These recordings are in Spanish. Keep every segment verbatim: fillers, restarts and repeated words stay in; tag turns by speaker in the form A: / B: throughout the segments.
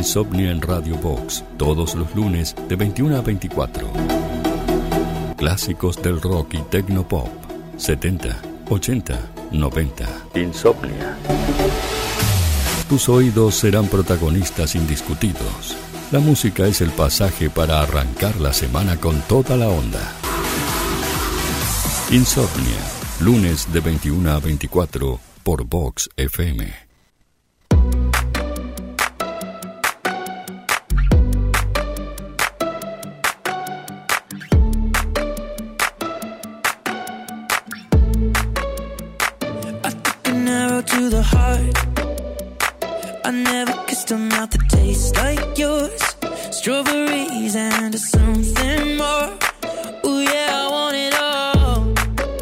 A: Insomnia en Radio Box, todos los lunes de veintiuno a veinticuatro. Clásicos del rock y tecnopop, setenta, ochenta, noventa. Insomnia. Tus oídos serán protagonistas indiscutidos. La música es el pasaje para arrancar la semana con toda la onda. Insomnia, lunes de veintiuno a veinticuatro por Vox F M.
B: To the heart, I never kissed a mouth that tastes like yours. Strawberries and something more. Ooh yeah, I want it all.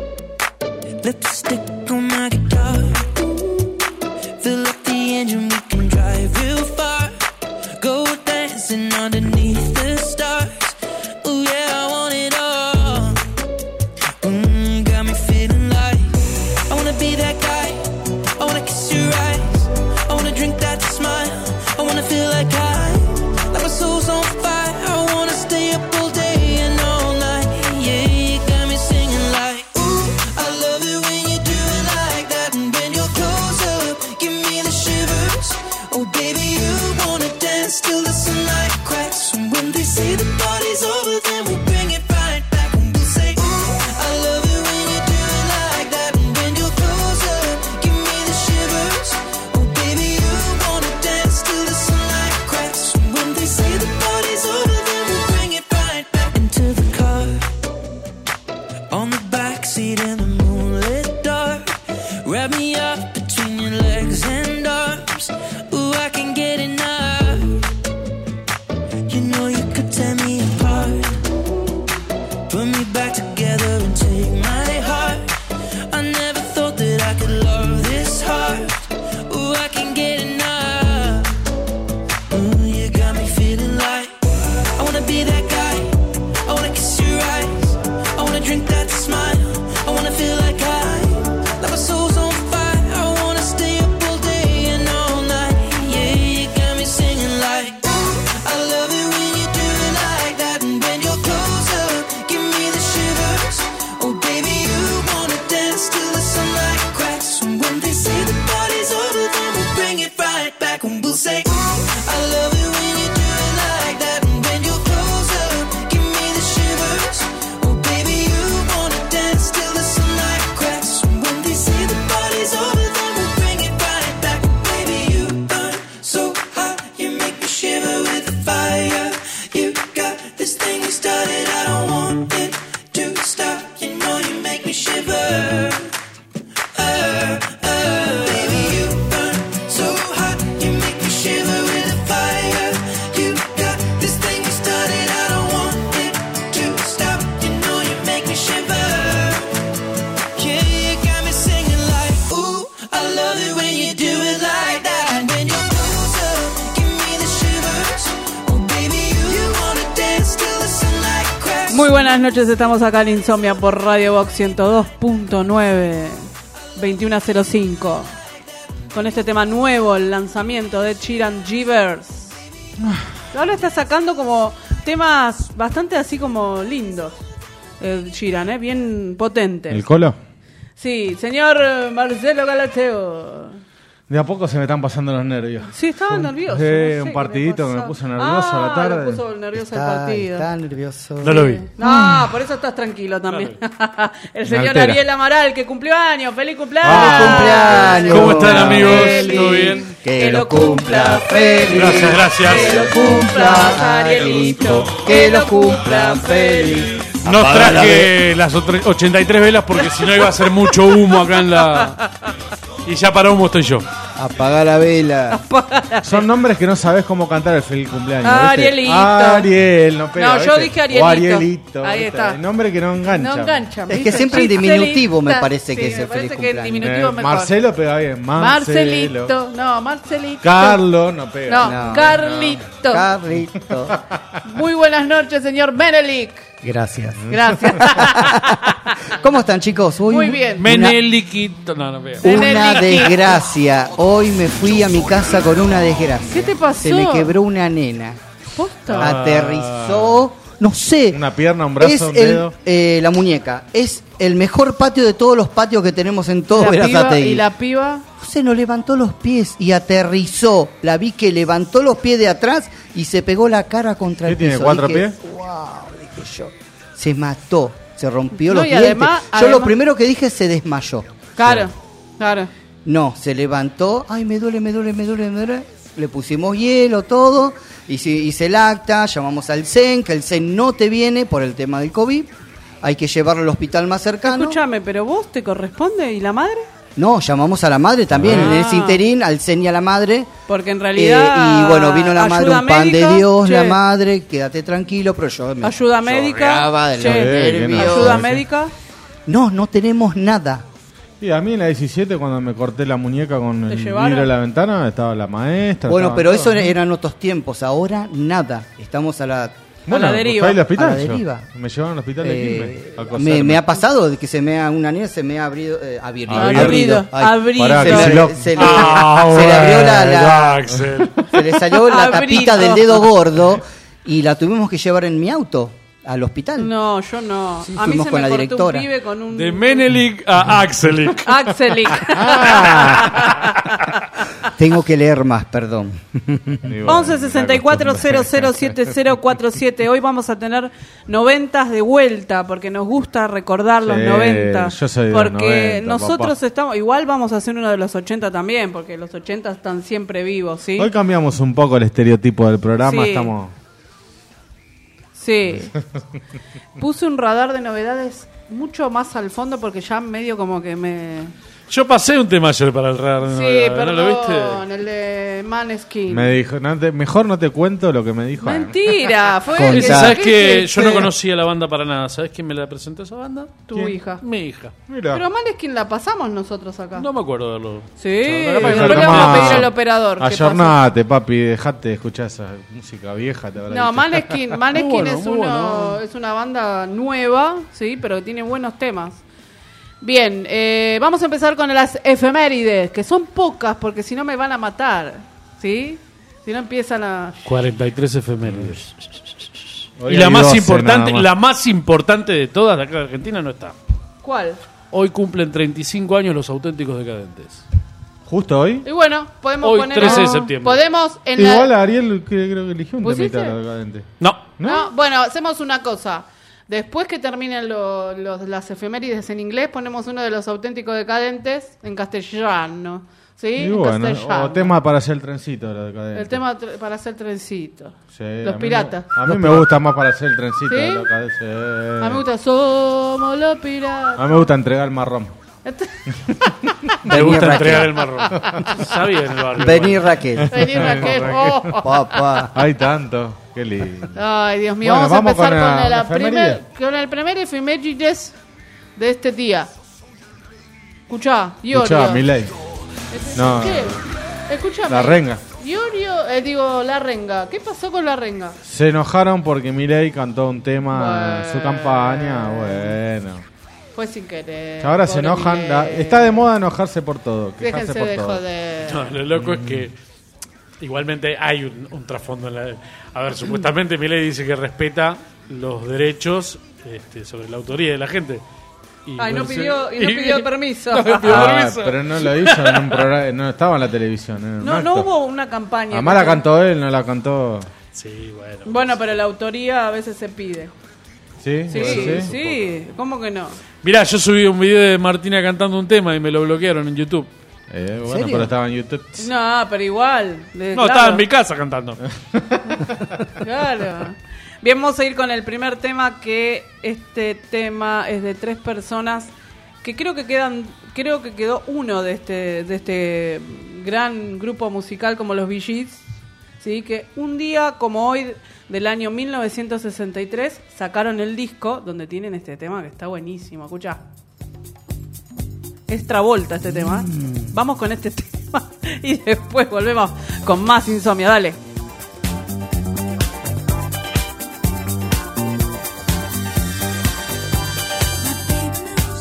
B: Lipstick on my guitar. Fill up the engine, we can drive real far. Go dancing underneath the stars. Ooh yeah, I want it all. Mm, got me feeling like I wanna be that guy. I wanna kiss your eyes, I wanna drink that smile, I wanna feel like I, like my soul's on fire, I wanna stay up all day and all night, yeah, you got me singing like, ooh, I love it when you do it like that, and when you're close up, give me the shivers, oh baby, you wanna dance till the sunlight cracks, and when they say the party's over, then we'll bring it right back, and we'll say, ooh, I love it when you do it like that, and when you're close up, give me the shivers, oh baby, you wanna dance till the sunlight cracks, and when they say the party's over, then we'll bring it right back into the car, on the backseat in the moonlit dark, wrap me up between your legs and arms, ooh, I can get enough, you know you could tear me apart, put me back together and take my heart, I never thought that I could love this hard, ooh, I can get enough, ooh, you got me feeling like, I wanna be that guy, I wanna kiss your eyes, I wanna drink that smile, I wanna feel like I, like my soul's on fire, I wanna stay up all day and all night, yeah, you got me singing like, ooh, I love it when you do it like that, and when you're close up, give me the shivers, oh baby, you wanna dance till the sunlight cracks, and when they say the party's over, then we'll bring it right back, and we'll say, ooh, I love it when you do it like that, and when you're close up, give me the shivers, oh baby, you wanna dance till the sunlight cracks, and when they say the party's over, then we'll bring it right back, baby, you burn so hot, you make me shiver with the fire, you got this thing you started, I don't want it to stop, you know you make me shiver, uh, uh, baby, you burn so hot, you make me shiver with the fire, you got this thing you started, I don't want it to stop, you know you make me shiver, yeah, you got me singing like, ooh, I love it when you do it like that, and when you're close up, give me the shivers, oh baby, you wanna dance till the sunlight cracks.
C: Muy buenas noches, estamos acá en Insomnia por Radio Box ciento dos punto nueve, veintiuno cero cinco, con este tema nuevo, el lanzamiento de Sheeran Givers. Ahora está sacando como temas bastante así como lindos, el Sheeran, ¿eh? Bien potentes.
D: ¿El colo?
C: Sí, señor eh, Marcelo Galateo.
D: De a poco se me están pasando los nervios.
C: Sí, estaba nervioso.
D: Sí,
C: no sé
D: un
C: qué
D: partidito
C: le
D: que me
C: pasó.
D: puso nervioso a la tarde.
C: Ah, le puso nervioso el
E: Está,
C: partido.
E: está nervioso.
F: No lo vi.
C: No, por eso estás tranquilo también. El señor
D: altera.
C: Ariel Amaral, que cumplió años. ¡Feliz cumpleaños!
D: Ah,
E: ¡Feliz cumpleaños!
F: ¿Cómo están, amigos?
E: Feliz.
F: ¿Todo bien?
E: Que lo cumpla feliz.
F: Gracias, gracias.
C: Que lo cumpla, Arielito.
E: Que lo cumpla feliz.
F: No
E: Apaga la
F: traje las otra- ochenta y tres velas porque si no iba a ser mucho humo acá en la... Y ya para humo estoy yo.
E: Apaga la vela.
D: Son nombres que no sabes cómo cantar el feliz cumpleaños.
C: Ah,
D: ¿viste?
C: Arielito.
D: Ariel, no pega.
C: No, yo
D: ¿viste?
C: dije Arielito.
D: O Arielito.
C: Ahí
D: ¿viste?
C: está.
D: El nombre que no engancha.
C: No engancha.
E: Es que siempre en diminutivo me parece que es el feliz
C: Me parece que el
E: cumpleaños.
C: diminutivo
D: Eh,
C: es mejor.
D: Marcelo pega bien. Marcelo.
C: Marcelito. No, Marcelito.
D: Carlos no pega.
C: No,
E: No,
C: Carlito.
E: Carlito.
C: Muy buenas noches, señor Menelik.
E: Gracias.
C: Gracias.
E: ¿Cómo están, chicos? Hoy
C: Muy bien.
F: Meneliquito. No, no veo.
E: Una desgracia. Hoy me fui a mi casa con una desgracia.
C: ¿Qué te pasó?
E: Se me quebró una nena.
C: ¿Posta?
E: Aterrizó, no sé.
D: Una pierna, un brazo,
E: es
D: un
E: el-
D: dedo.
E: eh, la muñeca. Es el mejor patio de todos los patios que tenemos en todo
C: La piba,
E: Berazategui.
C: y la piba.
E: Se nos levantó los pies y aterrizó. La vi que levantó los pies de atrás y se pegó la cara contra
D: ¿Qué
E: el
D: tiene,
E: piso.
D: cuatro
E: Dije,
D: pies?
E: Wow, dije yo. Se mató, se rompió
C: No,
E: los
C: y
E: dientes.
C: además-
E: yo lo
C: además-
E: primero que dije, se desmayó.
C: Claro, claro.
E: No, se levantó, ay, me duele, me duele, me duele, me duele. Le pusimos hielo, todo, hice, hice el acta, llamamos al C E N, que el C E N no te viene por el tema del COVID. Hay que llevarlo al hospital más cercano.
C: Escúchame, ¿pero vos te corresponde? ¿Y la madre?
E: No, llamamos a la madre también,
C: Ah.
E: en ese interín, al C E N y a la madre.
C: Porque en
E: Eh,
C: realidad.
E: y bueno, vino la madre,
C: ayuda
E: un pan
C: médica,
E: de Dios,
C: che,
E: la madre, quédate tranquilo, pero yo me
C: Ayuda médica.
E: chorreaba de los
C: che,
E: nervios.
C: ayuda médica.
E: No, no tenemos nada.
D: Y a mí en la diecisiete, cuando me corté la muñeca con
C: ¿Te
D: el
C: llevaron?
D: vidrio de la ventana, estaba la maestra.
E: Bueno,
D: estaban
E: pero
D: todos,
E: eso
D: ¿no?
E: eran otros tiempos, ahora nada. Estamos a la...
D: Bueno,
C: a la deriva.
D: fue al hospital.
E: A la
D: yo.
E: deriva.
D: Me llevaron al hospital de
E: Eh,
D: Quilmes. a
E: me,
D: coserme.
E: me ha pasado de que se me ha, una niña se me ha abrido, eh, abierto,
D: Abrido.
C: Abrido.
E: Ay,
C: Abrido.
D: Pará,
E: se,
D: que
E: le,
D: si lo-
E: se le-
F: Ah,
E: se le abrió la, la-
F: bueno, Axel.
E: se le salió la
C: Abrido.
E: tapita del dedo gordo y la tuvimos que llevar en mi auto al hospital.
C: No, yo no.
E: Sí,
C: a mí
E: fuimos
C: se
E: con
C: me
E: la
C: cortó
E: directora.
C: un pibe con un.
F: De Menelik a Axelic.
C: Axelic.
E: Tengo que leer más, perdón.
D: Y bueno,
C: once sesenta y cuatro cero cero siete cero cuatro siete. Hoy vamos a tener noventas de vuelta porque nos gusta recordar los
D: Sí,
C: noventa.
D: yo soy de
C: porque
D: los noventa,
C: nosotros
D: papá.
C: estamos, igual vamos a hacer uno de los ochenta también, porque los ochenta están siempre vivos, ¿sí?
D: Hoy cambiamos un poco el estereotipo del programa.
C: Sí.
D: Estamos.
C: Sí. Puse un radar de novedades mucho más al fondo porque ya medio como que me...
F: Yo pasé un tema ayer para el radar. ¿no?
C: Sí,
F: ¿No
C: perdón,
F: lo viste?
C: el de Maneskin.
D: Me dijo, no te- mejor no te cuento lo que me dijo.
C: Mentira, fue
E: Con
C: el que-
E: esa-
F: ¿Sabes
C: ¿qué
F: que
C: es
F: yo no
C: este?
F: conocía la banda para nada? ¿Sabes quién me la presentó esa banda?
C: Tu
D: ¿Quién?
C: hija.
F: Mi hija.
D: Mira.
C: Pero Maneskin la pasamos nosotros acá.
F: No me acuerdo de verlo.
C: Sí,
F: Capaz que
C: después
F: no
C: le
F: lo
C: vamos a
F: tomaba.
C: pedir al operador. ¿qué pasa?
D: Ayornate, papi, dejate de escuchar esa música vieja. Te habrá
C: No,
D: dicho.
C: Maneskin, Maneskin
F: Muy bueno,
C: es,
F: muy
C: uno,
F: bueno.
C: es una banda nueva, sí, pero que tiene buenos temas. Bien, eh, vamos a empezar con las efemérides, que son pocas porque si no me van a matar, ¿sí? Si no empiezan a...
F: cuarenta y tres efemérides.
D: Hoy
F: Y la
D: hay
F: más
D: doce
F: importante,
D: nada más.
F: la más importante de todas de acá de Argentina no está.
C: ¿Cuál?
F: Hoy cumplen treinta y cinco años los auténticos decadentes.
D: Justo hoy.
C: Y bueno, podemos
F: Hoy,
C: poner...
F: trece de septiembre.
C: Podemos en la...
D: Igual a Ariel que creo que eligió un
C: ¿Pusiste?
D: temita de decadente.
F: No.
D: ¿No?
C: ¿No? Bueno, hacemos una cosa. Después que terminen lo- los- las efemérides en inglés, ponemos uno de los auténticos decadentes en castellano. ¿Sí?
D: Y
C: En
D: bueno,
C: castellano.
D: o tema para hacer el trencito, la decadente.
C: El tema tr- para hacer trencito.
D: Sí,
C: los
D: a mí
C: piratas.
D: me- a mí me gusta más para hacer el trencito.
C: ¿Sí?
D: de la decadente, sí.
C: A mí me gusta Somos los piratas.
D: A mí me gusta entregar el marrón.
F: Me
E: Vení,
F: gusta
E: Raquel.
F: entregar el marrón. Sabía en el barrio.
E: Vení,
F: bueno.
E: Raquel.
C: Vení, Raquel. Oh.
E: Papá.
D: Hay tanto. Qué lindo.
C: Ay, Dios mío.
D: Bueno,
C: vamos a
D: vamos
C: empezar
D: con
C: con,
D: la-
C: la
D: la
C: primer,
D: efeméride.
C: con el primer efemérides de este día. Escuchá, Iorio.
D: Escuchá, Milei. No,
C: ¿Qué? Escúchame.
D: la renga.
C: Iorio, eh, digo, la renga. ¿Qué pasó con la renga?
D: Se enojaron porque Milei cantó un tema en su
C: Bueno.
D: campaña. Bueno.
C: Fue sin querer.
D: Ahora se
C: pobre
D: enojan.
C: Milei.
D: la- está de moda enojarse por todo. Quejarse
C: Déjense
D: por
C: de
D: todo.
C: joder.
F: No, lo loco es que igualmente hay un, un trasfondo en la... A ver, supuestamente Milei dice que respeta los derechos este, sobre la autoría de la gente. Y
C: Ay, no
F: bueno,
C: pidió,
F: se-
C: y no pidió permiso.
F: No pidió
D: Ah,
F: permiso.
D: pero no lo hizo en un programa, no estaba en la televisión. en un
C: No, no
D: acto.
C: hubo una campaña.
D: Además la
C: contra-
D: cantó él, no la cantó.
F: Sí, bueno.
C: Bueno, pero la autoría a veces se pide.
D: ¿Sí?
C: Sí,
D: ¿Vos
C: sí,
D: decís?
C: ¿cómo que no?
F: Mirá, yo subí un video de Martina cantando un tema y me lo bloquearon en YouTube.
D: Eh, bueno,
E: serio?
D: pero estaba en YouTube.
C: No, pero igual. de-
F: No,
C: claro,
F: estaba en mi casa cantando.
C: Claro. Bien, vamos a ir con el primer tema, que este tema es de tres personas que creo que quedan, creo que quedó uno de este, de este gran grupo musical como los Bee Gees, ¿sí? Que un día como hoy del año mil novecientos sesenta y tres sacaron el disco donde tienen este tema que está buenísimo. Escucha, es Travolta este tema. Vamos con este tema y después volvemos con más Insomnia. Dale.
B: My baby knows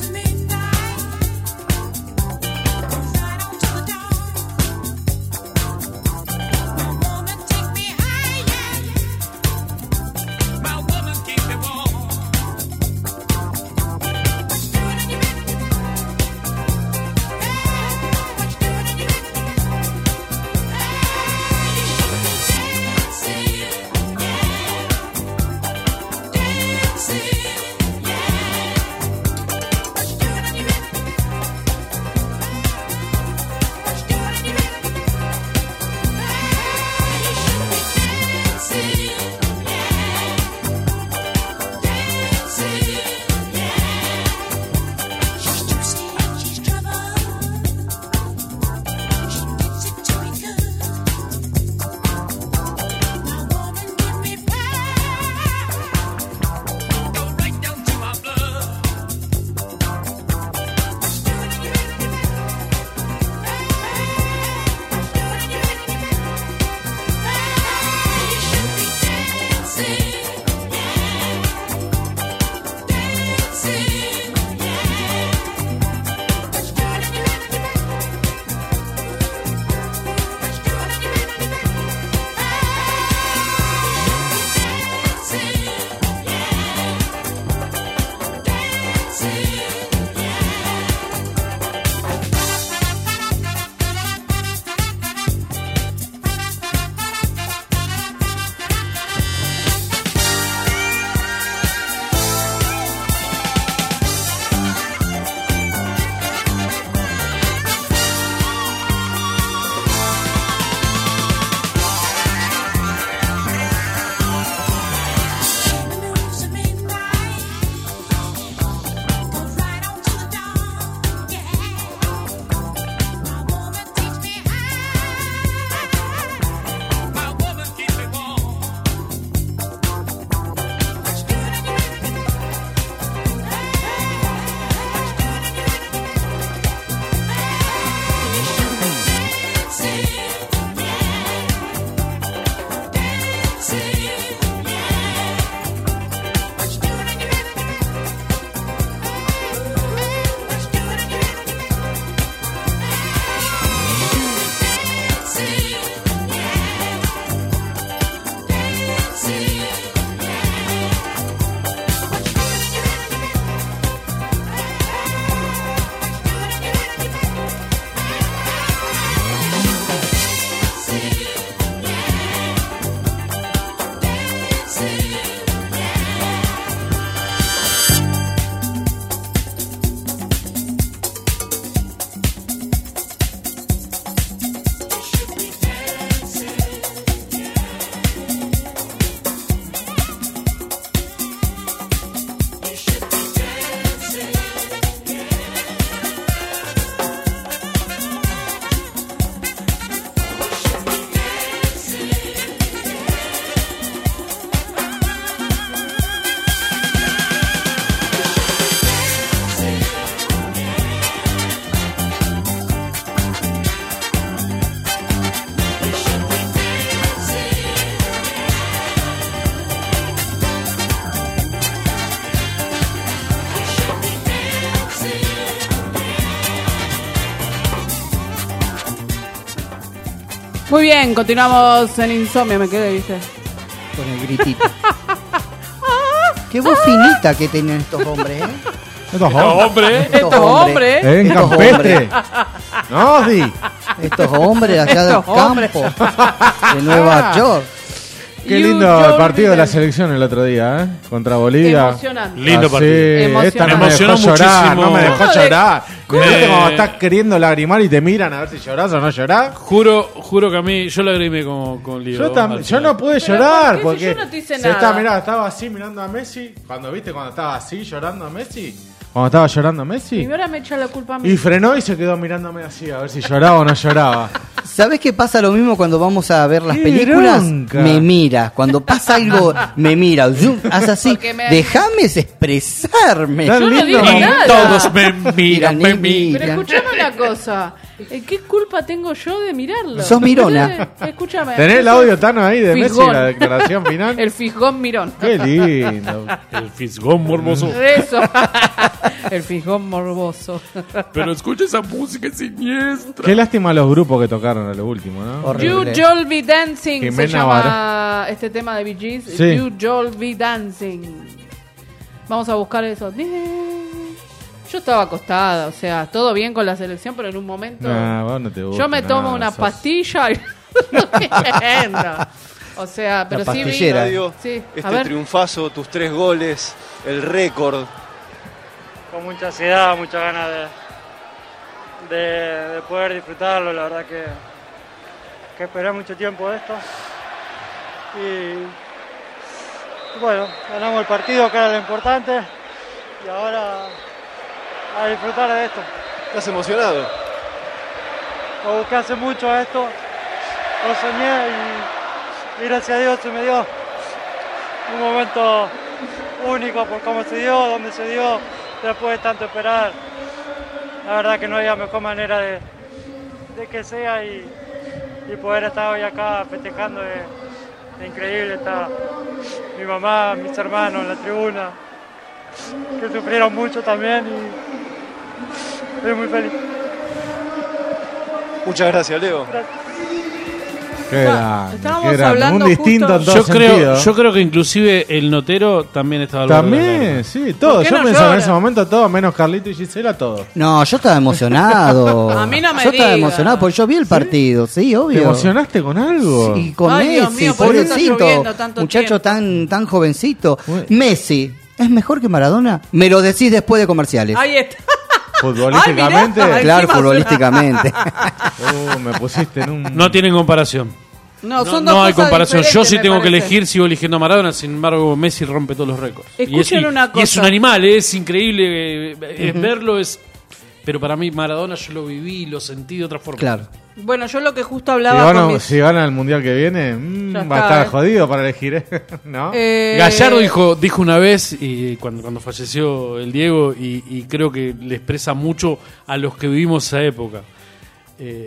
C: Muy bien, continuamos en Insomnio, me quedé, ¿viste?
E: Con el gritito. Qué voz finita que tienen estos hombres, ¿eh?
D: Estos
F: No,
D: hombres.
F: hombre.
C: Estos hombres.
D: En
E: Estos
D: campestre. No, di.
E: Estos hombres allá del
C: Estos hombres.
E: campo de Nueva York.
D: Qué
C: You
D: lindo
C: don't
D: el partido de la
C: remember.
D: selección el otro día, ¿eh? Contra Bolivia.
C: Emocionante.
F: Lindo
D: Así,
F: partido.
C: Emocionante.
D: esta no
F: Me
D: me dejó
F: emocionó
D: llorar,
F: muchísimo.
D: no me dejó
C: ¿Cómo de-
D: llorar.
F: cómo
D: ¿Viste
F: de-
D: cuando estás queriendo lagrimar y te miran a ver si llorás o no llorás?
F: Juro, juro que a mí, yo lagrimé como con Lío.
D: Yo, tam-
F: al
D: yo
F: final.
D: no pude
C: Pero
D: llorar
C: ¿por qué? Si
D: porque
C: yo no te hice
D: se
C: nada.
D: está, mirá, estaba así mirando a Messi. Cuando viste cuando estaba así llorando a Messi, cuando estaba llorando a Messi,
C: Y ahora me echa la culpa a mí.
D: y frenó y se quedó mirándome así a ver si lloraba o no lloraba.
E: ¿Sabés qué pasa lo mismo cuando vamos a ver las
D: ¡Qué
E: películas?
D: bronca!
E: Me mira. Cuando pasa algo, me mira. Zoom, haz así.
C: Porque me-
E: Déjame expresarme.
D: Tan
C: Yo no
D: lindo.
C: digo
F: Y
C: nada.
F: todos me miran, me
E: Miran,
F: miran.
C: Pero escuchame una cosa. Eh, ¿Qué culpa tengo yo de mirarlo?
E: Sos mirona.
C: Escúchame.
D: ¿Tenés el
C: yo soy
D: audio Tano ahí de Messi,
C: fisgón.
D: la declaración final?
C: El fisgón mirón.
D: Qué lindo.
F: El fisgón morboso.
C: Eso. El fisgón morboso.
F: Pero escucha esa música siniestra.
D: Qué lástima los grupos que tocaron a lo último, ¿no?
C: You
E: Horrible.
C: You'll Be Dancing
D: Jimena
C: se llama este tema de Bee Gees.
D: Sí.
C: You You'll Be Dancing. Vamos a buscar eso. Yo estaba acostada, o sea, todo bien con la selección, pero en un momento
D: Nah, vos no te gusta,
C: yo me tomo
D: nada,
C: una
D: sos-
C: pastilla y Entiendo. O sea, pero sí vi.
E: pastillera.
G: Radio,
C: Sí, a
G: este
C: ver.
G: triunfazo, tus tres goles, el récord.
H: Con mucha ansiedad, muchas ganas de, de, de poder disfrutarlo. La verdad que, que esperé mucho tiempo esto. Y, y bueno, ganamos el partido, que era lo importante. Y ahora a disfrutar de esto.
G: ¿Estás emocionado?
H: Lo busqué hace mucho esto, lo soñé y, y gracias a Dios se me dio un momento único por cómo se dio, dónde se dio, después de tanto esperar. La verdad que no había mejor manera de, de que sea y, y poder estar hoy acá festejando es, es increíble. Está mi mamá, mis hermanos en la tribuna, que sufrieron mucho también y estoy muy feliz.
G: Muchas gracias, Leo.
D: Qué grande,
C: Estábamos
D: qué grande.
C: hablando
D: Un distinto
C: justo-
D: en todo
F: Yo creo,
D: sentido.
F: yo creo que inclusive el notero también estaba al borde de la
D: También,
F: lágrima.
D: sí, todo.
C: ¿Por qué
D: Yo
C: no
D: pensaba en
C: llora?
D: ese momento todo, menos Carlito y Gisela, todo.
E: No, yo estaba emocionado.
C: A mí no me
E: Yo estaba
C: diga.
E: emocionado porque yo vi el partido, sí,
D: ¿Te
E: obvio.
D: emocionaste con algo?
E: Y con
C: Ay, Dios
E: Messi,
C: mío, ¿por qué está
E: pobrecito,
C: lloviendo tanto
E: muchacho
C: tiempo?
E: tan tan jovencito.
D: Uy.
E: Messi, ¿es mejor que Maradona? Me lo decís después de comerciales.
C: Ahí está.
D: Futbolísticamente,
C: Ay, mirá.
E: claro,
C: encima-
E: futbolísticamente.
D: uh, me pusiste en un...
F: No tienen comparación.
C: No,
F: No,
C: son
F: no
C: dos
F: hay
C: cosas
F: comparación. Yo
C: diferentes,
F: sí
C: me
F: tengo que
C: parece.
F: elegir, sigo eligiendo a Maradona, sin embargo Messi rompe todos los récords. Y es,
C: Escuchen
F: y-
C: una
F: y es
C: cosa.
F: un animal, es increíble, eh, es verlo, es... Pero para mí Maradona yo lo viví, lo sentí de otra forma.
E: Claro.
C: Bueno, yo lo que justo
D: Si
C: hablaba
D: gana,
C: con mis...
D: si gana el mundial que viene, mm,
C: Ya
D: va a
C: está,
D: estar
C: eh.
D: jodido para elegir, ¿eh? ¿No?
C: Eh,
F: Gallardo dijo, dijo una vez, y cuando, cuando falleció el Diego, y, y creo que le expresa mucho a los que vivimos esa época, eh,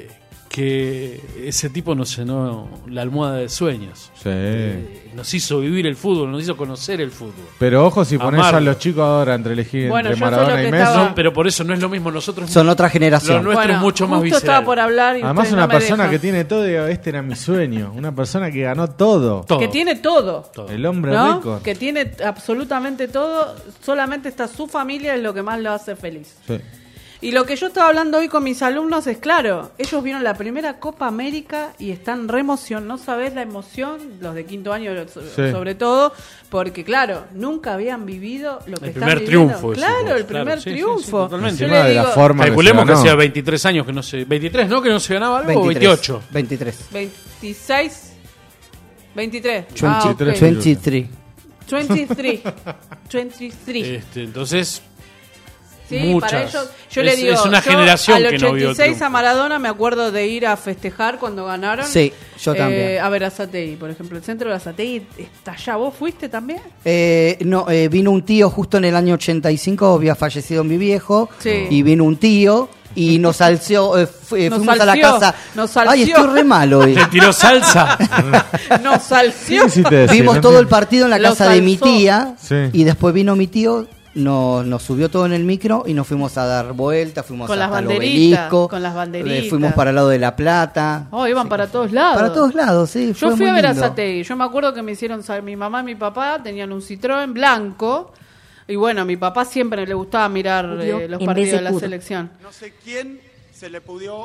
F: que ese tipo nos llenó la almohada de sueños.
D: Sí.
F: Eh, nos hizo vivir el fútbol, nos hizo conocer el fútbol.
D: Pero ojo si pones
F: Amarlo.
D: a los chicos ahora entre elegir
C: Bueno,
D: entre
C: yo eso es
D: Maradona
C: lo
D: y
C: que
D: Messi.
C: estaba-
F: No, pero por eso no es lo mismo. Nosotros
E: Son otra
F: lo
E: generación.
F: nuestro
C: Bueno,
F: es mucho más
C: justo
F: visceral.
C: estaba por hablar y
D: Además
C: ustedes
D: una
C: no me
D: persona
C: dejan.
D: que tiene todo, digo, este era mi sueño. Una persona que ganó todo.
F: Todo.
C: Que tiene todo.
F: Todo.
D: El hombre
C: ¿No?
D: récord.
C: Que tiene absolutamente todo, solamente está su familia, es lo que más lo hace feliz.
D: Sí.
C: Y lo que yo estaba hablando hoy con mis alumnos es claro, ellos vieron la primera Copa América y están re emoción, no sabés la emoción, los de quinto año so-
D: Sí.
C: sobre todo, porque claro, nunca habían vivido lo que
F: El
C: están
F: primer
C: viviendo.
F: triunfo,
C: Claro,
F: decís vos,
C: el primer
F: claro, sí, sí, sí,
C: triunfo.
F: totalmente.
C: Yo
D: Encima
C: le
D: de la
C: digo,
D: forma
F: Calculemos
D: se
F: que
D: ganó.
F: hacía veintitrés años que no se... veintitrés, ¿no? Que no se ganaba algo, o veintiocho.
E: veintitrés.
C: veintiséis, veintitrés.
E: veinte-
C: Ah, ok.
D: veintitrés.
E: veintitrés.
C: veintitrés. veintitrés.
F: Este, entonces,
C: Sí,
F: muchas.
C: para ellos, yo
F: Es-
C: le digo,
F: es una
C: yo
F: generación
C: al
F: que no vio el
C: ochenta y seis a
F: triunfo.
C: Maradona me acuerdo de ir a festejar cuando ganaron.
E: Sí, yo también.
C: Eh, a ver, a Satei, por ejemplo, el centro de la Satei está allá. ¿Vos fuiste también?
E: Eh, no, eh, vino un tío justo en el año ochenta y cinco, había fallecido mi viejo,
C: Sí.
E: y vino un tío y nos alció, eh, fu- eh,
C: Nos
E: fuimos a la
C: alció,
E: casa.
C: nos
E: Ay,
C: alció.
E: estoy re malo hoy.
F: ¿te tiró salsa?
C: Nos salció.
D: ¿Qué quisiste decir?
E: Vimos
D: No
E: todo el
D: entiendo.
E: partido en la
C: Lo
E: casa de mi
C: alzó.
E: tía,
D: Sí.
E: y después vino mi tío, nos, nos subió todo en el micro y nos fuimos a dar vueltas, fuimos
C: Con las
E: hasta el
C: banderitas,
E: Obelisco,
C: con las
E: eh,
C: banderitas.
E: fuimos para el lado de La Plata.
C: Oh, iban para todos lados.
E: Para todos lados, sí.
C: Yo
E: fue
C: fui
E: muy
C: a ver a
E: lindo.
C: Satei. Yo me acuerdo que me hicieron saber, mi mamá y mi papá tenían un Citroën blanco. Y bueno, a mi papá siempre le gustaba mirar
I: Pudió
C: eh, los
I: en
C: partidos
I: vez
C: de
I: de
C: la
I: pudo.
C: selección.
J: No sé quién se le pudió.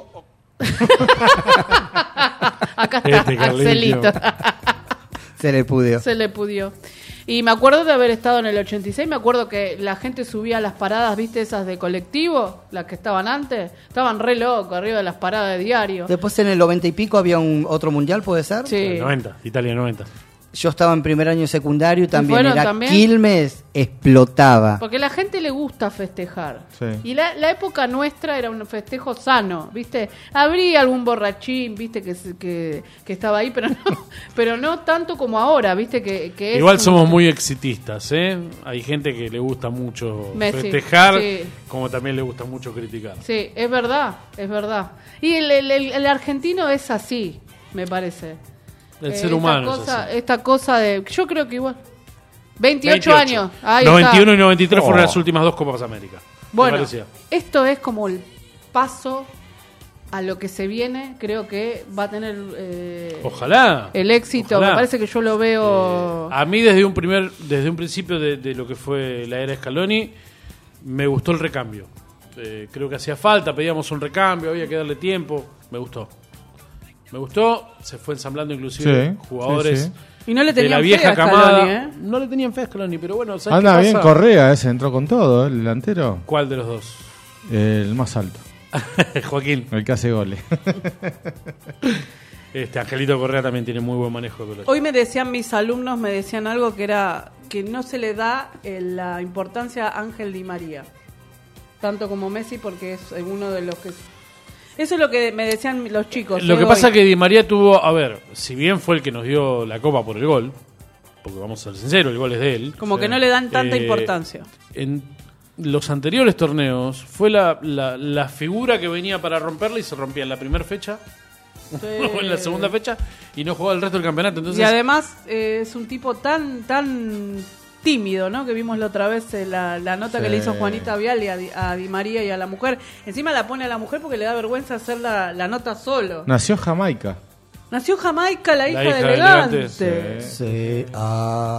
C: Acá está,
F: Este Carlito.
C: Arcelito.
E: Se le pudió.
C: Se le pudió. Y me acuerdo de haber estado en el ochenta y seis, me acuerdo que la gente subía a las paradas, ¿viste? Esas de colectivo, las que estaban antes. Estaban re locos arriba de las paradas de diario.
E: Después en el noventa y pico había un otro mundial, ¿puede ser?
C: Sí.
F: noventa, Italia noventa.
E: Yo estaba en primer año secundario y también
C: fueron
E: era
C: también?
E: Quilmes, explotaba.
C: Porque a la gente le gusta festejar.
D: Sí.
C: Y la, la época nuestra era un festejo sano, ¿viste? Habría algún borrachín, ¿viste? Que, se- que, que estaba ahí, pero no, pero no tanto como ahora, ¿viste? Que, que es
F: Igual
C: un-
F: somos muy exitistas, ¿eh? Hay gente que le gusta mucho
C: Messi,
F: festejar,
C: sí.
F: como también le gusta mucho criticar.
C: Sí, es verdad, es verdad. Y el, el- el- el argentino es así, me parece.
F: El
C: Eh,
F: ser
C: esta
F: humano es
C: cosa,
F: así.
C: Esta cosa de... Yo creo que igual... veintiocho,
F: veintiocho.
C: años. Ahí
F: noventa y uno
C: está.
F: y noventa y tres fueron
D: Oh.
F: las últimas dos Copas América. Me
C: Bueno,
F: parecía.
C: esto es como el paso a lo que se viene. Creo que va a tener eh,
F: Ojalá.
C: el éxito.
F: Ojalá.
C: Me parece que yo lo veo...
F: Eh, a mí desde un primer, desde un principio de, de lo que fue la era Scaloni, me gustó el recambio. Eh, creo que hacía falta, pedíamos un recambio, había que darle tiempo. Me gustó. Me gustó, se fue ensamblando inclusive
D: Sí,
F: jugadores
D: sí,
C: y no le
F: de
C: tenían
F: la
C: fe
F: vieja
C: a Scaloni,
F: camada.
C: ¿eh?
F: No le tenían fe a Scaloni, pero bueno, ¿sabes
D: Anda
F: qué
D: bien
F: pasa?
D: Correa, ese entró con todo, ¿eh? El delantero.
F: ¿Cuál de los dos?
D: El más alto,
F: Joaquín.
D: el que hace goles.
F: Este Angelito Correa también tiene muy buen manejo de pelota.
C: Hoy me decían mis alumnos, me decían algo que era que no se le da eh, la importancia a Ángel Di María. Tanto como Messi, porque es uno de los que... Eso es lo que me decían los chicos.
F: Lo
C: eh,
F: que
C: hoy.
F: pasa es que Di María tuvo, a ver, si bien fue el que nos dio la copa por el gol, porque vamos a ser sinceros, el gol es de él.
C: Como que no le dan tanta
F: Eh,
C: importancia.
F: En los anteriores torneos fue la, la, la figura que venía para romperla y se rompía en la primera fecha o en la segunda fecha y no jugaba el resto del campeonato. Entonces,
C: Y además eh, es un tipo tan tan tímido, ¿no? Que vimos la otra vez eh, la, la nota
D: Sí.
C: que le hizo Juanita Viale a Di, a Di María y a la mujer. Encima la pone a la mujer porque le da vergüenza hacer la, la nota solo.
D: Nació en Jamaica.
C: Nació Jamaica, la hija,
F: hija
C: de
F: de
C: Elegante.
F: Elegante,
E: Sí, ah.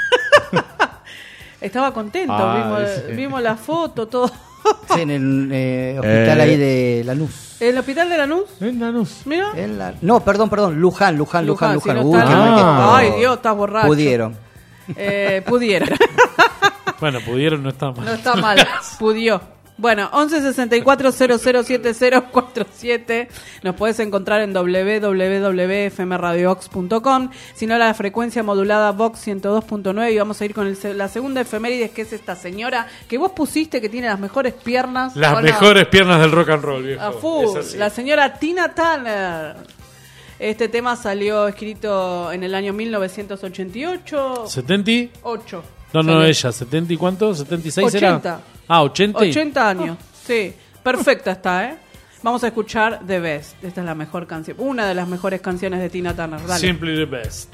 C: Estaba contento,
D: Ah,
C: vimos,
D: sí.
C: vimos la foto, todo.
E: Sí, en el eh, hospital
D: Eh.
E: ahí de Lanús.
C: ¿El hospital de Lanús?
D: En Lanús.
C: Mira.
E: En la- No, perdón, perdón, Luján, Luján, Luján,
C: Luján, si
E: Luján.
C: no
E: Uy,
C: está
E: qué
C: la-
E: mal que-
D: Ah.
C: Ay, Dios, estás borracho.
E: Pudieron.
C: Eh, pudieron.
F: bueno, pudieron, no está mal.
C: No está mal, pudió. Bueno, once sesenta y cuatro cero cero siete cero cuatro siete. Nos puedes encontrar en doble u doble u doble u punto f m radio vox punto com. Si no, la frecuencia modulada Vox ciento dos punto nueve. Y vamos a ir con el se- la segunda efemérides, que es esta señora que vos pusiste que tiene las mejores piernas.
F: Las
C: ¿o no?
F: mejores piernas del rock and roll, viejo.
C: A full.
F: Es así.
C: La señora Tina Turner. Este tema salió escrito en el año mil novecientos ochenta y ocho.
F: ¿setenta?
C: ocho.
F: No, no,
C: Salió.
F: ella. ¿setenta y cuánto? ¿setenta y seis
C: ochenta.
F: era? Ah, ochenta. y-
C: ochenta años, sí. Perfecta está, ¿eh? Vamos a escuchar The Best. Esta es la mejor canción, una de las mejores canciones de Tina Turner. Dale.
F: Simply the best.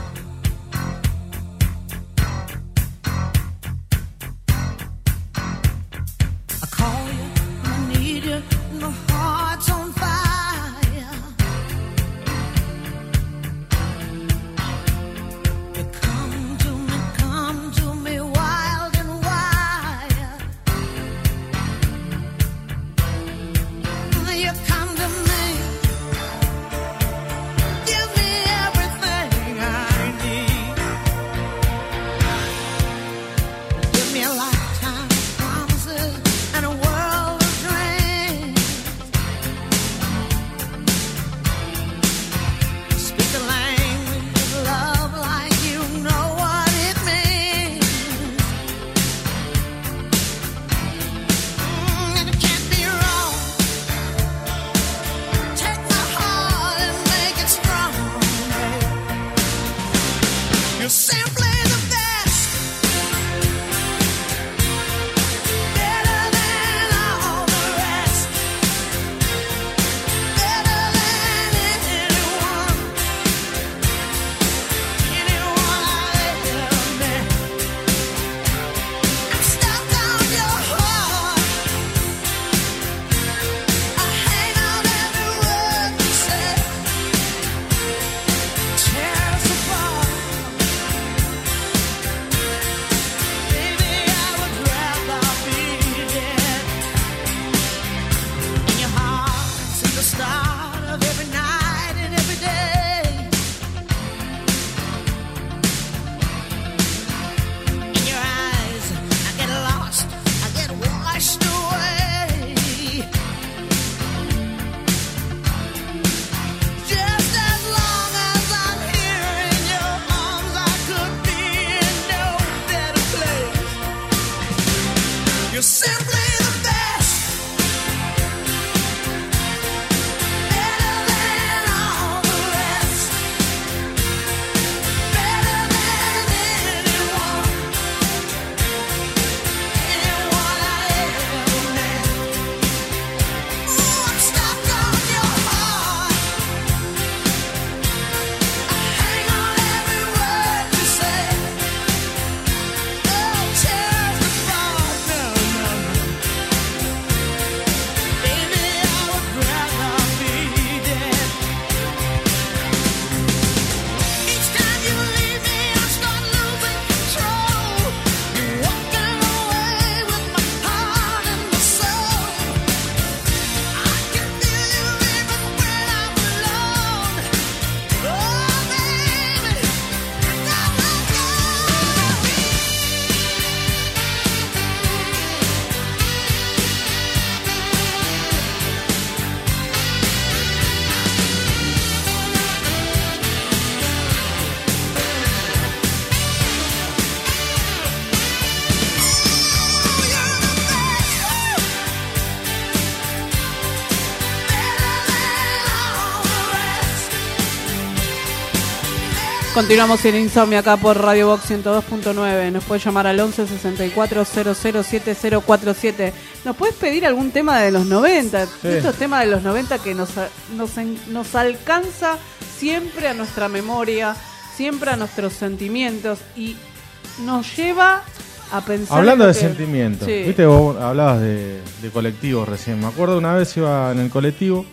C: Continuamos en Insomnia acá por Radio Box ciento dos punto nueve. Nos puedes llamar al once sesenta y cuatro cero cero siete cero cuatro siete. ¿Nos puedes pedir algún tema de los noventa? Sí. Estos temas de los noventa que nos, nos, nos alcanza siempre a nuestra memoria, siempre a nuestros sentimientos y nos lleva a pensar...
D: Hablando de
C: que...
D: sentimientos,
C: sí.
D: Viste, vos hablabas de, de colectivos recién. Me acuerdo una vez iba en el colectivo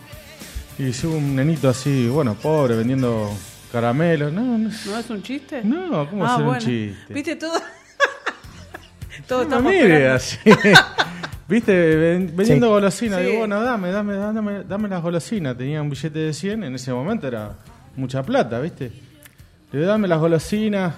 D: y vi un nenito así, bueno, pobre, vendiendo... Caramelo, no, no.
C: ¿No es un chiste?
D: No, ¿cómo
C: ah,
D: hacer
C: bueno.
D: un chiste?
C: ¿Viste todo? todo
D: no
C: estamos
D: mire así. ¿Viste? Ven, vendiendo
E: Sí.
D: golosinas.
C: Sí.
D: Digo, bueno, dame, dame, dame, dame las golosinas. Tenía un billete de cien, en ese momento era mucha plata, ¿viste? Le digo, dame las golosinas.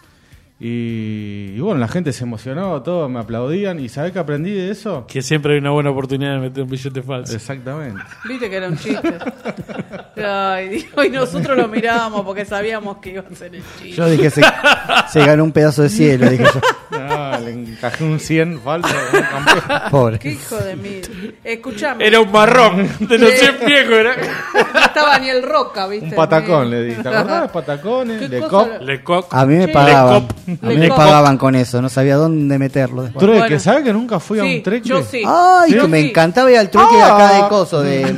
D: Y, y bueno, la gente se emocionó, todos me aplaudían. ¿Y sabés qué aprendí de eso?
F: Que siempre hay una buena oportunidad de meter un billete falso.
D: Exactamente.
C: Viste que era un chiste. Ay, digo, y nosotros lo mirábamos porque sabíamos que iba a ser el chiste.
E: Yo dije, se, se ganó un pedazo de cielo, dije yo.
D: No, le le encajé un cien falso. un campeón.
E: Pobre.
C: Qué hijo de mí. Escuchame.
F: Era un marrón de los cien viejos. Era.
C: No estaba ni el Roca, ¿viste?
D: Un patacón le di. ¿Te acordás de patacones?
C: ¿Qué
D: De
C: cosa
D: cop.
C: le-
F: Le Coq.
E: A mí me
C: Sí.
E: pagaban.
F: Le cop.
E: A mí
C: Le
E: me
C: cop.
E: pagaban con eso. No sabía dónde meterlo después.
D: Trueque,
C: Bueno.
D: ¿sabes que nunca fui a
C: Sí,
D: un trueque?
C: yo sí.
E: Ay,
C: Yo
E: que me
C: sí.
E: encantaba ir al trueque de acá
D: Ah.
E: de Coso, de,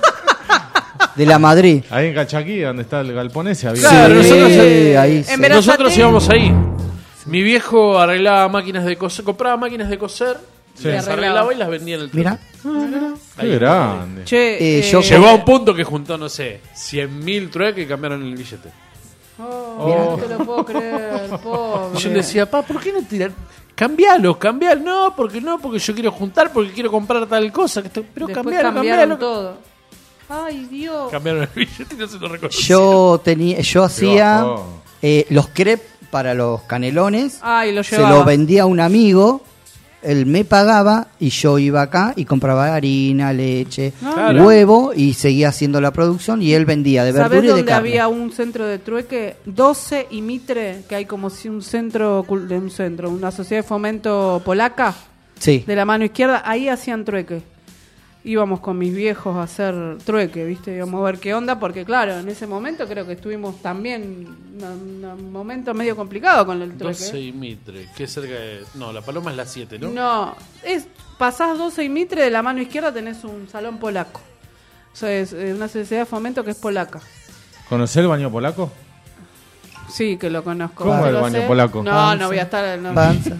E: de la Madrid.
D: Ahí en Cachaquí, donde está el galpón ese, había.
F: Claro,
E: Sí,
F: nosotros-
E: ahí
C: En
E: sí.
C: Verazate-
F: Nosotros íbamos ahí. Mi viejo arreglaba máquinas de coser, compraba máquinas de coser,
D: Sí.
F: las arreglaba y las vendía en el trueque.
E: Mira,
D: Qué grande.
C: Che,
E: Eh,
C: eh,
E: yo-
F: Llegó a un punto que juntó, no sé, cien mil trueques y cambiaron el billete.
C: Oh, no te lo puedo creer, pobre.
F: Y yo le decía, pa, ¿por qué no tiran? Cambialos, cambialos. No, porque no, porque yo quiero juntar, porque quiero comprar tal cosa. Que esto- pero
C: Después
F: cambialo,
C: cambiaron
F: cambialo.
C: todo. Ay, Dios.
F: Cambiaron el billete y no se lo reconocieron.
E: yo tenía, yo hacía
D: bajón.
E: eh, los crepes para los canelones.
C: Ay, lo
E: Se
C: llevaba.
E: lo vendía a un amigo. Él me pagaba y yo iba acá y compraba harina, leche,
F: Claro.
E: huevo y seguía haciendo la producción y él vendía de
C: ¿Sabés
E: verdura y de
C: dónde
E: carne.
C: había un centro de trueque? doce y Mitre, que hay como si un centro, cul- de un centro, una sociedad de fomento polaca,
E: Sí.
C: de la mano izquierda, ahí hacían trueque. Íbamos con mis viejos a hacer trueque, ¿viste? Íbamos a ver qué onda, porque claro, en ese momento creo que estuvimos también en un momento medio complicado con el trueque.
F: doce y Mitre, que es cerca de... No, la Paloma es la siete, ¿no?
C: No, es, pasás doce y Mitre, de la mano izquierda tenés un salón polaco. O sea, es eh, una sociedad de fomento que es polaca.
D: ¿Conocés el baño polaco?
C: Sí, que lo conozco.
D: ¿Cómo
C: Sí
D: el
C: lo
D: baño
C: sé.
D: polaco?
C: No,
E: Panza.
C: no voy a estar... no.
E: Panza.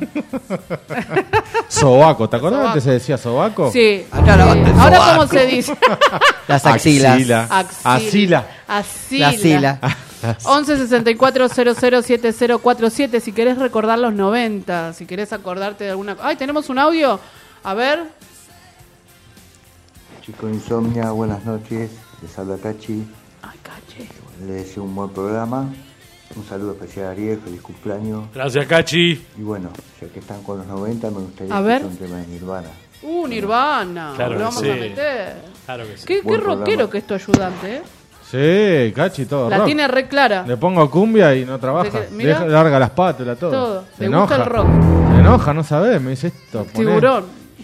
D: Sobaco, ¿te acordás
C: Sobaco.
D: que se decía sobaco?
C: Sí.
E: Acá la-
C: sí.
E: el
C: Ahora,
E: sobaco.
C: ¿cómo se dice?
E: Las axilas.
D: Axila. Asila.
C: Asila.
E: La axila.
C: once sesenta y cuatro cero cero siete cero cuatro siete si querés recordar los noventa, si querés acordarte de alguna... Ay, ¿tenemos un audio? A ver.
I: Chicos Insomnia, buenas noches. Les habla Cachi.
C: Ay, caché.
I: Les deseo un buen programa. Un saludo especial a Ariel, feliz cumpleaños.
F: Gracias, Cachi.
I: Y bueno, ya que están con los noventa, me gustaría
C: A ver.
I: escuchar un tema de Nirvana.
C: Uh, Nirvana.
F: Claro
C: Lo
F: que
C: vamos
F: sí.
C: a meter.
F: Claro que sí.
C: Qué, qué
I: Buen
C: rockero
I: programa.
C: que es tu ayudante, ¿eh?
D: Sí, cachi, todo.
C: La
D: rock.
C: tiene re clara.
D: Le pongo cumbia y no trabaja.
C: De que- mirá.
D: Deja- larga la espátula, todo.
C: Todo.
D: Se
C: Le gusta
D: enoja.
C: el rock.
D: Se enoja, no sabés, me dice esto. poné.
C: Tiburón.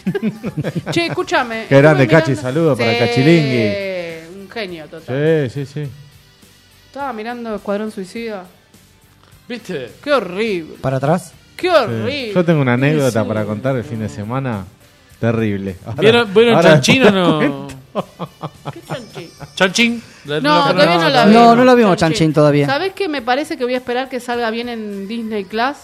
C: Che, escúchame.
D: Qué grande,
C: estuve
D: Cachi, saludos para Cachilingui.
C: Un genio total.
D: Sí, sí, sí.
C: Estaba mirando Escuadrón Suicida.
F: ¿Viste?
C: Qué horrible.
E: ¿Para atrás?
C: Qué
D: Sí.
C: horrible.
D: Yo tengo una anécdota
C: Sí.
D: para contar el fin de semana. Terrible. Ahora-
F: ¿Vieron, ¿vieron
D: ahora
F: Chanchín o
D: te
F: no?
D: cuento.
C: ¿Qué chanchín?
F: ¿Chanchín? La-
C: No,
F: la-
C: todavía no la
E: No,
C: vimos.
E: no la vimos, Chanchín, todavía.
C: ¿Sabés qué? Me parece que voy a esperar que salga bien en Disney Plus.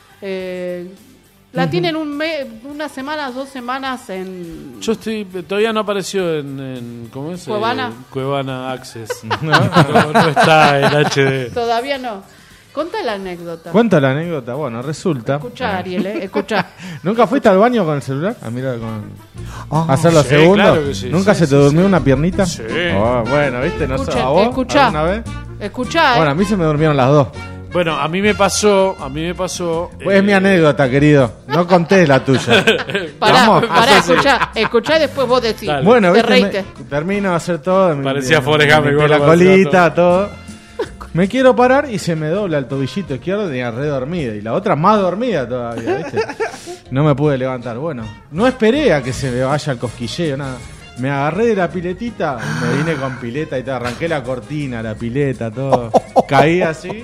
C: Eh, la tienen un mes, unas semanas, dos semanas en...
F: Yo estoy, todavía no apareció en, en ¿cómo es?
C: ¿Cuevana?
F: Eh, Cuevana Access. No, no está en H D.
C: Todavía no. Contá la anécdota.
D: Cuenta la anécdota. Bueno, resulta.
C: Escuchá, Ariel, eh. Escuchá.
D: ¿Nunca fuiste al baño con el celular? A mirar con.
E: Ah,
D: a hacer los
F: sí,
D: segundos.
F: claro que sí,
D: ¿Nunca
F: sí,
D: se
F: sí,
D: te durmió
F: sí.
D: una piernita?
F: Sí.
D: Oh, bueno, ¿viste? No sé,
C: Escuchen,
D: ¿a vos?
C: escuchá.
D: ¿Alguna vez?
C: Escuchá, eh.
D: Bueno, a mí se me durmieron las dos.
F: Bueno, a mí me pasó, a mí me pasó...
D: Pues es
F: eh,
D: mi anécdota, querido. No conté la tuya.
C: Pará,
D: Vamos,
C: pará,
D: así.
C: escuchá. Escuchá y después vos decís.
F: Dale.
D: Bueno,
C: te
D: ¿viste? Me-
C: reíste.
D: termino de hacer todo. me-
F: Parecía
D: me-
F: Forrest
D: me
F: Gump,
D: limpié
F: igual
D: la
F: lo parecía
D: colita, todo. Me quiero parar y se me dobla el tobillito izquierdo y re dormida. Y la otra más dormida todavía, ¿viste? No me pude levantar. Bueno, no esperé a que se me vaya el cosquilleo, nada. Me agarré de la piletita y me vine con pileta y todo. Arranqué la cortina, la pileta, todo. Caí así.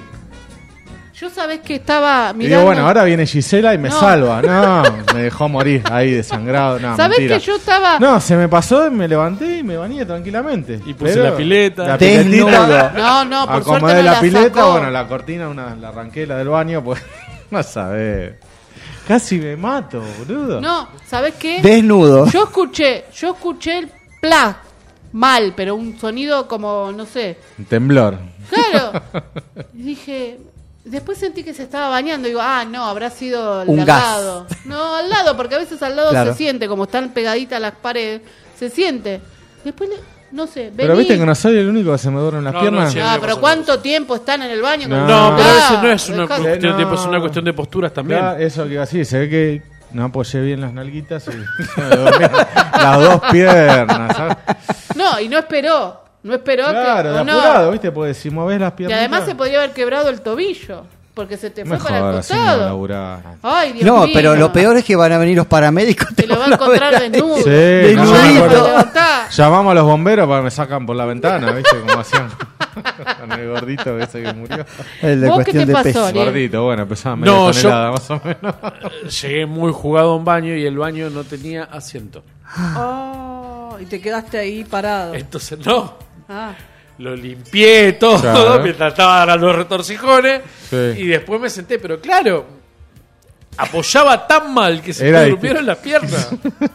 C: Yo sabés que estaba
D: Y
C: mirando...
D: digo, bueno, ahora viene Gisela y me
C: No.
D: salva. No, me dejó morir ahí desangrado. No,
C: ¿Sabés
D: mentira.
C: que yo estaba...
D: No, se me pasó y me levanté y me bañé tranquilamente.
F: Y puse
D: Pero
F: la pileta.
D: La
E: Desnudo.
D: piletita.
C: No, no, por
D: Acomodé
C: suerte no
D: la,
C: la
D: pileta,
C: sacó.
D: bueno, la cortina, una, la arranqué, la del baño, pues no sabés. Casi me mato, boludo.
C: No, ¿sabés qué?
E: Desnudo.
C: Yo escuché, yo escuché el plas mal, pero un sonido como, no sé.
D: Un temblor.
C: Claro. Y dije, después sentí que se estaba bañando. Digo, ah, no, habrá sido el
E: Un
C: de al
E: gas.
C: lado. No, al lado, porque a veces al lado
E: Claro.
C: se siente, como están pegaditas las paredes, se siente. Después, le- no sé,
D: Pero
C: vení.
D: viste que no soy el único que se me duermen las
F: No,
D: piernas.
F: no, sí.
C: Ah, pero ¿cuánto tiempo están en el baño?
D: No.
F: No, pero a veces no
C: Ah,
F: es una
C: dejá-
F: cuestión de tiempo, es
D: no.
F: una cuestión de posturas también.
D: Claro, eso que iba así, se ve que no apoyé bien las nalguitas y se me durmieron las dos piernas, ¿sabes?
C: No, y no esperó. No esperó
D: Claro,
C: que.
D: de
C: o no.
D: apurado, ¿viste? Porque si movés las
C: Y
D: piernas.
C: además se podría haber quebrado el tobillo. Porque se te fue
D: Mejor,
C: para el
D: así no
C: costado.
D: laburar.
C: Ay, Dios
E: No,
C: mío.
E: pero lo peor es que van a venir los paramédicos.
C: Te lo va a encontrar desnudo.
D: Sí,
E: Desnudito.
D: no, me acuerdo.
C: Levantá.
D: Llamamos a los bomberos para que me sacan por la ventana, ¿viste? Como hacían con el gordito ese que murió.
E: El de
C: ¿Vos
E: cuestión
C: qué te
E: de
C: pasó,
E: peso.
C: Ariel?
D: Gordito, bueno, pesaba media
F: No,
D: tonelada
F: yo-
D: más o menos.
F: Llegué muy jugado a un baño y el baño no tenía asiento.
C: Oh, y te quedaste ahí parado.
F: Entonces, no.
C: Ah.
F: Lo limpié todo
D: Claro.
F: mientras estaba dando los retorcijones.
D: Sí.
F: Y después me senté, pero claro, apoyaba tan mal que se
D: Era
F: me durmieron las piernas.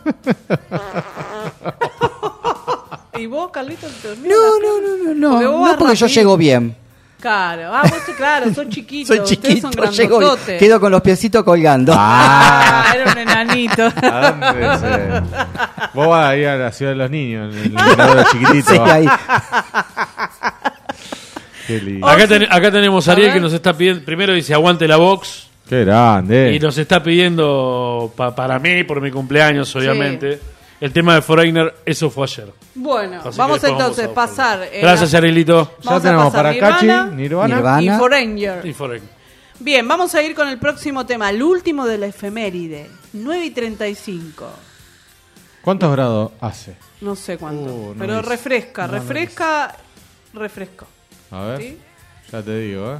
C: ¿Y vos, Carlitos, te dormís?
E: No, no, no, no,
C: Porque
E: no,
C: vos
E: no
C: vas
E: porque yo
C: rapidito.
E: llego bien.
C: Claro, ah, vos, claro, sos chiquito.
E: Soy
C: ustedes
E: chiquito,
C: son
E: llego bien.
C: grandototes.
E: Quedo con los piecitos colgando.
C: Ah, era un enanito.
D: ¿A dónde se- Vos vas ahí a la ciudad de los niños, en el mirador chiquitito.
E: Sí, ahí.
D: Qué lindo.
F: Acá, ten- acá tenemos a
C: A
F: Ariel
C: ver.
F: que nos está pidiendo. Primero dice aguante la box.
D: Qué grande.
F: Y nos está pidiendo pa- para mí, por mi cumpleaños, obviamente. El tema de Foreigner, eso fue ayer.
C: Bueno,
F: Así que
C: vamos
F: después
C: entonces a
F: vamos a-
C: pasar. eh,
F: Gracias, Arielito.
D: Ya
C: vamos a
D: tenemos
C: pasar
D: para
C: Nirvana
D: Cachi, Nirvana.
E: Nirvana.
C: y Foreigner.
F: Y Foreigner.
C: Bien, vamos a ir con el próximo tema, el último de la efeméride. nueve y treinta y cinco.
D: ¿Cuántos grados hace?
C: No sé cuánto.
D: Uh, no
C: pero
D: dice.
C: refresca,
D: No, no
C: refresca, refresco.
D: A ver,
C: ¿Sí?
D: ya te digo, ¿eh?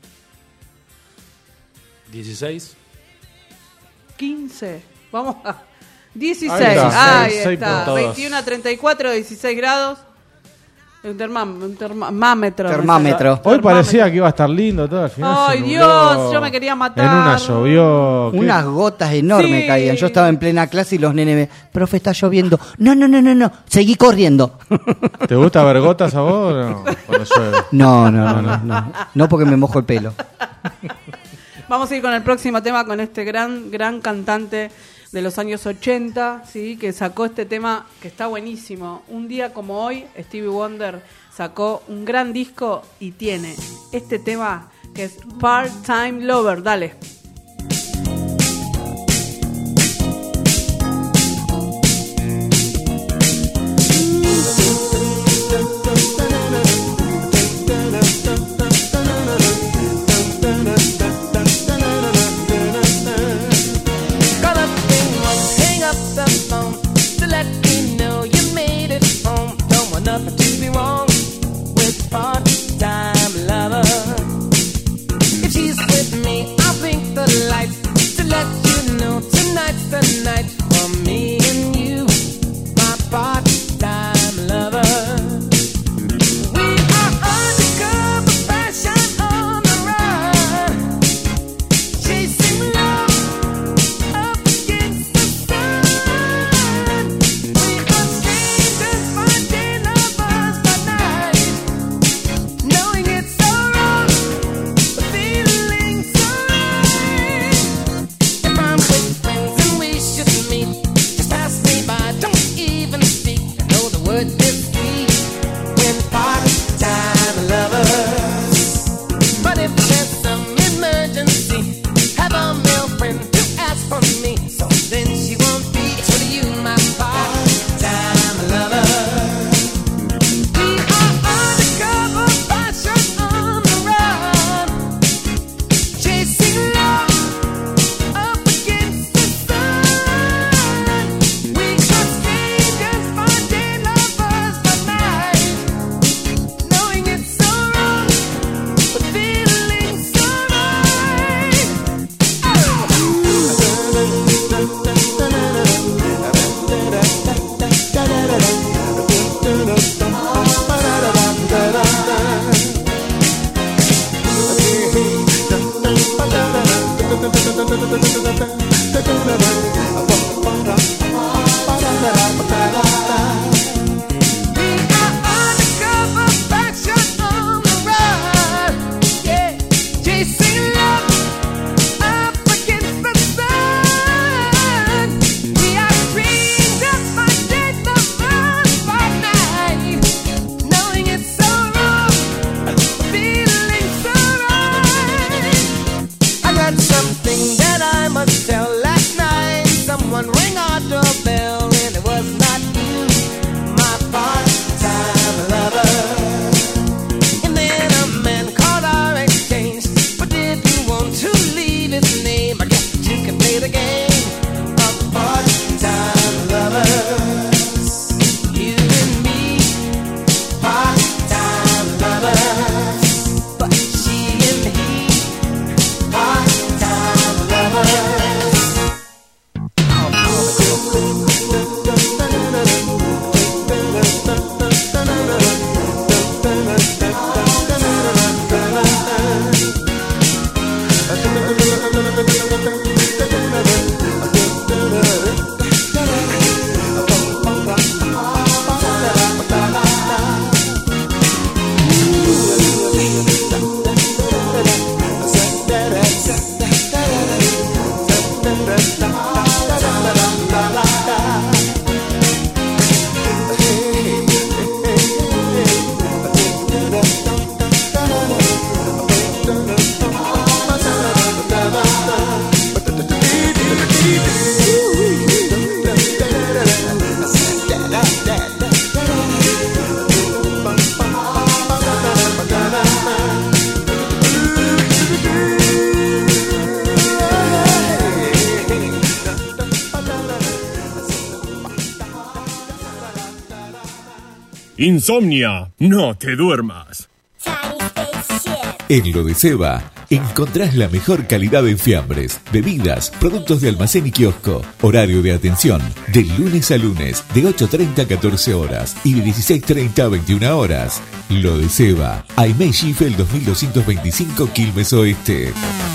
F: dieciséis.
C: quince. Vamos a. dieciséis.
D: Ahí está,
C: Ahí
D: seis
C: está.
D: punto dos.
C: veintiuno a treinta y cuatro, dieciséis grados. Un, termam- un termámetro. me
E: Termámetro.
C: sale.
D: Hoy
C: Termámetro.
D: parecía que iba a estar lindo todo, al final
C: Ay,
D: se nubló.
C: Dios, yo me quería matar.
D: En una llovió. ¿qué?
E: Unas gotas enormes
C: Sí.
E: caían. Yo estaba en plena clase y los nenes me... Profe, está lloviendo. No, no, no, no, no. Seguí corriendo.
D: ¿Te gusta ver gotas a vos o no? Cuando llueve.
E: No, no, no, no. No, no porque me mojo el pelo.
C: Vamos a ir con el próximo tema con este gran, gran cantante de los años ochenta, ¿sí? Que sacó este tema que está buenísimo. Un día como hoy, Stevie Wonder sacó un gran disco y tiene este tema que es Part-Time Lover. Dale.
B: Call up and hang up the phone to let me know you made it home. Don't want nothing to be wrong with part-time lover. If she's with me, I'll blink the lights to let you know tonight's the night for me and you, my part-time lover. We are undercover fashion on the run, chasing love up against the sun. We are strangers by day, lovers by night, knowing it's so wrong, but feeling so right. If I'm with friends and we should meet, just pass me by, don't even speak. I know the word is sweet when part-time lovers. But if there's some emergency, have a male friend to ask for me. So then she won't be to you, my part-time lover. We are undercover fashion on the run, chasing love up against the sun. We are strangers by day, lovers by night, knowing it's so wrong, but feeling so right. We are undercover fashion on the run, yeah, chasing love up against the sun. We are strangers by day, lovers by night, knowing it's so wrong, feeling so right. I got something that I must tell. Last night, someone rang our doorbell, and it was not
K: Insomnia, no te duermas.
L: En Lo de Seba encontrás la mejor calidad en fiambres, bebidas, productos de almacén y kiosco. Horario de atención de lunes a lunes de ocho treinta a catorce horas y de dieciséis treinta a veintiuna horas. Lo de Seba, Aimé Schiffel dos mil doscientos veinticinco, Quilmes Oeste.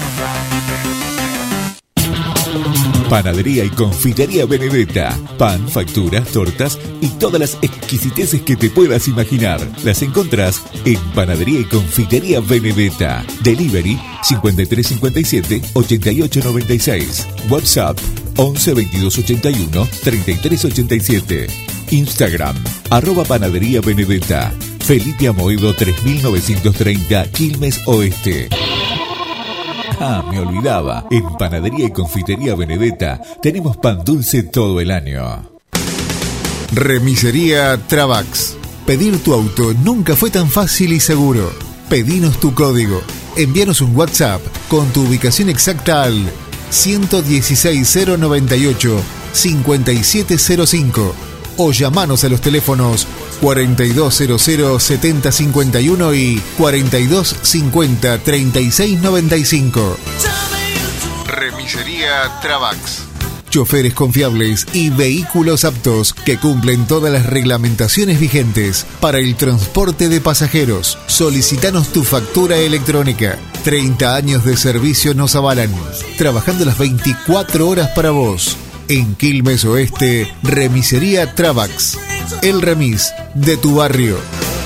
L: Panadería y confitería Benedetta. Pan, facturas, tortas y todas las exquisiteces que te puedas imaginar. Las encontrás en Panadería y confitería Benedetta. Delivery cincuenta y tres cincuenta y siete, ochenta y ocho noventa y seis. WhatsApp once veintidós ochenta y uno, treinta y tres ochenta y siete. Instagram arroba Panadería Benedetta. Felipe Amoedo tres mil novecientos treinta, Quilmes Oeste. Ah, me olvidaba. En Panadería y Confitería Benedetta tenemos pan dulce todo el año.
M: Remisería Travax. Pedir tu auto nunca fue tan fácil y seguro. Pedinos tu código. Envíanos un WhatsApp con tu ubicación exacta al ciento dieciséis cero noventa y ocho, cincuenta y siete cero cinco o llamanos a los teléfonos cuarenta y dos cero cero, setenta cincuenta y uno y cuarenta y dos cincuenta, treinta y seis noventa y cinco. Remisería Travax. Choferes confiables y vehículos aptos que cumplen todas las reglamentaciones vigentes para el transporte de pasajeros. Solicitanos tu factura electrónica. treinta años de servicio nos avalan. Trabajando las veinticuatro horas para vos. En Quilmes Oeste, Remisería Travax. El remis de tu barrio.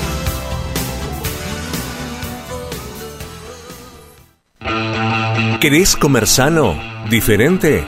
N: ¿Querés comer sano? ¿Diferente?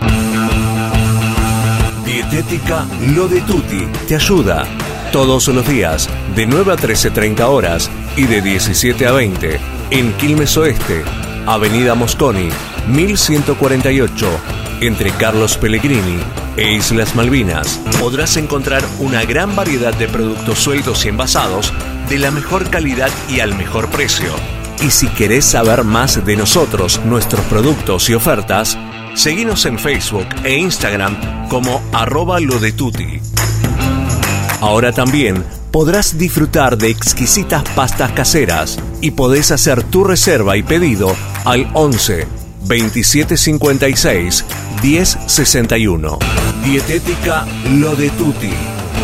N: Dietética Lo de Tutti te ayuda. Todos los días, de nueve a trece treinta horas y de diecisiete a veinte, en Quilmes Oeste, Avenida Mosconi, mil ciento cuarenta y ocho, entre Carlos Pellegrini e Islas Malvinas. Podrás encontrar una gran variedad de productos sueltos y envasados de la mejor calidad y al mejor precio. Y si querés saber más de nosotros, nuestros productos y ofertas, seguinos en Facebook e Instagram como arroba lo de tutti. Ahora también podrás disfrutar de exquisitas pastas caseras y podés hacer tu reserva y pedido al once, veintisiete cincuenta y seis, diez sesenta y uno. Dietética Lo de Tutti.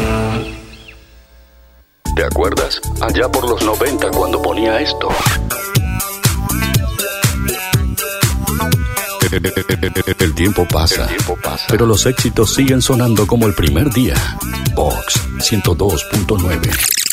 A: ¿Te acuerdas? Allá por los noventa cuando ponía esto. El tiempo pasa, el tiempo pasa, pero los éxitos siguen sonando como el primer día. Vox ciento dos punto nueve.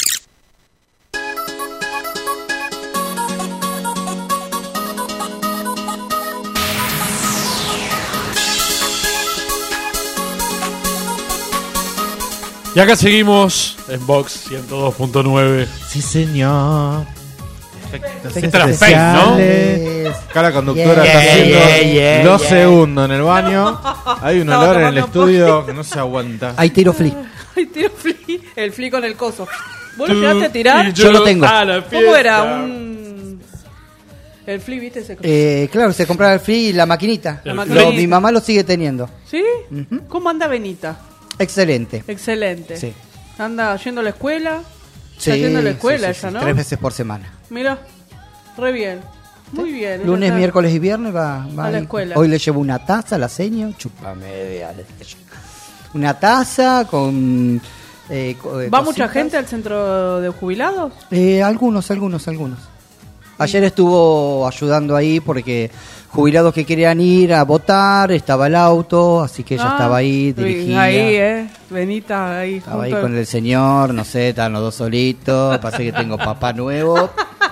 F: Y acá seguimos en Vox ciento dos punto nueve.
D: Sí, señor.
F: Este era fake, ¿no?
D: Acá la conductora
E: Yeah,
D: está haciendo
E: yeah, yeah,
D: lo
E: yeah.
D: segundo en el baño. Hay un
C: Estaba
D: olor en el
C: tomando
D: estudio que no se aguanta.
E: Hay tiro flip.
C: Ay, tiro fli, el fli con el coso. ¿Vos lo llegaste a tirar?
E: Yo lo tengo.
F: A la
C: ¿Cómo era?
F: fiesta.
C: Un... El fli, ¿viste? Ese coso.
E: Eh, claro, se compraba el free y la maquinita.
C: La
E: Lo-
C: maquinita.
E: mi mamá lo sigue teniendo.
C: ¿Sí? ¿Cómo anda Benita?
E: Excelente.
C: Excelente.
E: Sí.
C: ¿Anda yendo a la escuela?
E: Sí,
C: Está yendo a la escuela
E: sí, sí,
C: ella,
E: sí.
C: ¿no?
E: Tres veces por semana.
C: Mira, re bien. Muy bien. ella
E: Lunes,
C: está-
E: miércoles y viernes va, va
C: A la
E: ahí.
C: escuela.
E: Hoy le llevo una taza, la seño, chúpame de ale- una taza con... eh, co- eh,
C: ¿Va
E: cositas.
C: mucha gente al centro de jubilados?
E: Eh, algunos, algunos, algunos. Ayer estuvo ayudando ahí porque jubilados que querían ir a votar, estaba el auto, así que ella
C: Ah,
E: estaba ahí,
C: sí,
E: dirigía.
C: Ahí, ¿eh? Benita, ahí.
E: Estaba ahí
C: junto-
E: con el señor, no sé, estaban los dos solitos, pasa que tengo papá nuevo.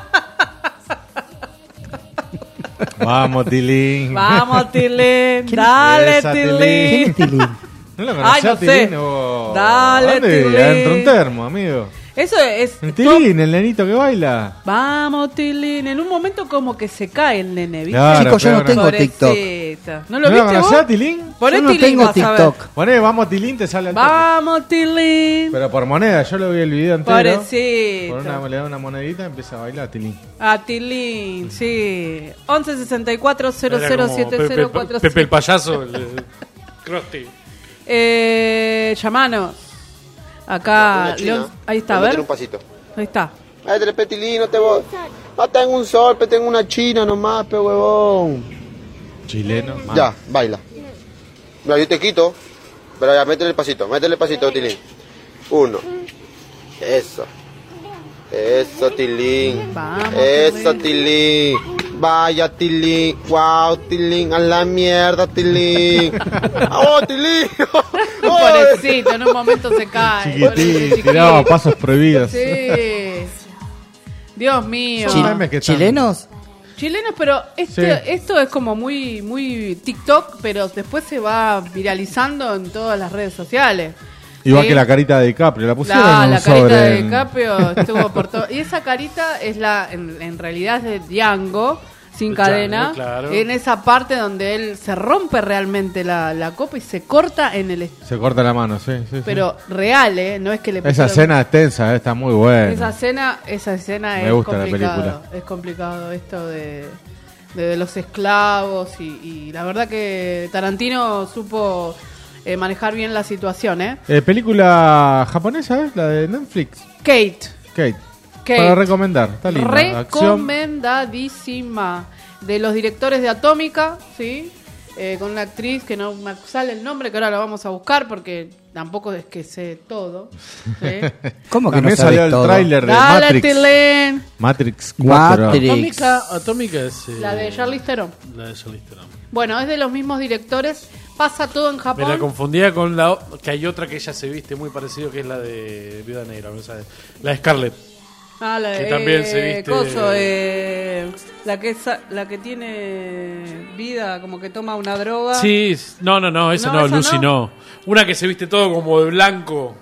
D: Vamos, Tilín.
C: Vamos, Tilín.
E: ¿Quién-
C: Dale,
D: Esa,
C: Tilín.
E: ¿Quién es Tilín?
D: ¿No lo
C: Ay,
D: conocés,
C: no sé.
D: Tilín? O-
C: Dale,
D: ¿Dónde?
C: Tilín.
D: Adentro de un termo, amigo.
C: Eso es.
D: El Tilín, el nenito que baila.
C: Vamos, Tilín. En un momento como que se cae el nene, ¿viste?
D: Claro,
E: Chicos, yo no
D: claro.
E: tengo TikTok.
C: Pobrecita. ¿No lo
D: ¿No lo
C: viste
D: conocés,
C: vos?
D: Tilín?
C: Poné
E: Yo no
C: Tilín,
E: tengo
C: vas a ver.
E: TikTok.
D: Poné, vamos, Tilín, te sale al toque.
C: Vamos, Tilín.
D: Pero por moneda, yo lo vi el video entero.
C: Pobrecito.
D: Por una, le da una monedita y empieza a bailar Tilín.
C: A Tilín, sí. once sesenta y cuatro cero
F: Era
C: cero
F: como
C: siete
F: Pepe,
C: cero cuatro
F: Pepe el payaso, el, el Krusty.
C: Eh, llamanos. Acá,
O: Una china.
C: León, ahí está, a
O: Métele
C: ver.
O: un pasito.
C: Ahí está.
O: Métele, Petilín, no te voy. No tengo un sol, pe, tengo una china nomás, pe huevón.
D: Chileno.
O: Ya, baila. Mira, yo te quito. Pero ya, métele el pasito, métele el pasito, Tilín. Uno. Eso. Eso, Tilín.
C: Vamos,
O: Eso, Tilín. Vaya, Tilín. Wow, Tilín. A la mierda, Tilín. ¡Oh, Tilín!
C: Pobrecito, en un momento se cae.
D: Chiquitín, tiraba pasos prohibidos.
C: Sí. Dios mío.
D: Son memes que están-
E: ¿Chilenos?
C: Chilenos, pero este,
D: Sí.
C: esto es como muy, muy TikTok, pero después se va viralizando en todas las redes sociales.
D: Igual
C: ¿Sí?
D: que la carita de DiCaprio, la pusieron
C: La,
D: en un
C: la carita
D: sobre
C: de
D: en-
C: DiCaprio estuvo por todo. Y esa carita es la, en, en realidad es de Django, sin
F: De
C: cadena.
F: Django, claro.
C: En esa parte donde él se rompe realmente la, la copa y se corta en el. est-
D: Se corta la mano, sí, sí, sí.
C: Pero real, ¿eh? No es que le
D: Esa
C: pusieron-
D: escena es tensa, eh, está muy buena.
C: Esa escena, esa escena
D: Me
C: es
D: gusta la
C: complicado.
D: película.
C: Es complicado esto de, de, de los esclavos y, y la verdad que Tarantino supo eh, manejar bien la situación, ¿eh?
D: Eh, película japonesa, ¿eh? La de Netflix.
C: Kate.
D: Kate.
C: Kate.
D: Para recomendar, está linda. Acción.
C: Recomendadísima. De los directores de Atómica, ¿sí? Eh, con una actriz que no me sale el nombre, que ahora la vamos a buscar porque tampoco es que sé todo. ¿sí?
E: ¿Cómo que
D: También
E: no sabes
D: salió el
E: todo?
D: tráiler de
C: Dale,
D: Matrix.
C: Tilén.
D: Matrix cuatro.
E: Matrix.
F: Atómica, Atómica es. eh,
C: La de Charlize Theron.
F: La de Charlize Theron.
C: Bueno, es de los mismos directores. Pasa todo en
F: Me
C: Japón.
F: la confundía con la. o- Que hay otra que ella se viste muy parecido, que es la de Viuda Negra. ¿no sabes? La de Scarlett.
C: Ah, la
F: que
C: de,
F: también se
C: eh,
F: viste-
C: coso, eh, la que es- la que tiene vida, como que toma una droga.
F: Sí, s- no, no, no, esa
C: No,
F: no,
C: esa
F: Lucy
C: no.
F: no. Una que se viste todo como de blanco.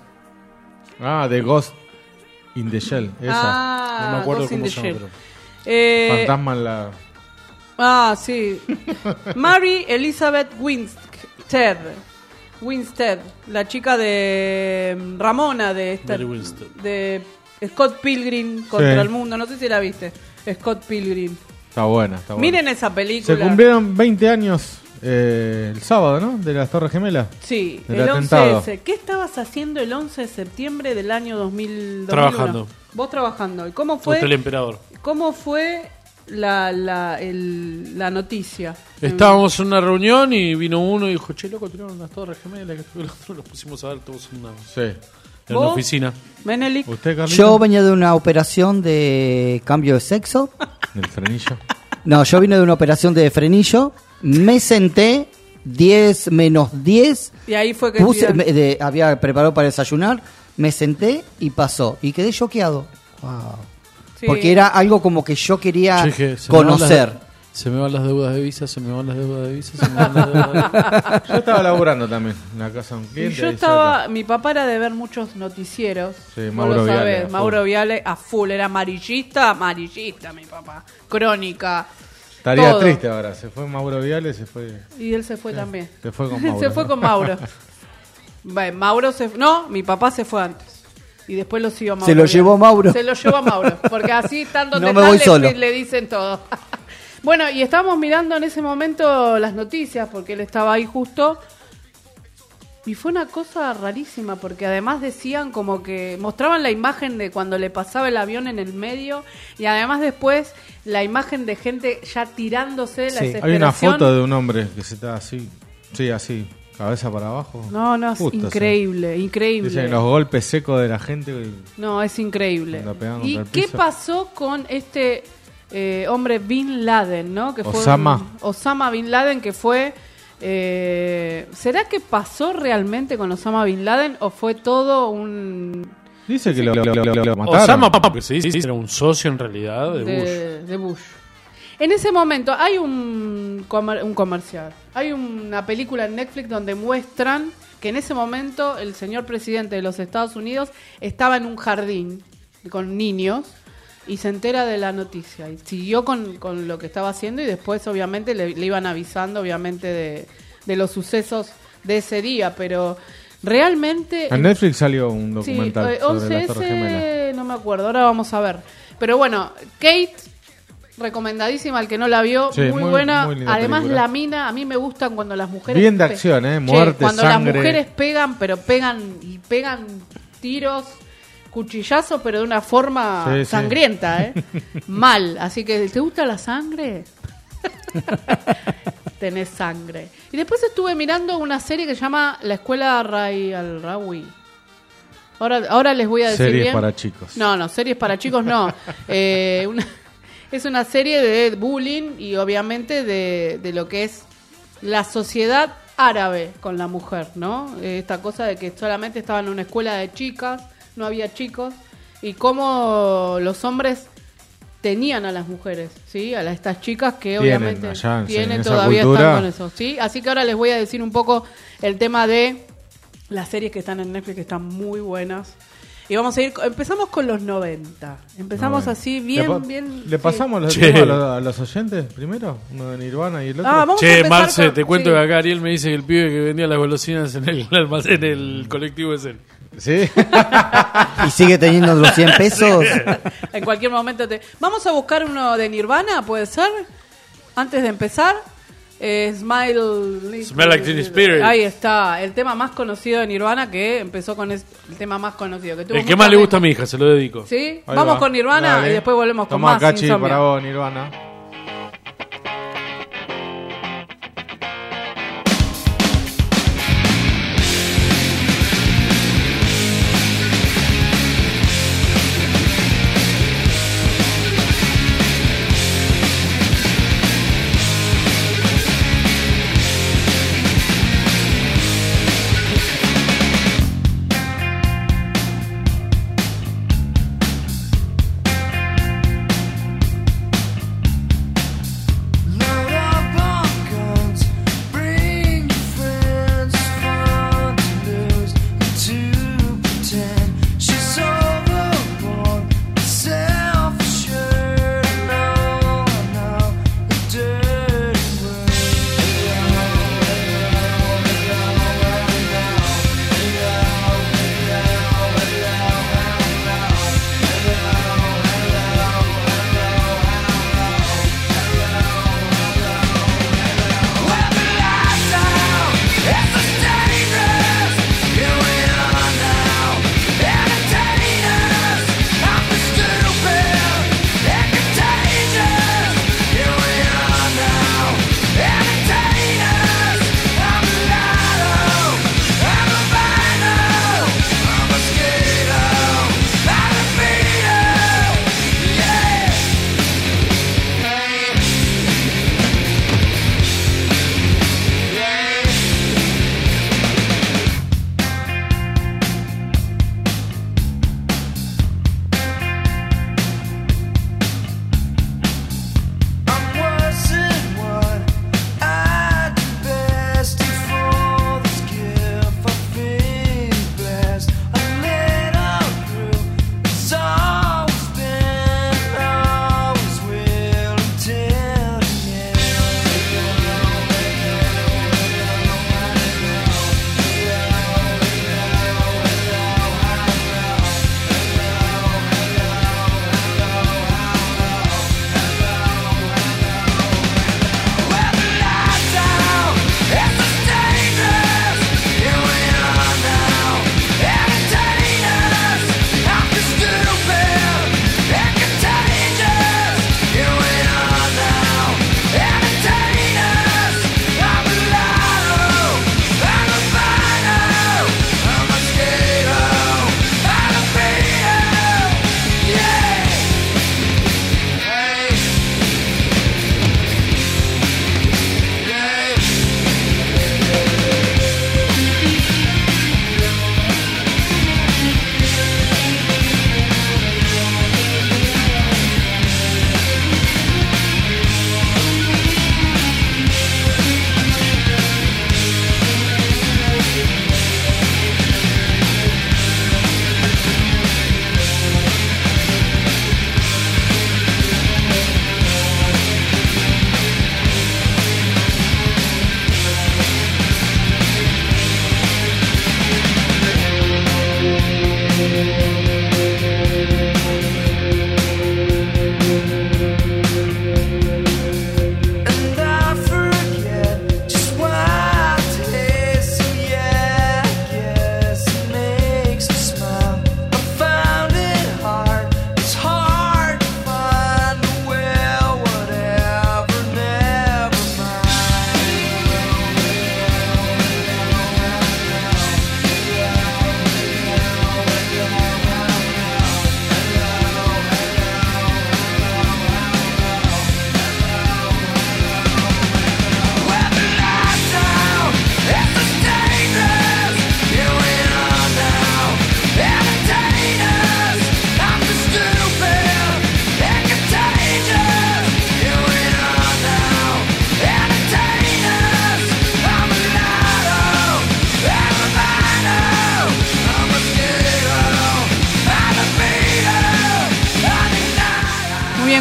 D: Ah, de Ghost in the Shell. Esa.
C: Ah,
F: No me acuerdo
C: Ghost in
F: cómo
C: the
F: se llama,
C: Shell.
F: pero-
C: Eh,
D: Fantasma en la.
C: Ah, sí. Mary Elizabeth Winstead. Winstead, la chica de mm, Ramona de esta,
F: Mary Winstead.
C: de Scott Pilgrim contra
D: Sí.
C: el mundo. No sé si la viste. Scott Pilgrim.
D: Está buena, está buena.
C: Miren esa película.
D: Se cumplieron veinte años eh, el sábado, ¿no? De las Torres Gemelas.
C: Sí,
D: del
C: el
D: atentado.
C: once ese. ¿Qué estabas haciendo el once de septiembre del año dos mil?
F: Trabajando.
C: dos mil uno? Vos trabajando. ¿Y cómo fue?
F: Hotel Emperador.
C: ¿Cómo fue la, la, el- la noticia?
F: Estábamos en una reunión y vino uno y dijo, che, loco, tiraron las Torres Gemelas, que esto y lo otro. Los pusimos a ver todos en una,
D: Sí.
F: en una
C: ¿Vos?
F: oficina.
C: Menelik.
D: ¿Usted, Carlito?
E: Yo venía de una operación de cambio de sexo.
D: El frenillo.
E: No, yo vine de una operación de frenillo. Me senté diez menos diez.
C: Y ahí fue que
E: Puse,
C: tiran-
E: me- de- había preparado para desayunar. Me senté y pasó. Y quedé choqueado. Wow.
C: Sí.
E: Porque era algo como que yo quería
F: Yo dije, se me van
E: conocer.
F: las- Se me van las deudas de visa, se me van las deudas de visa, se me van las deudas de visa.
D: Yo estaba laburando también en la casa de un
C: Y
D: cliente.
C: yo
D: ahí
C: estaba, mi papá era de ver muchos noticieros.
D: Sí,
C: vos
D: Mauro
C: lo
D: Viale,
C: sabés,
D: a full.
C: Mauro Viale a full, era amarillista, amarillista mi papá. Crónica.
D: cerca. Estaría
C: todo.
D: triste ahora. Se fue Mauro Viale, se fue.
C: Y él se fue también.
D: Se fue con Mauro.
C: se fue con Mauro. Bueno, Mauro se no, mi papá se fue antes. Y después lo siguió Mauro.
E: Se lo
C: Viale.
E: llevó Mauro.
C: Se lo llevó a Mauro. Porque así estando
E: No
C: donde
E: me voy
C: están, le-
E: solo.
C: le dicen todo. Bueno, y estábamos mirando en ese momento las noticias, porque él estaba ahí justo. Y fue una cosa rarísima, porque además decían como que mostraban la imagen de cuando le pasaba el avión en el medio, y además después la imagen de gente ya tirándose, la
E: Sí.
C: desesperación.
D: Hay una foto de un hombre que se está así. Sí, así. Cabeza para abajo.
C: No, no, es
D: Justo, sí.
C: increíble, increíble.
D: Dicen los golpes secos de la gente.
C: No, es increíble.
D: Cuando pegan
C: ¿Y
D: contra el
C: qué
D: piso.
C: pasó con este eh, hombre Bin Laden, no? Que fue
D: Osama.
C: un- Osama Bin Laden, que fue... eh, ¿Será que pasó realmente con Osama Bin Laden o fue todo un...
D: Dice que lo, lo- lo- lo- lo mataron.
F: Osama, papá, que se dice, era un socio en realidad de, Bush.
C: de, de Bush? En ese momento hay un, comer- un comercial, hay una película en Netflix donde muestran que en ese momento el señor presidente de los Estados Unidos estaba en un jardín con niños y se entera de la noticia y siguió con, con lo que estaba haciendo y después obviamente le, le iban avisando obviamente de, de los sucesos de ese día, pero realmente...
D: En Netflix salió un
C: Sí,
D: documental
C: eh,
D: sobre las Torres Gemelas.
C: once ese no me acuerdo, ahora vamos a ver. Pero bueno, Kate, recomendadísima al que no la vio,
D: Sí,
C: muy,
D: muy-
C: buena.
D: muy linda
C: Además
D: película.
C: la mina, a mí me gustan cuando las mujeres...
D: Bien de
C: pe-
D: acción, ¿eh?
C: Che,
D: Muerte,
C: cuando
D: sangre.
C: las mujeres pegan, pero pegan y pegan tiros, cuchillazos, pero de una forma
D: Sí, sí.
C: sangrienta, ¿eh? Mal. Así que, ¿te gusta la sangre? Tenés sangre. Y después estuve mirando una serie que se llama La Escuela Ray Al Rawi. Ahora, ahora les voy a decir
D: Series
C: bien.
D: para chicos.
C: No, no, series para chicos no. Eh, una, es una serie de bullying y obviamente de, de lo que es la sociedad árabe con la mujer, ¿no? Eh, esta cosa de que solamente estaban en una escuela de chicas, no había chicos, y cómo los hombres tenían a las mujeres, ¿sí? A la- estas chicas que
D: Tienen
C: obviamente
D: allá, en-
C: tienen
D: en esa
C: todavía
D: cultura.
C: están con eso, ¿sí? Así que ahora les voy a decir un poco el tema de las series que están en Netflix, que están muy buenas. Y vamos a ir, empezamos con los noventa. Empezamos
D: noventa.
C: así,
D: ¿Le
C: bien,
D: pa-
C: bien...
D: ¿Le
C: sí.
D: pasamos los
F: Che.
D: temas a los, a los oyentes primero? Uno de Nirvana y el otro.
C: Ah, vamos a
F: Che,
C: empezar
F: Marce,
C: con-
F: te cuento
C: sí.
F: que acá Ariel me dice que el pibe que vendía las golosinas en el almacén, en el colectivo es él.
D: ¿Sí?
E: ¿Y sigue teniendo los cien pesos?
C: En cualquier momento te... Vamos a buscar uno de Nirvana, ¿puede ser? Antes de empezar. Eh, Smile...
F: Smell Like Teen Spirit.
C: Ahí está. El tema más conocido de Nirvana, que empezó con es- el tema más conocido. Que tuvo
F: El que
C: mucha
F: más le
C: venta.
F: gusta a mi hija, se lo dedico.
C: ¿Sí?
D: Ahí
C: Vamos
D: va.
C: con Nirvana
D: Dale.
C: y después volvemos con
D: Tomá,
C: más
D: Cachi,
C: Insomnia.
D: para vos, Nirvana.
B: Thank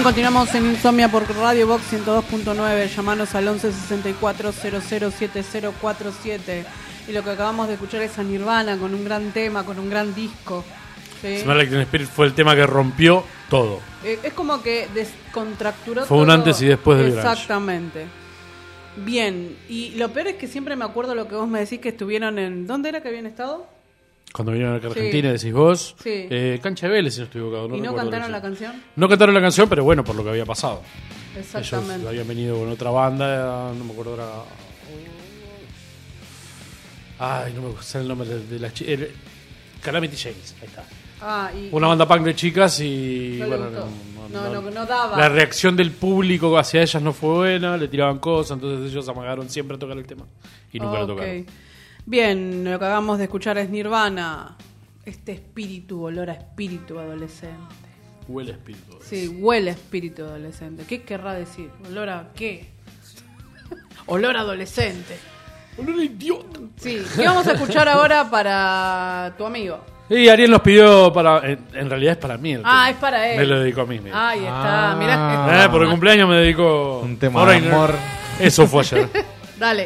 C: Bien, continuamos en Insomnia por Radio Box ciento dos punto nueve. Llamanos al once sesenta y cuatro cero cero siete cero cuatro siete. Y lo que acabamos de escuchar es a Nirvana con un gran tema, con un gran disco. ¿Sí?
F: Smell Like Teen Spirit fue el tema que rompió todo.
C: Eh, es como que descontracturó
F: Fue un
C: todo.
F: antes y después del grunge.
C: Exactamente. Bien, y lo peor es que siempre me acuerdo lo que vos me decís que estuvieron en... ¿Dónde era que habían estado?
F: Cuando vinieron acá a
C: Sí.
F: Argentina, decís vos.
C: Sí.
F: Eh, Cancha de Vélez, si no estoy equivocado. No
C: ¿Y no
F: recuerdo
C: cantaron
F: bien.
C: la canción?
F: No cantaron la canción, pero bueno, por lo que había pasado.
C: Exactamente.
F: Ellos habían venido con otra banda, no me acuerdo ahora. Ay, no me gusta el nombre de, de las chicas. Calamity James, ahí está.
C: Ah, y,
F: Una banda punk de chicas y
C: No le
F: bueno,
C: gustó.
F: no,
C: No, no, no daba.
F: la reacción del público hacia ellas no fue buena, le tiraban cosas, entonces ellos amagaron siempre a tocar el tema y nunca lo
C: Ok.
F: tocaron.
C: Bien, lo que acabamos de escuchar es Nirvana. Este espíritu, olor a espíritu adolescente.
F: Huele espíritu.
C: Sí, huele a espíritu adolescente. ¿Qué querrá decir? ¿Olor a qué? Olor a adolescente.
F: Olor a idiota.
C: Sí, ¿qué vamos a escuchar ahora para tu amigo?
F: Y Ariel nos pidió para. En, en realidad es para mí. el
C: Ah,
F: tema.
C: es para él.
F: Me lo dedicó a mí. mira.
C: Ahí está, mirá.
F: Eh, por el cumpleaños me dedicó.
D: Un tema
F: Foreigner.
D: de amor.
F: Eso fue ayer.
C: Dale.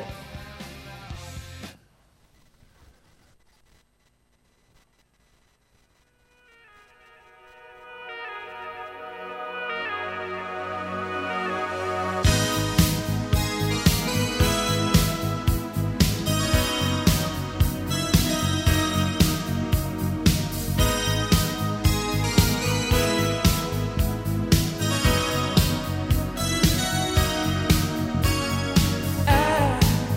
B: I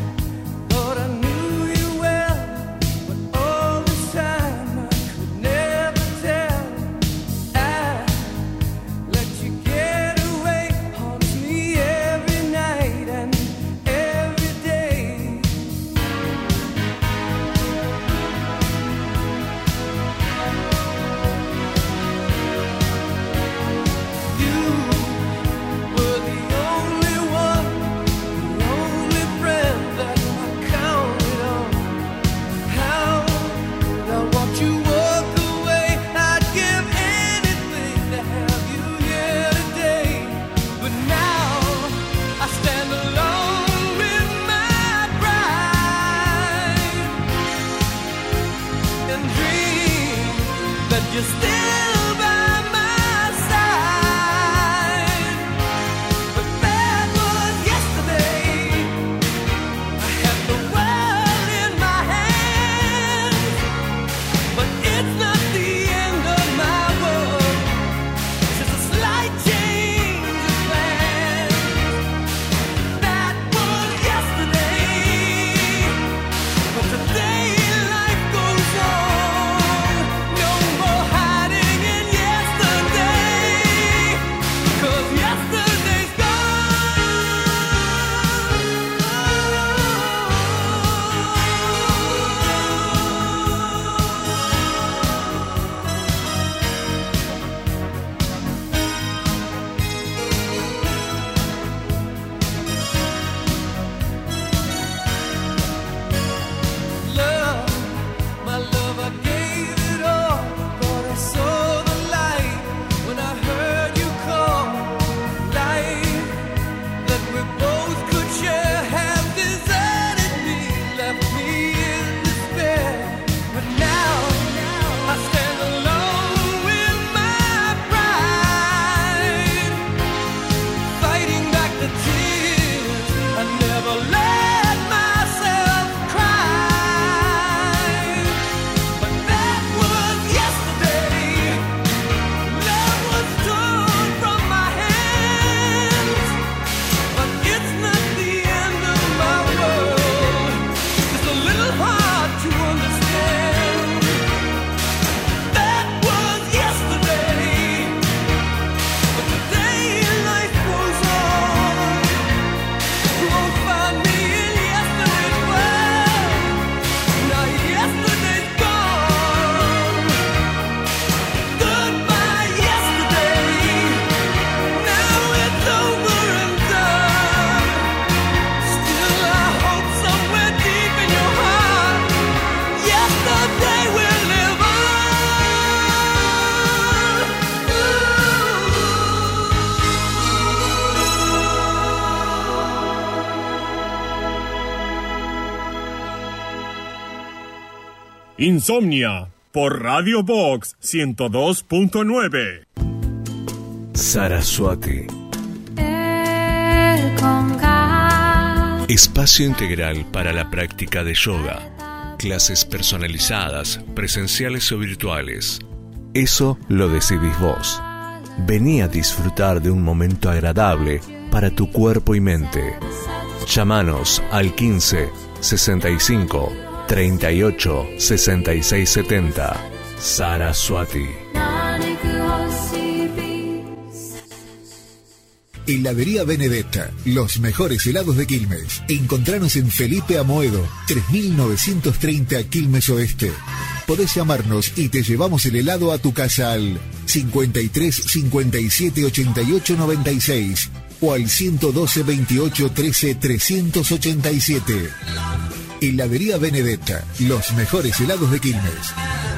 K: Insomnia por Radio Box ciento dos punto nueve.
N: Saraswati. Espacio integral para la práctica de yoga. Clases personalizadas, presenciales o virtuales. Eso lo decidís vos. Vení a disfrutar de un momento agradable para tu cuerpo y mente. Llámanos al quince, sesenta y cinco, treinta y ocho, sesenta y seis, setenta. Saraswati.
M: Heladería Benedetta, los mejores helados de Quilmes. Encontranos en Felipe Amoedo, tres mil novecientos treinta Quilmes Oeste. Podés llamarnos y te llevamos el helado a tu casa al cincuenta y tres, cincuenta y siete, ochenta y ocho, noventa y seis o al ciento doce, veintiocho, trece, trescientos ochenta y siete. Heladería Benedetta, los mejores helados de Quilmes.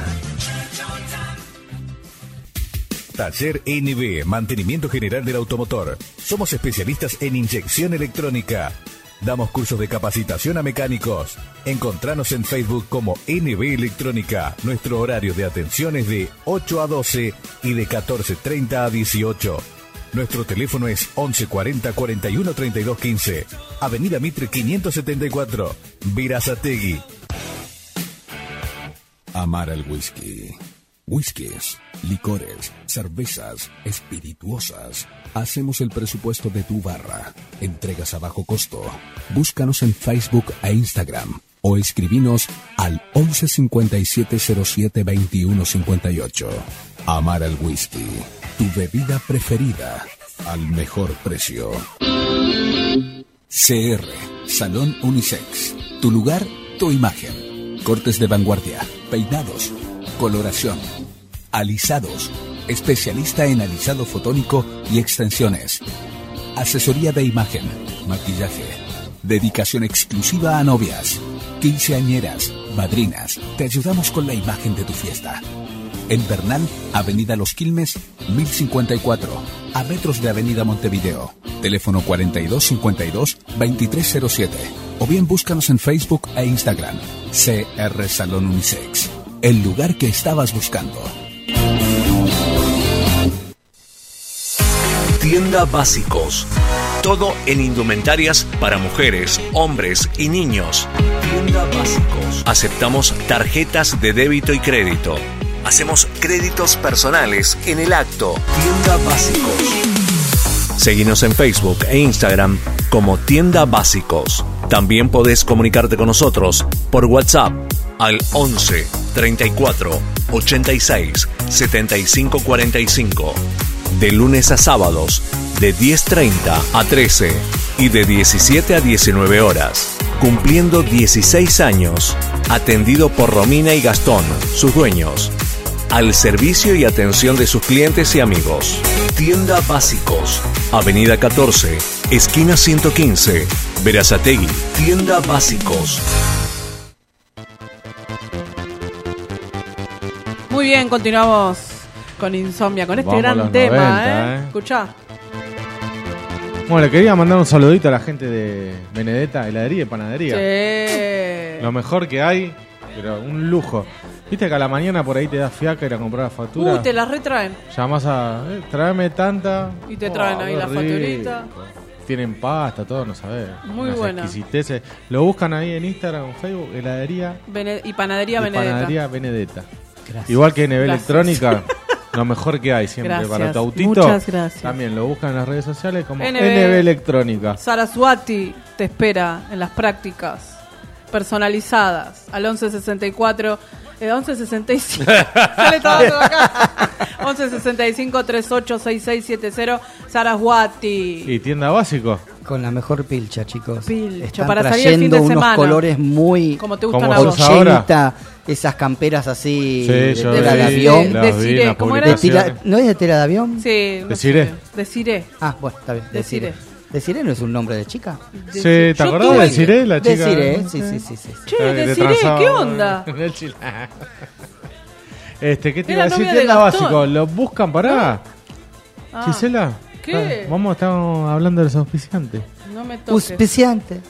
L: Taller N B, Mantenimiento General del Automotor. Somos especialistas en inyección electrónica. Damos cursos de capacitación a mecánicos. Encontranos en Facebook como N B Electrónica. Nuestro horario de atención es de ocho a doce y de catorce treinta a dieciocho. Nuestro teléfono es once cuarenta, cuarenta y uno, treinta y dos, quince. Avenida Mitre quinientos setenta y cuatro, Verazategui.
P: Amar al whisky. Whiskies, licores, cervezas, espirituosas. Hacemos el presupuesto de tu barra. Entregas a bajo costo. Búscanos en Facebook e Instagram o escribinos al once cincuenta y siete cero siete veintiuno cincuenta y ocho. Amar al whisky, tu bebida preferida al mejor precio. C R, Salón Unisex. Tu lugar, tu imagen. Cortes de vanguardia, peinados, coloración, alisados, especialista en alisado fotónico y extensiones, asesoría de imagen, maquillaje, dedicación exclusiva a novias, quinceañeras, madrinas. Te ayudamos con la imagen de tu fiesta. En Bernal, Avenida Los Quilmes, mil cincuenta y cuatro, a metros de Avenida Montevideo. Teléfono cuarenta y dos cincuenta y dos, veintitrés cero siete. O bien búscanos en Facebook e Instagram. C R Salón Unisex. El lugar que estabas buscando.
N: Tienda Básicos. Todo en indumentarias para mujeres, hombres y niños. Tienda Básicos. Aceptamos tarjetas de débito y crédito. Hacemos créditos personales en el acto. Tienda Básicos. Seguinos en Facebook e Instagram como Tienda Básicos. También podés comunicarte con nosotros por WhatsApp al once, treinta y cuatro, ochenta y seis, setenta y cinco, cuarenta y cinco. De lunes a sábados, de diez treinta a trece y de diecisiete a diecinueve horas. Cumpliendo dieciséis años. Atendido por Romina y Gastón, sus dueños. Al servicio y atención de sus clientes y amigos. Tienda Básicos. Avenida catorce, esquina ciento quince, Verazategui. Tienda Básicos.
C: Muy bien, continuamos con Insomnia, con este
D: Vamos a
C: gran
D: los
C: tema,
D: noventa,
C: ¿eh?
D: ¿eh?
C: Escuchá.
D: Bueno, le quería mandar un saludito a la gente de Benedetta, heladería y panadería.
C: Sí.
D: Lo mejor que hay, pero un lujo. Viste que a la mañana por ahí te da fiaca ir a comprar la factura.
C: Uy, te las retraen.
D: Llamás a, eh, tráeme tanta.
C: Y te traen
D: Oh,
C: ahí
D: qué
C: la
D: rico.
C: facturita.
D: Tienen pasta, todo, no sabés.
C: Muy
D: Unas
C: buena.
D: exquisiteces. Lo buscan ahí en Instagram o Facebook, heladería
C: Bene- y panadería
D: y
C: Benedetta.
D: panadería Benedetta.
E: Gracias.
D: Igual que N B
C: Gracias.
D: Electrónica, lo mejor que hay siempre
C: Gracias.
D: para tu autito.
C: Muchas gracias.
D: También lo buscan en las redes sociales como
C: N
D: N
C: B
D: B Electrónica.
C: Saraswati te espera en las prácticas personalizadas al once sesenta y cuatro, eh, once sesenta y cinco. Ya le estaba todo acá. once sesenta y cinco, treinta y ocho, sesenta y seis setenta. Saraswati.
D: ¿Y tienda básico?
E: Con la mejor pilcha, chicos.
C: Pilcha,
E: Están
C: para salir el fin
E: trayendo
C: de
E: unos
C: semana.
E: colores muy
C: Como te gustan
D: Como
C: a vos.
D: sos ahora.
E: ochenta, esas camperas así
D: Sí,
E: de
D: yo
E: tela de
D: vi,
E: avión.
D: las
C: De
D: vi en
C: Cire,
D: las
C: ¿cómo era?
E: De tela-
D: publicaciones.
E: ¿No es de tela de avión?
C: Sí, no
D: Deciré.
C: sé. Deciré.
E: Ah, bueno, está bien.
C: Deciré.
E: Deciré. ¿Deciré no es un nombre de chica?
D: Sí, ¿te
C: Yo
D: acordás
C: tuve-
D: de Ciré, la chica?
E: Deciré, sí, sí, sí, sí.
C: Che,
D: Que te
C: Deciré,
D: transaba
C: ¿qué onda?
D: en el chile. Este, ¿qué te
C: Era
D: iba a decir?
C: novia de
D: Tienda
C: Gastón.
D: básico, ¿lo buscan para?
C: Ah,
D: Gisela.
C: ¿Qué?
D: Ah, vamos, estamos hablando de los auspiciantes.
C: No me toques.
E: Auspiciante.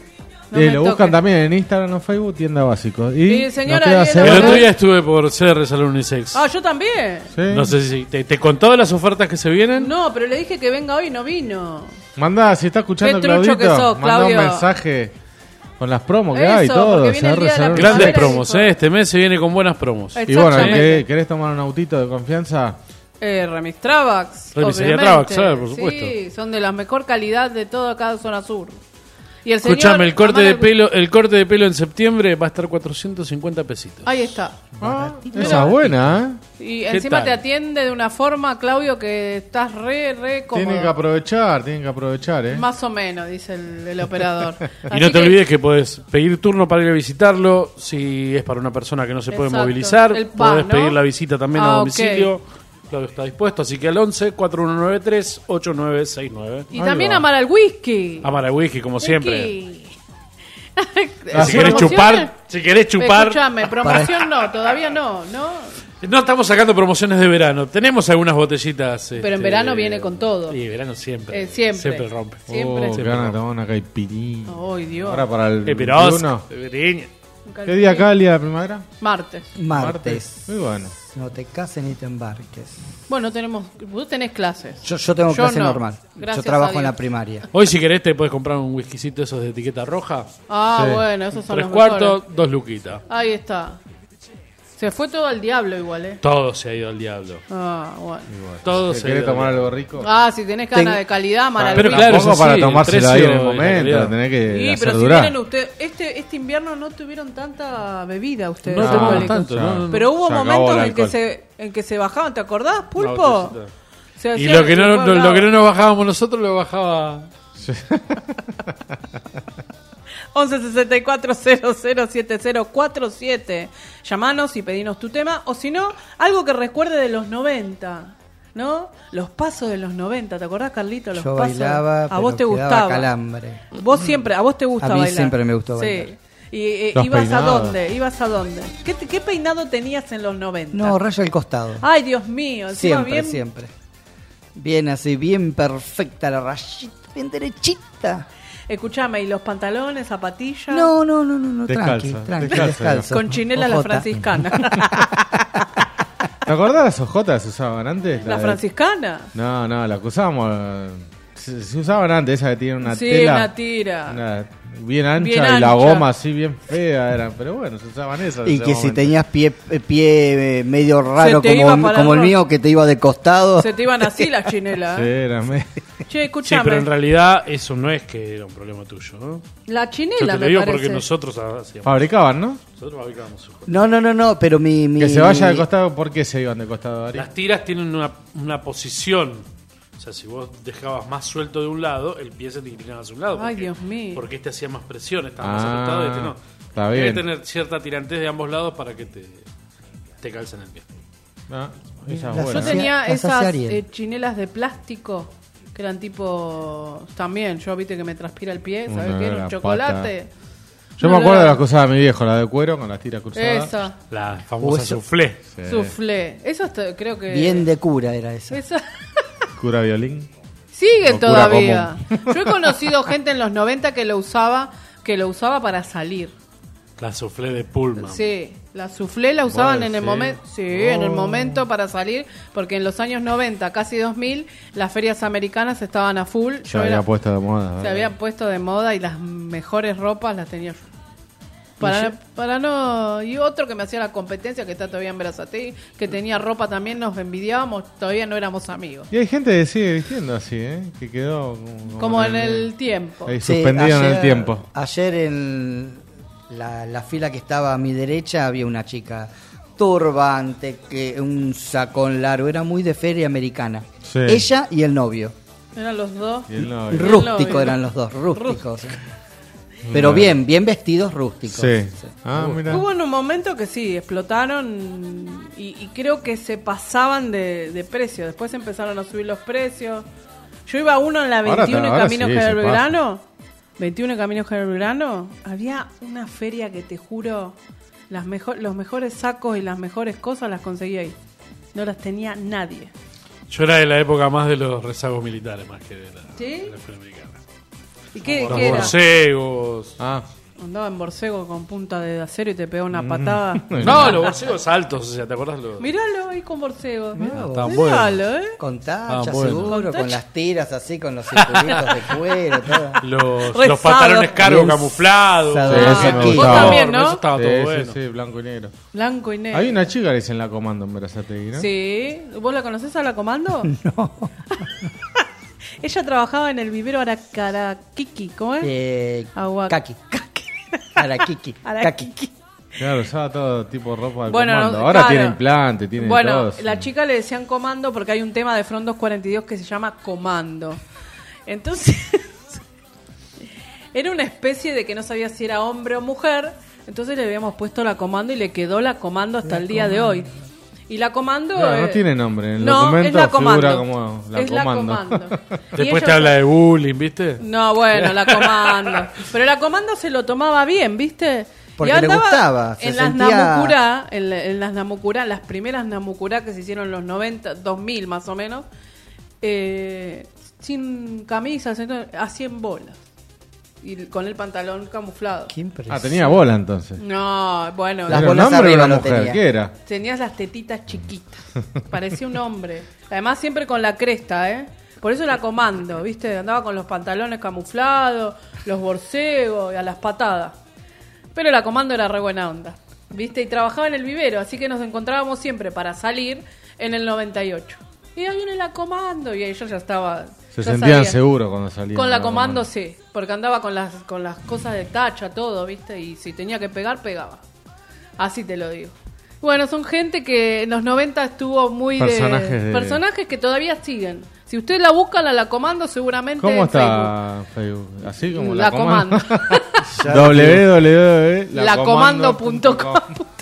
C: No
D: y
C: me
D: lo
C: toque.
D: buscan también en Instagram o Facebook, Tienda Básicos. Y
C: Sí, señora,
D: nos queda
C: ¿y
D: hacer-
F: El otro día estuve por C R Salón Unisex.
C: Ah, yo también.
D: Sí.
F: No sé si te, te contó de las ofertas que se vienen.
C: No, pero le dije que venga hoy y no vino.
D: Mandá, si está escuchando
C: Qué trucho
D: Claudito,
C: que sos,
D: manda un
C: Claudio.
D: mensaje con las promos que
C: Eso,
D: hay y todo.
C: porque viene el
D: C R
C: día de la
D: Salón
F: Grandes
C: primavera y
F: promos,
C: dijo-
F: ¿eh? Este mes se viene con buenas promos.
D: Y bueno,
C: Exactamente.
D: ¿querés, querés tomar un autito de confianza?
C: Eh, Remis Travax.
F: Remisería
C: obviamente.
F: Travax, ¿sabes? Por supuesto.
C: Sí, son de la mejor calidad de toda cada zona sur. Y el
F: Escuchame,
C: señor
F: el corte
C: Amar
F: de
C: el-
F: pelo, el corte de pelo en septiembre va a estar cuatrocientos cincuenta pesitos.
C: Ahí está.
D: Ah, esa es buena, ¿eh?
C: Y
F: ¿Qué
C: encima
F: tal?
C: te atiende de una forma, Claudio, que estás re, re cómodo.
D: Tienen que aprovechar, tienen que aprovechar, ¿eh?
C: Más o menos, dice el, el operador.
F: Y
C: Así
F: no te
C: que-
F: olvides que podés pedir turno para ir a visitarlo. Si es para una persona que no se puede
C: Exacto.
F: movilizar,
C: El P A,
F: podés
C: ¿no?
F: pedir la visita también
C: Ah,
F: a
C: ok.
F: domicilio. Claudio está dispuesto, así que al once, cuatro uno nueve tres, ocho nueve seis nueve.
C: Y también amar al whisky.
F: Amar el whisky, como siempre.
C: Whisky.
F: Si querés chupar, si querés chupar.
C: Escuchame, promoción no, todavía no, ¿no?
F: No estamos sacando promociones de verano. Tenemos algunas botellitas.
C: Pero en
F: este,
C: verano viene con todo.
F: Sí, verano siempre.
C: Eh, siempre.
F: Siempre rompe.
C: Siempre.
D: Oh, qué ganas de tomar una caipirinha.
C: Ay, Dios.
D: Ahora para el
F: Eh, pero
D: veintiuno.
F: caipirinha.
D: ¿Qué día acá el día de la primavera?
C: Martes.
E: Martes.
D: Muy bueno.
E: No te cases ni te embarques.
C: Bueno, tenemos, vos tenés clases.
E: Yo, yo tengo clase
C: no.
E: normal.
C: Gracias
E: yo trabajo
C: a
E: en la
C: Dios.
E: primaria.
F: Hoy, si querés, te puedes comprar un whiskycito esos de etiqueta roja.
C: Ah,
D: Sí.
C: bueno, esos son
F: Tres
C: los
F: cuartos,
C: mejores.
F: dos luquitas.
C: Ahí está. Se fue todo al diablo igual, ¿eh?
F: Todo se ha ido al diablo.
C: Ah, bueno.
F: Todo
D: Si
F: se ha
D: querés
F: ido al
D: tomar
F: diablo.
D: algo rico.
C: Ah, si tenés ganas
E: Ten-
C: de calidad, Mara.
F: Pero
C: Luis.
F: claro,
D: Tampoco
F: eso
D: para
F: sí, el
D: tomárselo ahí en el
F: precio y la
D: momento,
F: calidad.
D: tenés que
C: Sí,
D: hacer
C: pero si
D: durar.
C: vienen usted, este, este invierno no tuvieron tanta bebida ustedes.
F: No
C: alcohólicos.
F: tomamos tanto, no, no, no.
C: Pero hubo
D: Se acabó
C: momentos
D: el
C: en que
D: alcohol.
C: se en que se bajaban, ¿te acordás,
F: Una
C: Pulpo?
F: botellita.
C: Se
F: Y
C: hacía-
F: lo que, no,
C: se
F: no-
C: fue al
F: lo que no
C: lado.
F: nos bajábamos nosotros lo bajaba.
C: once sesenta y cuatro cero cero siete cero cuatro siete. Llamanos y pedinos tu tema. O si no, algo que recuerde de los noventa. ¿No? Los pasos de los noventa. ¿Te acordás, Carlito? Los
E: Yo
C: pasos.
E: bailaba,
C: A
E: pero
C: vos te
E: quedaba
C: gustaba.
E: calambre.
C: Vos siempre, a vos te gusta
E: A mí
C: bailar.
E: siempre me gustó
C: Sí.
E: bailar.
C: ¿Y eh,
D: Los
C: ibas
D: peinados.
C: a dónde? ¿Ibas a dónde? ¿Qué, te- qué peinado tenías en los noventa?
E: No, raya al costado.
C: Ay, Dios mío. encima
E: Siempre,
C: bien...
E: siempre. Bien así, bien perfecta la rayita, bien derechita.
C: Escuchame, ¿y los pantalones, zapatillas?
E: No, no, no, no, no
D: Descalza,
E: tranqui, tranqui,
D: descalza,
E: descalzo.
C: Con chinela la
E: Ojota.
C: franciscana.
D: ¿Te acordás las ojotas que se usaban antes?
C: ¿La
D: de-
C: franciscana?
D: No, no, la que usábamos. eh, Se, se usaban antes, esa que tiene una
C: Sí,
D: tela.
C: una tira.
D: una- bien ancha
C: Bien
D: y la
C: ancha.
D: goma así bien fea era. Pero bueno, se usaban esas. en
E: Y
D: ese
E: que si
D: momento.
E: tenías pie, eh, pie eh, medio raro
C: te iba
E: como,
C: para
E: como el
C: el
E: mío que te iba de costado.
C: Se te iban así las chinelas.
D: Sí,
C: ¿eh?
D: era me-
C: Che,
F: Sí,
C: escuchame.
F: pero en realidad eso no es que era un problema tuyo, ¿no?
C: La
F: Yo
C: chinela
F: te
C: me
F: lo digo
C: parece.
F: porque nosotros hacíamos.
D: Fabricaban, ¿no?
F: Nosotros fabricábamos su-
E: No, no, no, no, pero mi... mi
D: Que se vaya de costado, ¿por qué se iban de costado, Ari?
F: Las tiras tienen una, una posición. O sea, si vos dejabas más suelto de un lado, el pie se te inclinaba hacia un lado.
C: Ay,
F: porque-
C: Dios mío.
F: Porque este hacía más presión, estaba más
D: Ah,
F: apretado y este no.
D: está
F: Debe
D: bien.
F: tener cierta tirantez de ambos lados para que te, te calcen el pie.
D: Ah, esa es
E: Las
D: buena.
C: Yo tenía
E: Las hace
C: esas
E: Ariel.
C: eh, chinelas de plástico que eran tipo... También, yo viste que me transpira el pie, ¿sabes
D: Una
C: qué? Era
D: la
C: un chocolate.
D: Yo
C: No,
D: me acuerdo
C: no,
D: de
C: no.
D: las que usaba mi viejo, la de cuero con las tiras cruzadas.
C: Esa,
F: La famosa
E: Uh, eso-
F: soufflé.
D: Sí.
C: soufflé. Eso hasta- creo que...
E: Bien de cura era esa.
C: Esa...
D: Cura violín.
C: Sigue
D: O cura
C: todavía. Yo he conocido gente en los noventa que lo usaba, que lo usaba para salir.
F: La soufflé de Pullman.
C: Sí, la soufflé la usaban
D: Bueno,
C: en el
D: sí.
C: momento, sí, en el
D: Oh.
C: momento para salir, porque en los años noventa, casi dos mil, las ferias americanas estaban a full.
D: Se
C: Yo
D: había
C: era-
D: puesto de moda.
C: se
D: ¿verdad?
C: habían puesto de moda y las mejores ropas las tenía yo. Para, para no. Y otro que me hacía la competencia, que está todavía en Brazatí, que tenía ropa también, nos envidiábamos, todavía no éramos amigos.
D: Y hay gente que sigue vistiendo así, ¿eh? Que quedó como,
C: Como en el tiempo.
D: ahí
E: Sí,
D: suspendido en el
E: ayer-
D: tiempo.
E: Ayer en la, la fila que estaba a mi derecha había una chica turbante, que un sacón largo, era muy de feria americana.
D: Sí.
E: Ella y el novio.
C: Eran los dos.
D: Y el novio.
E: Rústicos eran los dos, rústicos. Pero bien, bien vestidos rústicos.
D: Sí. Ah, mira.
C: Hubo en un momento que sí, explotaron y, y creo que se pasaban de, de precio. Después empezaron a subir los precios. Yo iba a uno en la
D: Ahora
C: veintiuno
D: está-
C: en
D: ahora
C: Camino
D: sí,
C: General
D: se pasa.
C: Belgrano. veintiuno en Camino General Belgrano. Había una feria que te juro, las mejor, los mejores sacos y las mejores cosas las conseguí ahí. No las tenía nadie.
F: Yo era de la época más de los rezagos militares, más que de la,
C: ¿Sí?
F: de la feria americana.
C: ¿Y qué,
F: Los
C: qué era?
F: borcegos.
D: Ah,
C: Andaba en borcego con punta de acero y te pegaba una patada.
F: No, los borcegos altos, o sea, ¿te acordás? Los...
C: Miralo ahí con borcego.
E: Mirá,
F: estaban
C: Miralo,
F: buenos.
C: ¿eh?
E: Con tacha,
F: Ah, bueno.
E: seguro,
C: Con
E: con,
C: tacha.
E: las tiras así, con los circulitos de cuero, todo.
F: Los,
C: Rezado.
F: los pantalones cargos
E: Bien
F: camuflados.
E: sado.
D: Sí,
E: Ah,
D: ese me
E: vos
D: gustaba.
C: también, ¿no?
F: Eso estaba
D: Sí,
F: todo
D: sí,
F: bueno.
D: sí, blanco y negro.
C: Blanco y negro.
D: Hay una chica que le dicen la comando en Berazategui, ¿no?
C: Sí. ¿Vos la conocés a la comando? No. Ella trabajaba en el vivero Aracaraquiqui, ¿cómo es?
E: Eh,
C: Agua-
E: Kaki. Arakiki. Kaki.
C: Araquiqui.
D: Claro, usaba todo tipo de ropa de
C: Bueno,
D: comando.
C: no,
D: Ahora
C: claro.
D: tiene implante, tiene
C: Bueno,
D: todo.
C: la chica le decían comando porque hay un tema de Front doscientos cuarenta y dos que se llama comando. Entonces, era una especie de que no sabía si era hombre o mujer. Entonces le habíamos puesto la comando y le quedó la comando hasta el día de hoy. Y la comando...
D: Claro, no
C: eh,
D: tiene nombre. En el
C: no,
D: documento
C: es la comando.
D: figura como la
C: Es la
D: comando.
C: comando. Y
F: Después
C: ella-
F: te habla de bullying, ¿viste?
C: No, bueno, la comando. Pero la comando se lo tomaba bien, ¿viste?
E: Porque
C: Y
E: le
C: andaba
E: gustaba, se
C: En las
E: sentía-
C: Namucurá, en, la- en las Namucurá, las primeras Namucurá que se hicieron en los noventa, dos mil más o menos, eh, sin camisas, entonces, así en bolas. Y con el pantalón camuflado.
E: Qué impresión.
D: Ah, tenía bola entonces.
C: No, bueno,
E: Las
D: ¿Era un
E: bolas
D: hombre o
E: arriba
D: una
E: lo
D: mujer?
E: tenía.
D: ¿Qué era?
C: tenías las tetitas chiquitas. Parecía un hombre. Además, siempre con la cresta, ¿eh? Por eso la comando, ¿viste? Andaba con los pantalones camuflados, los borcegos y a las patadas. Pero la comando era re buena onda, ¿viste? Y trabajaba en el vivero, así que nos encontrábamos siempre para salir en el noventa y ocho. Y ahí viene la comando, y ellos ya estaba...
D: Se
C: ya
D: sentían
C: sabían.
D: seguros cuando salían.
C: Con
D: de
C: la comando sí, porque andaba con las con las cosas de tacha, todo, ¿viste? Y si tenía que pegar, pegaba. Así te lo digo. Bueno, son gente que en los noventa estuvo muy
D: Personajes
C: de...
D: de-
C: Personajes que todavía siguen. Si usted la busca, la, la comando seguramente
D: ¿Cómo
C: en
D: está Facebook? Así como la,
C: La comando.
D: w w w punto
C: Lacomando punto com.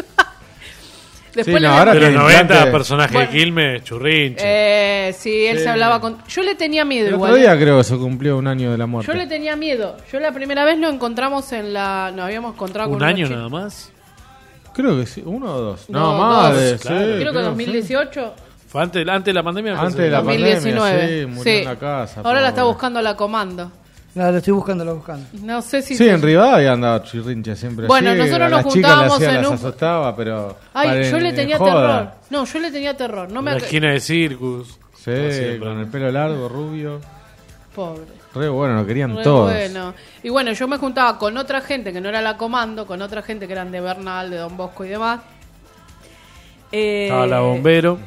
C: Después
D: Sí,
C: le
D: no, ahora
F: De los
D: tiene
F: noventa,
D: implante.
F: personaje
C: Bueno.
F: de Quilmes, churrinche.
C: Eh, sí, él
D: Sí.
C: se hablaba con... Yo le tenía miedo
D: El
C: igual.
D: otro día
C: ¿eh?
D: creo que se cumplió un año de la muerte.
C: Yo le tenía miedo. Yo la primera vez nos encontramos en la... Nos habíamos encontrado
F: ¿Un
C: con unos
F: año
C: chicos.
F: nada más?
D: Creo que sí, uno o dos. No,
C: No,
D: más
C: dos,
D: de,
F: claro.
D: sí,
C: Creo que
D: sí.
C: dos mil dieciocho.
F: Fue antes, antes de la pandemia.
D: Antes de la
C: dos mil diecinueve.
D: pandemia, sí, murió en la casa,
C: Ahora la está
D: pobre.
C: buscando la comando.
E: No, lo estoy buscando, lo buscando.
C: No sé si...
D: Sí,
C: se-
D: en Rivadavia andaba chirrinche siempre.
C: Bueno,
D: así,
C: nosotros
D: a
C: nos
D: las chicas
C: juntábamos
D: le hacía,
C: en
D: las
C: un-
D: asustaba, pero...
C: Ay,
D: para-
C: yo le
D: en
C: tenía
D: joda.
C: terror. No, yo le tenía terror. No me...
F: La
C: ac-
F: esquina de Circus.
D: Sí,
F: Siempre.
D: con el pelo largo, rubio.
C: Pobre.
D: Re bueno, lo querían
C: Re
D: todos.
C: bueno. Y bueno, yo me juntaba con otra gente que no era la comando, con otra gente que eran de Bernal, de Don Bosco y demás. Eh,
F: Estaba la bombero.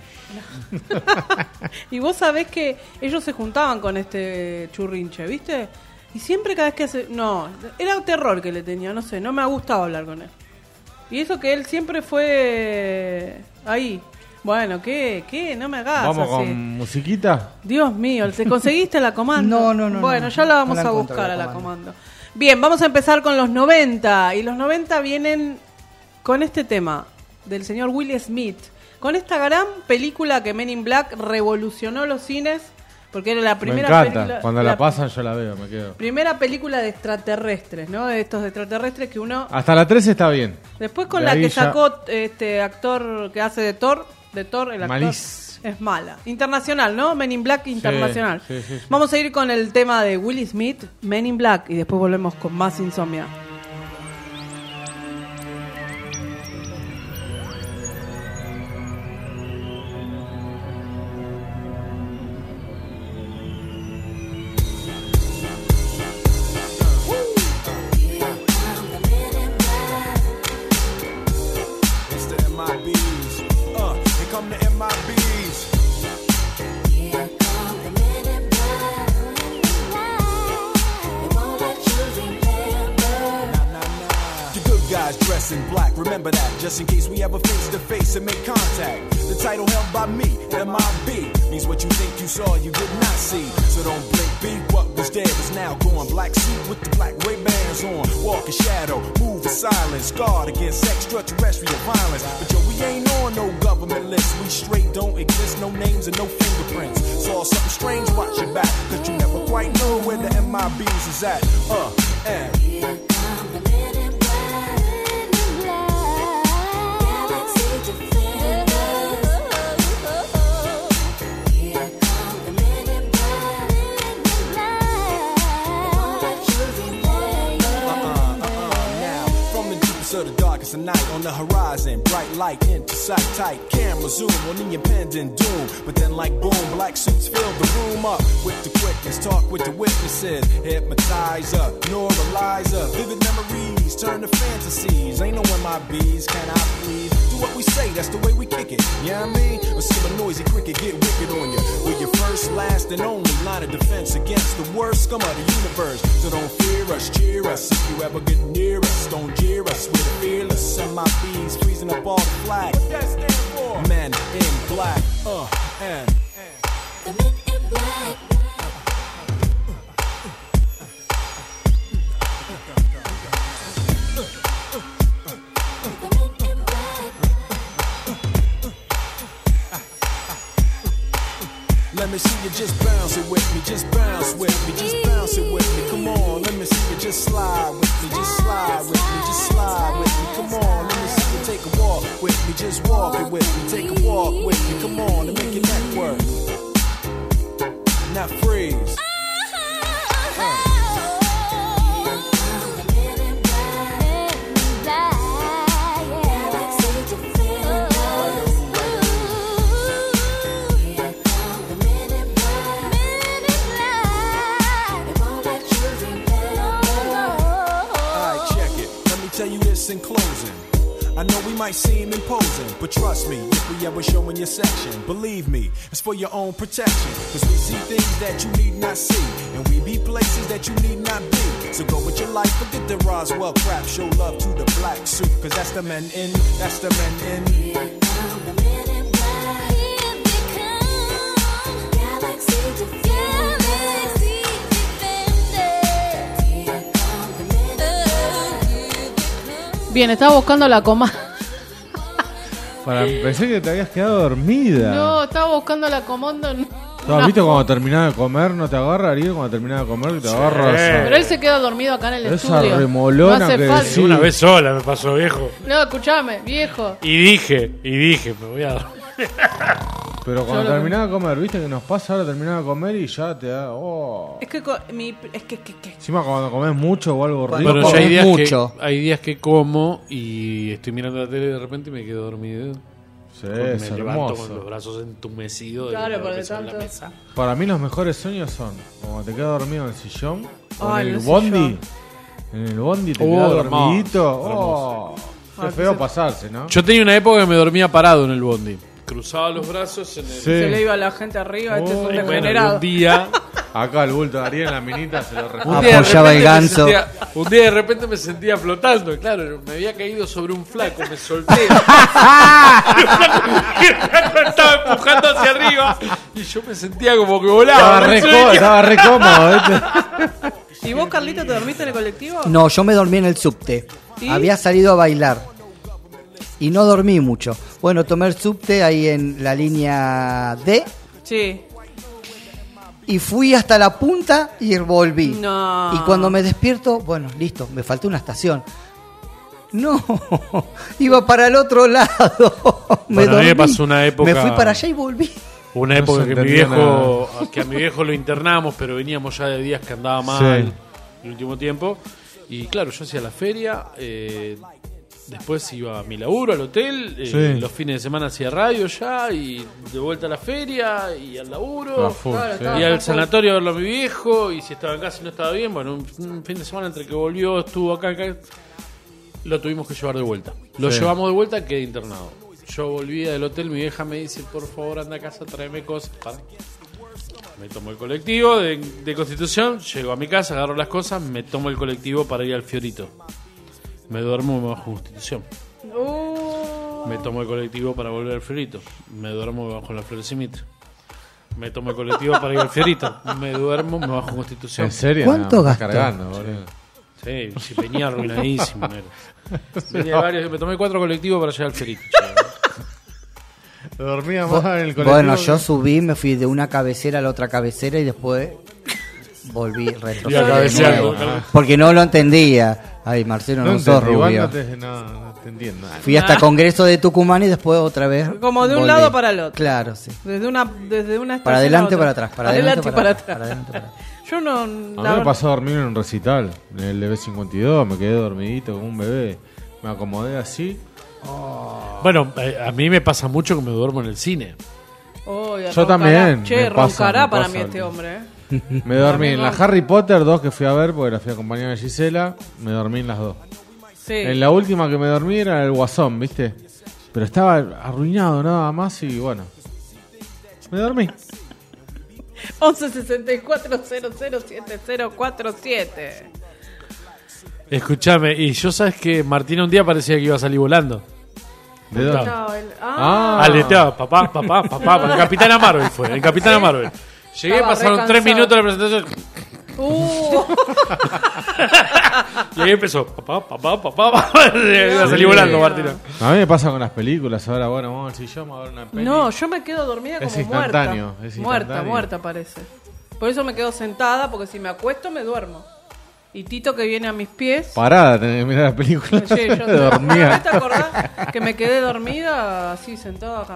C: Y vos sabés que ellos se juntaban con este churrinche, ¿viste? Y siempre cada vez que hace... No, era un terror que le tenía, no sé, no me ha gustado hablar con él. Y eso que él siempre fue ahí. Bueno, ¿qué? ¿Qué? No me hagas
D: Vamos
C: así.
D: con musiquita.
C: Dios mío, ¿te conseguiste la comando?
E: No, no, no,
C: Bueno,
E: no.
C: ya la vamos
E: No la
C: a
E: encuentro,
C: buscar
E: la
C: a la
E: comando.
C: comando. Bien, vamos a empezar con los noventa. Y los noventa vienen con este tema del señor Will Smith. Con esta gran película que Men in Black revolucionó los cines. Porque era la primera
D: me encanta.
C: película.
D: Cuando la, pasan yo la veo, me quedo.
C: Primera película de extraterrestres, ¿no? De estos extraterrestres que uno.
D: Hasta la tres está bien.
C: Después con
D: De
C: la
D: ahí
C: que
D: ya-
C: sacó este actor que hace de Thor, de Thor, el actor
D: Malís.
C: es mala. Internacional, ¿no? Men in Black internacional.
D: sí, sí, sí.
C: Vamos a ir con el tema de Will Smith, Men in Black, y después volvemos con más Insomnia.
Q: It's the M I Bs. Uh, here come the M I Bs. The good guys dress in black, remember that, just in case we ever face to face and make contact. The title held by me, M I B, means what you think you saw, you did not see. So don't blink, be what was dead is now gone. Black suit with the black Ray-Bans on, walk in shadow, move in silence, guard against extraterrestrial violence. But yo, we ain't on no government list, we straight don't exist, no names and no fingerprints. Saw something strange, watch your back, cause you never quite know where the M I Bs is at. Uh, and It's a night on the horizon, bright light into sight, tight camera zoom on the impending doom. But then like boom, black suits fill the room up with the quickness, talk with the witnesses, hypnotizer, neuralizer, vivid memories turn to fantasies. Ain't knowing my bees, can I please do what we say? That's the way we kick it. You know what I mean? Or see a noisy cricket get wicked on you. We're your first, last, and only line of defense against the worst scum of the universe. So don't fear us, cheer us. If you ever get near us, don't jeer us. We're fearless. Send my bees freezing up all the flag. What that stand for? Men in black. Uh, and. The men in black. Let me see you just bounce it with me, just bounce with me, just bounce it with me. Come on, let me see you just slide with me, just slide with me, just slide with me. Come on, let me see you take a walk with me, just walk it with me, take a walk with me. Come on, and make your neck work. Now freeze. Uh. In closing, I know we might seem imposing, but trust me, if we ever show in your section, believe me, it's for your own protection. Cause we see things that you need not see, and we be places that you need not be. So go with your life, forget the Roswell crap, show love to the black suit, cause that's the men in, that's the men in. Here come the men in black, here they come, galaxy defenders.
C: Bien, estaba buscando la coma.
D: Para, pensé que te habías quedado dormida.
C: No, estaba buscando la comanda. No.
D: ¿Has visto cuando terminaba de comer? ¿No te agarra, Ariel? Cuando terminaba de comer, que te agarra.
C: Sí. Pero él se queda dormido acá en el
D: esa
C: estudio.
D: remolona
C: no hace
D: que
C: falta.
D: sí.
F: Una vez sola me pasó, viejo.
C: No, escuchame, viejo.
F: Y dije, y dije, me voy a dormir.
D: Pero cuando
C: Yo
D: terminaba de comer, ¿viste que nos pasa? Ahora terminaba de comer y ya te da. Oh.
C: Es que co- mi, es que, que, que.
D: Encima cuando comes mucho o algo rico.
F: Bueno, ya hay días,
E: mucho.
F: que, hay días que como y estoy mirando la tele y de repente me quedo dormido.
D: Sí,
F: me
D: es
F: levanto
D: hermoso.
F: con los brazos entumecidos de
C: Claro,
F: lo
C: por
F: que
C: de
F: está en la
C: tanto.
F: mesa.
D: Para mí los mejores sueños son cuando te quedas dormido en el sillón, o
C: Ay,
D: en el
C: el
D: bondi.
C: sillón.
D: En el bondi te
F: Oh,
D: quedas
F: hermoso,
D: dormidito.
F: hermoso.
D: Oh,
C: Ay,
D: qué feo
C: pues,
D: pasarse, ¿no?
F: Yo tenía una época que me dormía parado en el bondi. Cruzaba los brazos en el...
D: Sí.
C: Se le iba a la gente arriba, este es un
D: Oh.
F: Y bueno, y
C: degenerado.
F: un día...
D: Acá el bulto de Ariel en la minita se lo
F: Un
D: responde.
F: día, de
E: Apoyaba
F: repente
E: el
F: me
E: ganso.
F: sentía- un día de repente me sentía flotando, y claro, me había caído sobre un flaco, me solté. Y el flaco estaba empujando hacia arriba y yo me sentía como que volaba.
D: Estaba
F: en
D: re,
F: el
D: có-
F: sueño.
D: estaba re cómodo, ¿viste?
C: ¿Y vos, Carlito, te dormiste en el colectivo?
E: No, yo me dormí en el subte.
C: ¿Y?
E: Había salido a bailar. Y no dormí mucho. Bueno, tomé el subte ahí en la línea D.
C: Sí.
E: Y fui hasta la punta y volví.
C: No.
E: Y cuando me despierto, bueno, listo, me faltó una estación. No, iba para el otro lado. me
F: Bueno, a mí me
E: dormí.
F: pasó una época-
E: Me fui para allá y volví.
F: Una
D: No
F: época
D: se
F: que mi
D: entendía
F: viejo, que a mi viejo lo internamos, pero veníamos ya de días que andaba mal
D: Sí.
F: el último tiempo. Y claro, yo hacía la feria, eh, después iba a mi laburo, al hotel, eh,
D: Sí.
F: los fines de semana hacía radio ya, y de vuelta a la feria, y al laburo,
D: A full,
C: Claro,
D: sí.
C: estaba
F: y
C: a
F: al
C: full.
F: sanatorio a verlo a mi viejo, y si estaba en casa y no estaba bien, bueno, un, un fin de semana entre que volvió, estuvo acá, acá, lo tuvimos que llevar de vuelta. Lo
D: Sí.
F: llevamos de vuelta, quedé internado. Yo volvía del hotel, mi vieja me dice, por favor, anda a casa, tráeme cosas. Para. Me tomo el colectivo de, de Constitución, llego a mi casa, agarro las cosas, me tomo el colectivo para ir al Fiorito. Me duermo, me bajo Constitución.
C: Uh,
F: Me tomo el colectivo para volver al Fiorito. Me duermo, me bajo en la Flores y Mitre. Me tomo el colectivo para ir al Fiorito. Me duermo, me bajo Constitución.
D: ¿En serio?
E: ¿Cuánto
D: No, me está
E: gastó?
D: cargando, boludo.
F: Sí, sí, venía arruinadísimo. Era. Venía varios, me tomé cuatro colectivos para llegar al Fiorito.
D: Dormía más en el colectivo.
E: Bueno, yo subí, me fui de una cabecera a la otra cabecera y después volví
F: Iba
E: retroceder de
F: cabeceando.
E: nuevo. Porque no lo entendía. Ay, Marcelo, no,
D: No
E: sos
D: entendí, igual
E: rubio.
D: no te, no, no te entiendo.
E: Fui hasta Congreso de Tucumán y después otra vez.
C: Como de un
E: volví.
C: lado para el otro.
E: Claro, sí.
C: Desde una, desde una estación
E: Para
C: a
E: adelante,
C: otra.
E: para atrás. Para adelante, para,
C: atrás.
E: para adelante, para atrás.
C: Yo no.
D: A
C: la
D: mí me
C: verdad-
D: pasó a dormir en un recital, en el B cincuenta y dos, me quedé dormidito como un bebé. me acomodé así.
F: Bueno, eh, a mí me pasa mucho que me duermo en el cine.
C: Oh,
D: Yo
C: roncará.
D: también.
C: Che,
D: me pasa,
C: roncará
D: me
C: para
D: pasa
C: mí este
D: el-
C: hombre, ¿eh?
D: Me dormí en la
C: Ronca.
D: Harry Potter dos que fui a ver, porque la fui a acompañar a Gisela. Me dormí en las dos.
C: Sí.
D: En la última que me dormí era el Guasón, ¿viste? Pero estaba arruinado nada más y bueno. Me dormí.
C: once sesenta y cuatro cero cero siete cero cuatro siete.
F: Escúchame, y yo sabes que Martina un día parecía que iba a salir volando.
D: ¿De dónde?
C: No, el- ah.
F: Aleteaba, papá, papá, papá. El Capitán Marvel fue, el Capitán Marvel. Llegué,
C: Estaba
F: pasaron
C: re
F: tres
C: cansado.
F: minutos de la presentación.
C: Uh.
F: Y ahí empezó, papá, papá, papá, papá. Iba a salir volando, Martina.
D: A mí me pasa con las películas. Ahora, bueno, vamos al sillón, vamos a ver una peli.
C: No, yo me quedo dormida
D: Es
C: como
D: instantáneo,
C: muerta.
D: es
C: Muerta,
D: instantáneo.
C: muerta parece. Por eso me quedo sentada, porque si me acuesto me duermo. Y Tito que viene a mis pies.
D: Parada, tenés que mirar la película.
C: Sí, yo
D: de dormida.
C: ¿Te acordás que me quedé dormida así sentada acá?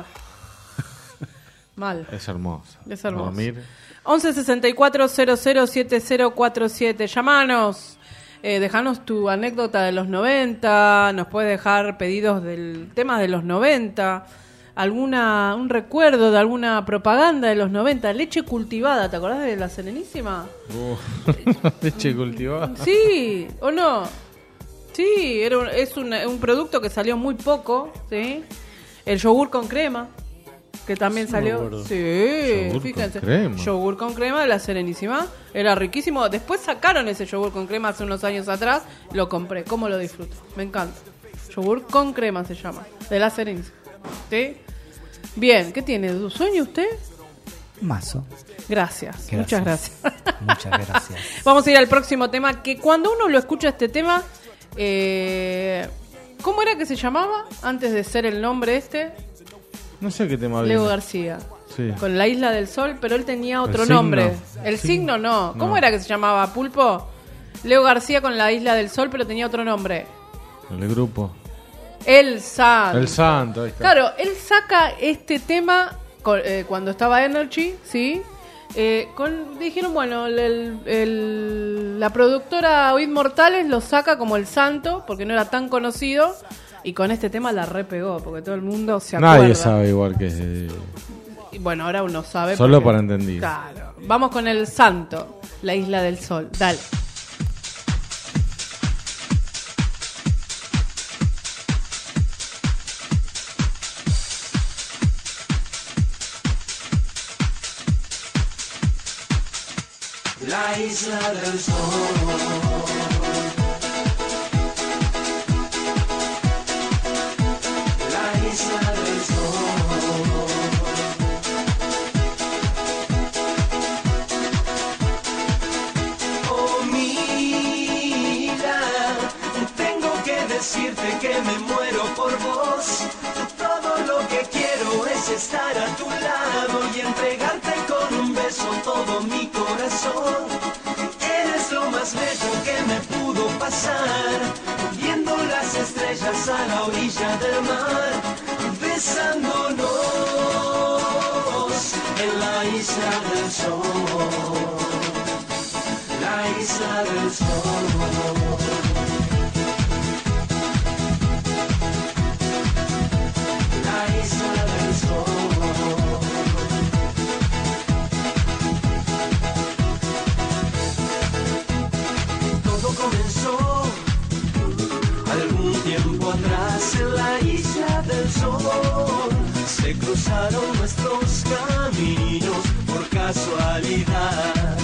C: Mal.
D: Es hermoso.
C: Es hermoso.
D: Dormir.
C: once sesenta y cuatro cero cero siete cero cuatro siete. Llamanos. Eh, dejanos tu anécdota de los noventa. Nos puedes dejar pedidos del temas de los noventa. Alguna, un recuerdo de alguna propaganda de los noventa. Leche cultivada, ¿te acordás de la Serenísima?
D: Uh, leche cultivada.
C: Sí, ¿o no? Sí, era un- es un, un producto que salió muy poco, ¿sí? El yogur con crema, que también
D: Sí, me
C: salió.
D: acuerdo.
C: Sí,
D: Yogur con
C: fíjense.
D: crema.
C: Yogur con crema de la Serenísima. Era riquísimo. Después sacaron ese yogur con crema hace unos años atrás. Lo compré. ¿Cómo lo disfruto? Me encanta. Yogur con crema se llama. De la Serenísima. ¿Sí? Bien, ¿qué tiene? ¿Sueño usted?
E: Mazo.
C: Gracias.
E: Gracias.
C: Muchas gracias.
E: Muchas gracias.
C: Vamos a ir al próximo tema, que cuando uno lo escucha este tema, eh, ¿cómo era que se llamaba antes de ser el nombre este?
D: No sé qué tema
C: Leo
D: viene.
C: García.
D: Sí.
C: Con la Isla del Sol, pero él tenía otro
D: El signo.
C: nombre. El
D: Sí.
C: signo no. ¿Cómo
D: No.
C: era que se llamaba, Pulpo? Leo García con la Isla del Sol, pero tenía otro nombre.
D: El grupo.
C: El Santo.
D: El Santo, ahí está.
C: Claro, él saca este tema con- eh, cuando estaba Energy, ¿sí? Eh, con, dijeron, bueno, el- el- el- la productora Oíd Mortales lo saca como el Santo, porque no era tan conocido, y con este tema la repegó, porque todo el mundo se acuerda.
D: Nadie sabe igual que... eh,
C: Y bueno, ahora uno sabe.
D: Solo
C: porque-
D: para entendido.
C: Claro. Vamos con el Santo, la Isla del Sol. Dale.
B: La isla del sol. La isla del sol. Oh, mira, tengo que decirte que me muero por vos. Todo lo que quiero es estar a tu lado y entregarte con un beso todo mi corazón. Eres lo más bello que me pudo pasar, viendo las estrellas a la orilla del mar, besándonos en la isla del sol. La isla del sol. La isla del sol. Todo comenzó algún tiempo atrás en la isla del sol. Se cruzaron nuestros caminos por casualidad.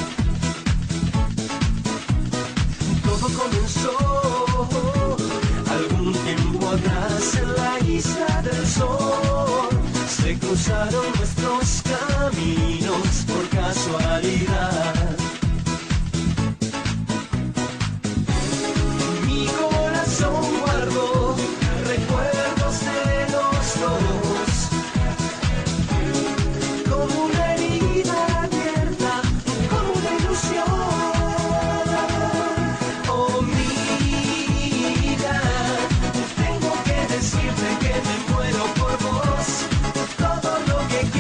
B: Todo comenzó algún tiempo atrás en la isla del sol. Se cruzaron nuestros caminos por casualidad. Mi corazón guardó recuerdos de los dos, como una herida abierta, como una ilusión. Oh, mira, tengo que decirte que me muero por vos. Todo lo que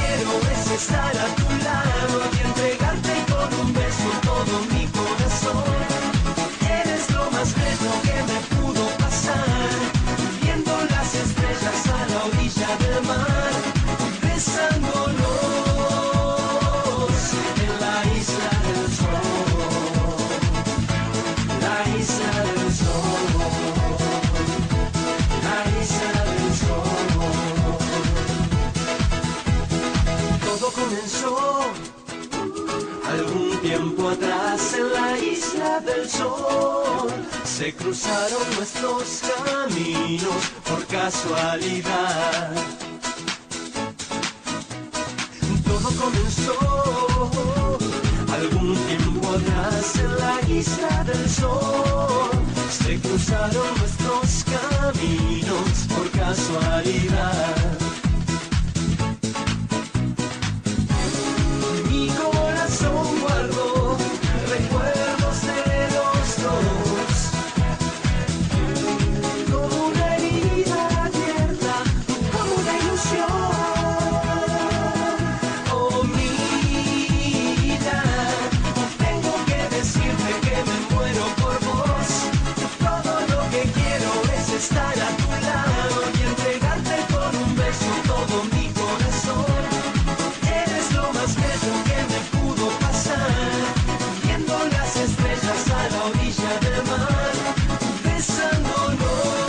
B: Se cruzaron nuestros caminos por casualidad. Todo comenzó algún tiempo atrás en la isla del sol. Se cruzaron nuestros caminos por casualidad. Mi corazón guardó recuerdos de los dos, como una herida abierta, como una ilusión. Oh, mira, tengo que decirte que me muero por vos. Todo lo que quiero es estar a tu lado y entregarte con un beso todo mi corazón. Eres lo más bello que me pudo pasar, viendo las estrellas a la orilla del mar, besándonos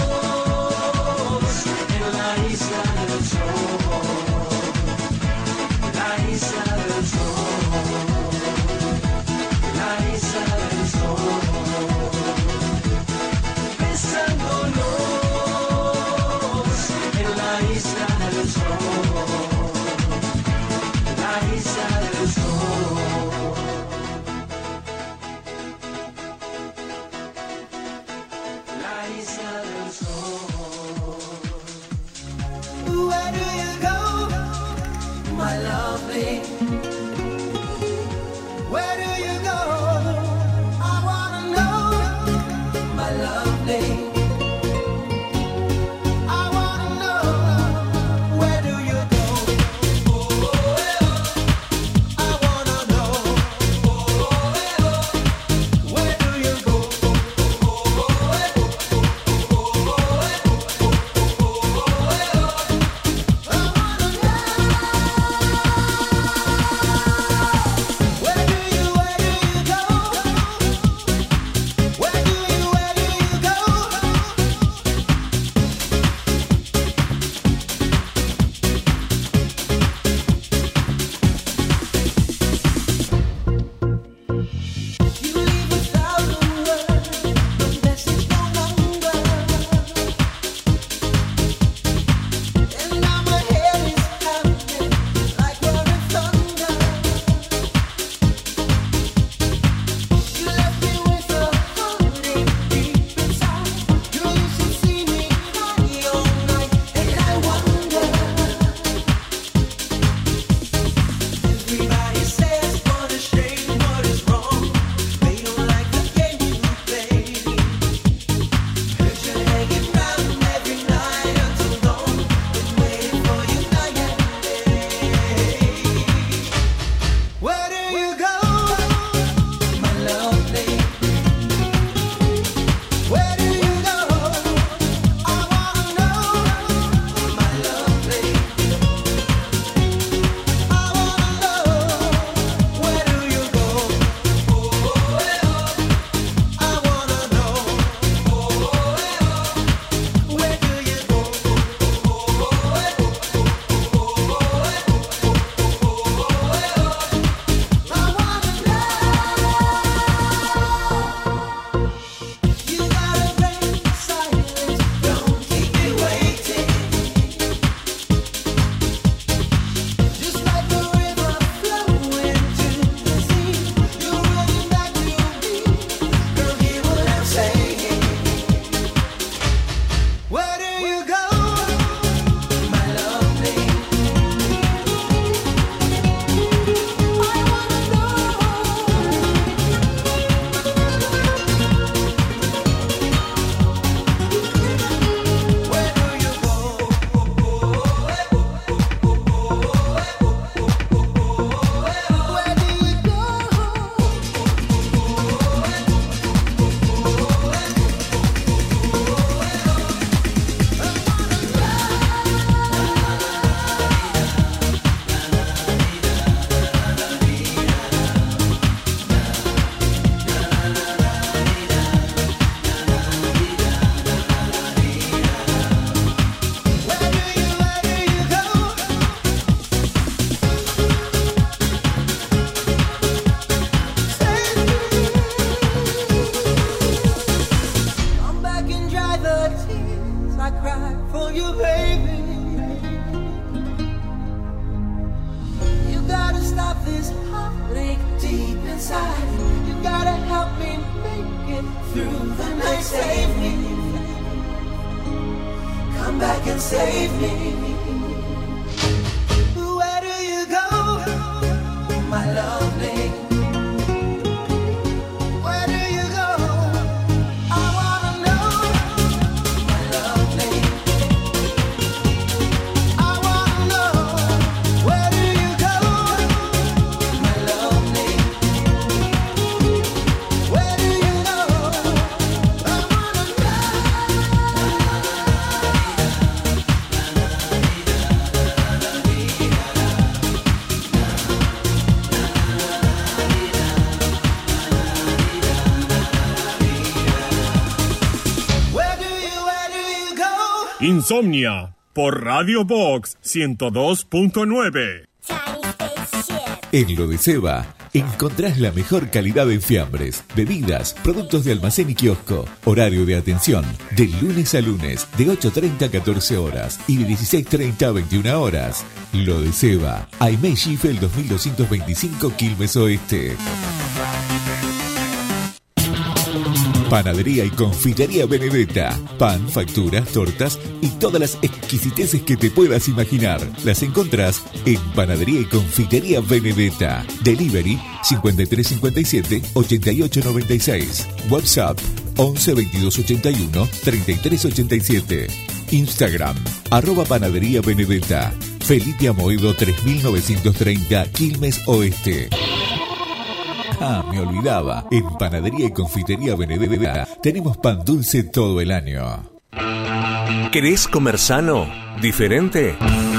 B: en la isla del sol, la isla del sol, la isla del sol, besándonos en la isla del sol, la isla del sol. La isla del sol. Where do you go, my lovely? Where do you go? I wanna know, my lovely. I wanna know, where do you go? I wanna know, where do you go? Where do you, where do you go? Where do you, where do you go? you, baby. You gotta stop this heartache deep inside. You gotta help me make it through the night. Save me. Come back and save me. Where do you go, my lovely? Where do you go? I wanna know, my lovely. I wanna know, where do you go, my lovely? Where do you go? I wanna
K: Insomnia por Radio Box ciento dos punto nueve.
L: En Lo de Seba encontrás la mejor calidad en fiambres, bebidas, productos de almacén y kiosco. Horario de atención de lunes a lunes de ocho treinta a catorce horas y de dieciséis treinta a veintiuna horas. Lo de Seba, Aimee Schiffel dos mil doscientos veinticinco, Quilmes Oeste. Panadería y confitería Benedetta. Pan, facturas, tortas y todas las exquisiteces que te puedas imaginar. Las encontrás en Panadería y confitería Benedetta. Delivery cincuenta y tres cincuenta y siete, ochenta y ocho noventa y seis. WhatsApp once veintidós ochenta y uno, treinta y tres ochenta y siete. Instagram arroba Panadería Benedetta. Felipe Amoedo tres mil novecientos treinta, Quilmes Oeste. Ah, me olvidaba. En Panadería y Confitería Benedetta tenemos pan dulce todo el año.
N: ¿Querés comer sano? ¿Diferente?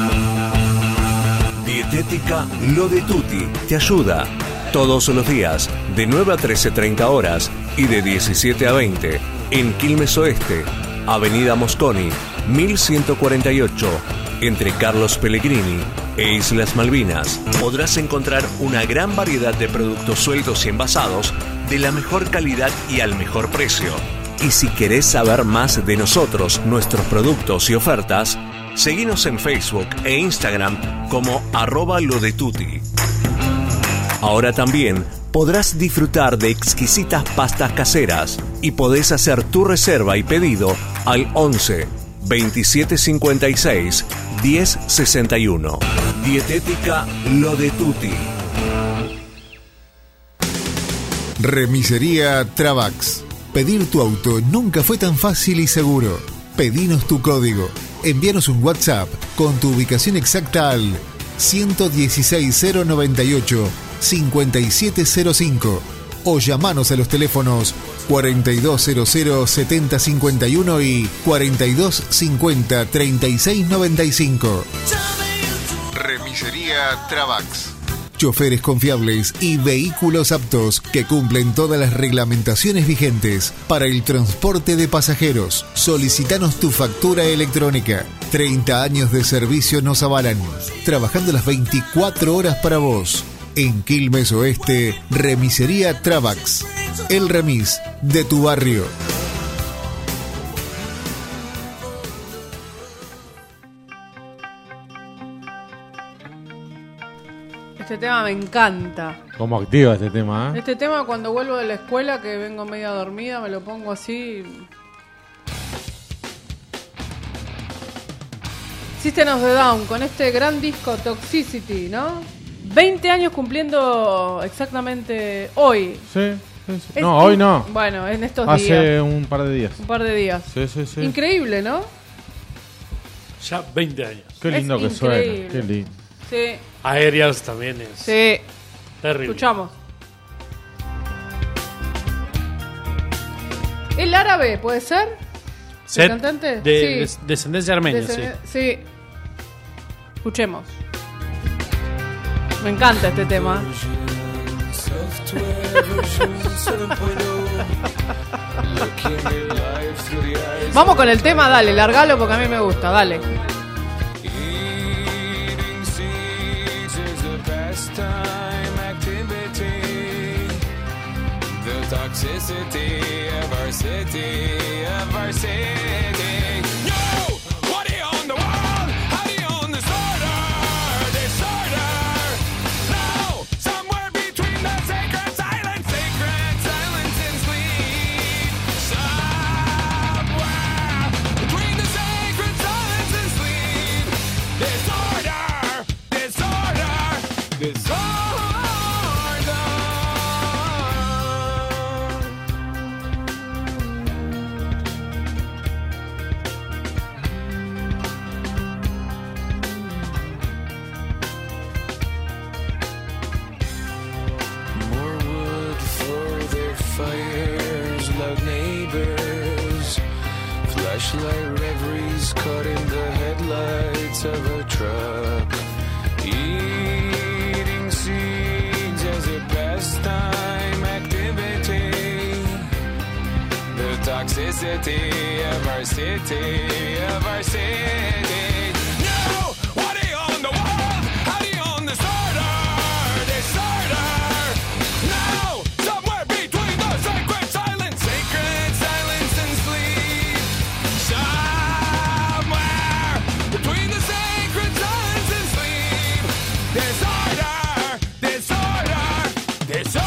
N: Dietética Lo de Tutti te ayuda. Todos los días, de nueve a trece treinta horas y de diecisiete a veinte, en Quilmes Oeste, Avenida Mosconi, mil ciento cuarenta y ocho, entre Carlos Pellegrini e Islas Malvinas. Podrás encontrar una gran variedad de productos sueltos y envasados de la mejor calidad y al mejor precio. Y si querés saber más de nosotros, nuestros productos y ofertas, seguinos en Facebook e Instagram como arroba lo de tutti. Ahora también podrás disfrutar de exquisitas pastas caseras y podés hacer tu reserva y pedido al once veintisiete cincuenta y seis diez sesenta y uno. Dietética Lo de Tutti.
M: Remisería Travax. Pedir tu auto nunca fue tan fácil y seguro. Pedinos tu código. Envíanos un WhatsApp con tu ubicación exacta al ciento dieciséis cero noventa y ocho cincuenta y siete cero cinco o llamanos a los teléfonos cuarenta y dos cero cero setenta cincuenta y uno y cuarenta y dos cincuenta treinta y seis noventa y cinco. Remisería Travax. Choferes confiables y vehículos aptos que cumplen todas las reglamentaciones vigentes para el transporte de pasajeros. Solicitanos tu factura electrónica. treinta años de servicio nos avalan, trabajando las veinticuatro horas para vos. En Quilmes Oeste, Remisería Travax. El remis de tu barrio.
C: Este tema me encanta.
D: ¿Cómo activa este tema? ¿eh?
C: Este tema cuando vuelvo de la escuela, que vengo media dormida, me lo pongo así. System of a Down con este gran disco Toxicity, ¿no? veinte años cumpliendo exactamente hoy.
D: Sí, sí, sí.
C: Es
D: No, hoy no.
C: Bueno, en estos
D: Hace
C: días.
D: Hace un par de días.
C: Un par de días.
D: Sí, sí, sí.
C: Increíble, ¿no?
F: Ya veinte años.
D: Qué lindo
C: Es
D: que suena.
C: increíble.
D: Qué lindo.
C: Sí.
F: Aerials también es
C: Sí.
F: terrible.
C: Escuchamos. ¿El árabe puede ser?
F: Set
C: ¿El cantante?
F: de,
C: Sí.
F: de- descendencia armenia,
C: Descend-
F: sí.
C: sí. Escuchemos. Me encanta este tema. Vamos con el tema, dale, largalo porque a mí me gusta, dale.
Q: Toxicity of our city, of our city. No! What do you
R: torchlight reveries caught in the headlights of a truck. Eating seeds as a pastime activity. The toxicity of our city, of our city. No! What are you on the wall? How do you own disorder? Disorder! No! Somewhere between the sacred silence, sacred silence and sleep. Somewhere between the sacred silence and sleep. Disorder! Disorder! Disorder!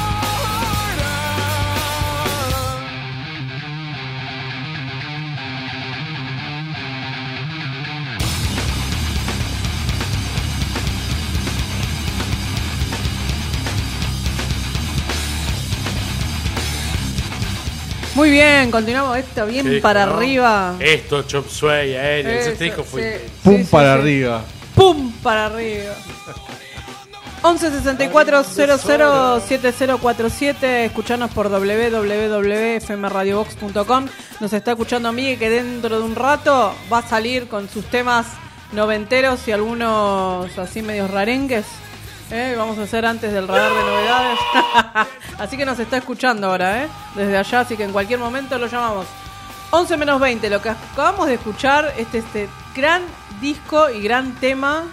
C: Muy bien, continuamos esto bien
F: Qué
C: para
F: disco, ¿no?
C: arriba.
F: Esto, Chop Suey, Aerials,
C: Eso,
F: este disco fue...
C: sí.
D: Pum
C: Sí, sí,
D: para
C: sí.
D: arriba.
C: ¡Pum! Para arriba. once sesenta y cuatro cero cero siete cero cuatro siete. Escuchanos por doble u doble u doble u punto f m radio box punto com. Nos está escuchando Miguel, que dentro de un rato va a salir con sus temas noventeros y algunos así medios rarengues. ¿Eh? Vamos a hacer antes del radar de novedades. Así que nos está escuchando ahora, ¿eh? Desde allá, así que en cualquier momento lo llamamos. once menos veinte, lo que acabamos de escuchar, este, este gran disco y gran tema.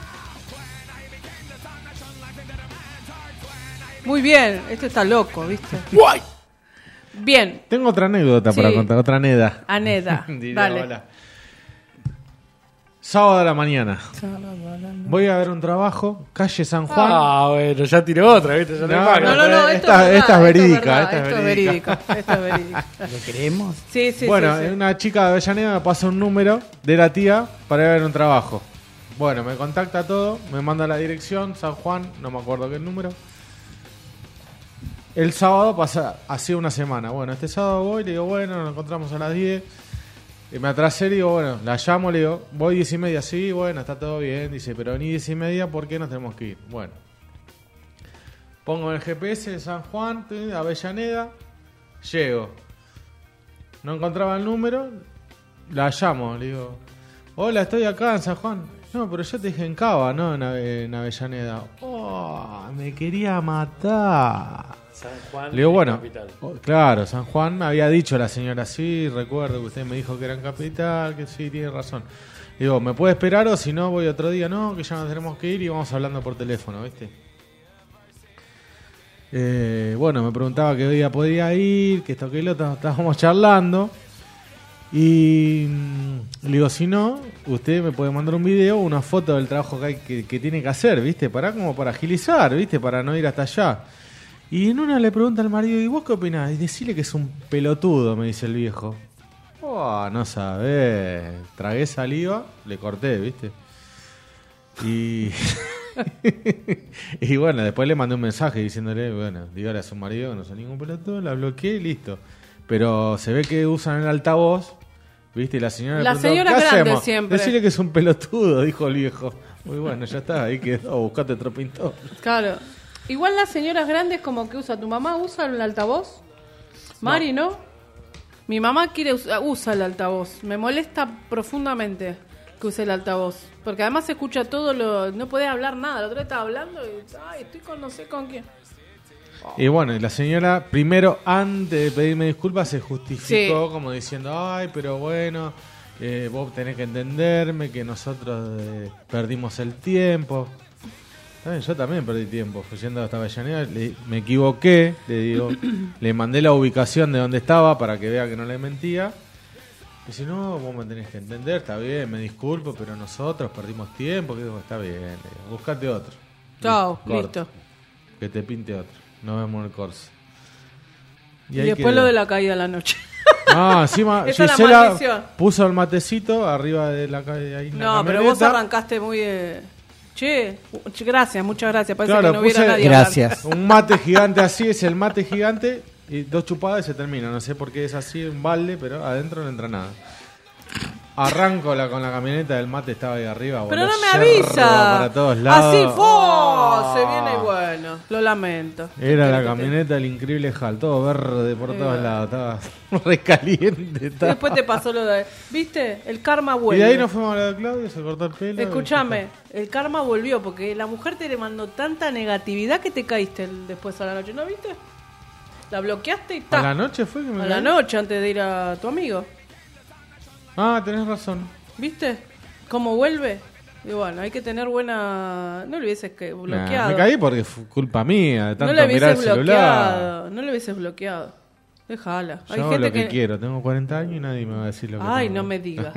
C: Muy bien, este está loco, ¿viste?
D: Guay.
C: Bien.
D: Tengo otra anécdota
C: Sí.
D: para contar, otra aneda.
C: Aneda,
D: Diría,
C: dale.
D: hola. Sábado a la mañana. Voy a ver un trabajo, calle San Juan.
F: Ah, bueno, ya tiré otra, ¿viste? Ya
D: No,
F: no, hay más.
C: No, no, no, esto
D: esta,
C: es
D: esta
C: verdad,
D: es verídica,
C: esto es
D: esta
C: verdad,
D: es
C: esto es
D: verídica.
C: verídico, esto es verídico.
E: ¿Lo queremos?
C: Sí, sí,
D: bueno,
C: sí, sí.
D: una chica de Avellaneda me pasa un número de la tía para ir a ver un trabajo. Bueno, me contacta todo, me manda la dirección, San Juan, no me acuerdo qué número. El sábado pasa, hacía una semana. Bueno, este sábado voy, le digo, bueno, nos encontramos a las diez. Y me atrasé y digo, bueno, la llamo, le digo, voy diez y media, sí, bueno, está todo bien. Dice, pero ni diez y media, ¿por qué nos tenemos que ir? Bueno, pongo el G P S de San Juan, Avellaneda, llego. No encontraba el número, la llamo, le digo, hola, estoy acá en San Juan. No, pero yo te dije en Cava, no en, Ave- en Avellaneda. Oh, me quería matar.
F: San Juan,
D: Le digo, bueno,
F: capital.
D: oh, claro, San Juan me había dicho la señora, sí, recuerdo que usted me dijo que era en capital, que sí, tiene razón. Le digo, ¿me puede esperar o si no voy otro día? No, que ya nos tenemos que ir y vamos hablando por teléfono, ¿viste? Eh, bueno, me preguntaba qué día podía ir, que esto que lo otro, estábamos charlando. Y mm, le digo, si no, usted me puede mandar un video, una foto del trabajo que, hay, que, que tiene que hacer, ¿viste? Para como para agilizar, ¿viste? Para no ir hasta allá. Y en una le pregunta al marido, ¿y vos qué opinás? Y decirle que es un pelotudo, me dice el viejo. Oh, no sabés. Tragué saliva, le corté, ¿viste? Y... y bueno, después le mandé un mensaje diciéndole, bueno, dígale a su marido que no soy ningún pelotudo, la bloqueé y listo. Pero se ve que usan el altavoz, ¿viste? Y la señora
C: La
D: le preguntó,
C: señora
D: ¿qué
C: grande
D: hacemos?
C: siempre.
D: Decirle que es un pelotudo, dijo el viejo. Muy bueno, ya está, ahí quedó, buscate otro pintor.
C: Claro. Igual las señoras grandes como que usa. ¿Tu mamá usa el altavoz? Mari, ¿no? Mi mamá quiere usa, usa el altavoz. Me molesta profundamente que use el altavoz. Porque además se escucha todo lo... No podés hablar nada. El otro día estaba hablando y... Ay, estoy con no sé con quién.
D: Y bueno, y la señora, primero, antes de pedirme disculpas, se justificó
C: Sí.
D: como diciendo, ay, pero bueno, eh, vos tenés que entenderme que nosotros eh, perdimos el tiempo. Está bien, yo también perdí tiempo, fui yendo hasta Avellaneda, le- me equivoqué, le digo, le mandé la ubicación de donde estaba para que vea que no le mentía. Y si no, vos me tenés que entender, está bien, me disculpo, pero nosotros perdimos tiempo. Que digo, está bien, le digo, buscate otro.
C: Chao,
D: Corto.
C: listo.
D: Que te pinte otro. Nos vemos en el corso.
C: Y,
D: ahí
C: después
D: quedó.
C: lo de la caída a la noche.
D: Ah, encima
C: Esa es la
D: Gisela
C: maldición.
D: puso el matecito arriba de la calle ahí en la
C: No, pero vos
D: camioneta.
C: arrancaste muy... eh, Che, ch- gracias, muchas gracias. Parece
D: Claro,
C: que no hubiera
D: puse
C: nadie hablando.
D: un mate gigante así, es el mate gigante y dos chupadas y se termina. No sé por qué es así, un balde, pero adentro no entra nada. Arranco la, con la camioneta del mate, estaba ahí arriba.
C: Pero
D: voló
C: no me avisa.
D: Para todos lados.
C: Así fue.
D: Oh.
C: Se viene y bueno. Lo lamento.
D: Era la camioneta del increíble Hal, todo verde por todos
C: Eh.
D: lados. Estaba re caliente.
C: Y
D: estaba.
C: después te pasó lo de... ¿Viste? El karma
D: Y
C: vuelve.
D: de ahí nos fuimos a la de Claudio, se cortó el pelo.
C: Escúchame, el karma volvió porque la mujer te le mandó tanta negatividad que te caíste el- después a la noche, ¿no viste? La bloqueaste y
D: ¿A
C: ta.
D: la noche fue que me
C: A la
D: caí?
C: noche antes de ir a tu amigo.
D: Ah, tenés razón.
C: ¿Viste? ¿Cómo vuelve? Y bueno, hay que tener buena... No le hubieses que
D: Nah,
C: bloqueado.
D: me caí porque fue culpa mía, de tanto
C: no le
D: mirar el
C: hubieses
D: celular.
C: bloqueado. No le hubieses bloqueado. Déjala.
D: Yo
C: Hay
D: hago
C: gente
D: lo que,
C: que...
D: quiero, tengo cuarenta años y nadie me va a decir lo que
C: Ay,
D: tengo.
C: no me digas.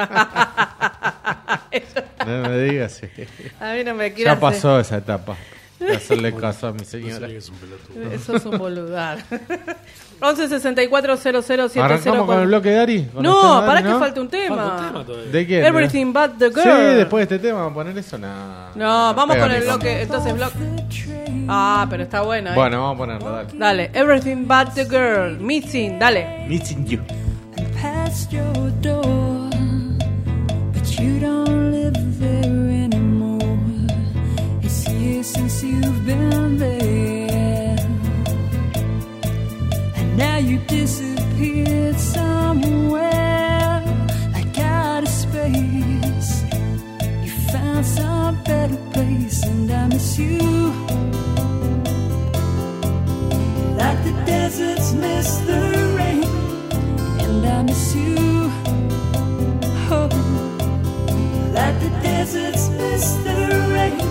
D: No me digas. Sí.
C: A mí no me quieras...
D: Ya pasó esa etapa de hacerle caso a mi señora.
C: Eso es un boludar. once sesenta y cuatro cero cero siete cero
D: ¿Arrancamos con el bloque de Ari? ¿Con
C: No,
D: el tema de
C: para
D: Ari,
C: que
D: no?
C: falta un tema.
F: Falta un tema todavía.
D: ¿De quién?
C: Everything but the girl.
D: Sí, después de este tema vamos a poner eso. Nah,
C: No, vamos
D: pega
C: con el
D: ni
C: bloque. Entonces, bloque. Ah, pero está bueno. ¿eh?
D: Bueno, vamos a ponerlo, dale.
C: Dale, Everything but the girl. Missing, dale.
D: Missing you.
B: Past your door, but you don't live there anymore. It's years since you've been there, and now you disappeared somewhere like out of space. You found some better place, and I miss you like the deserts miss the rain. And I miss you, oh, like the deserts miss the rain.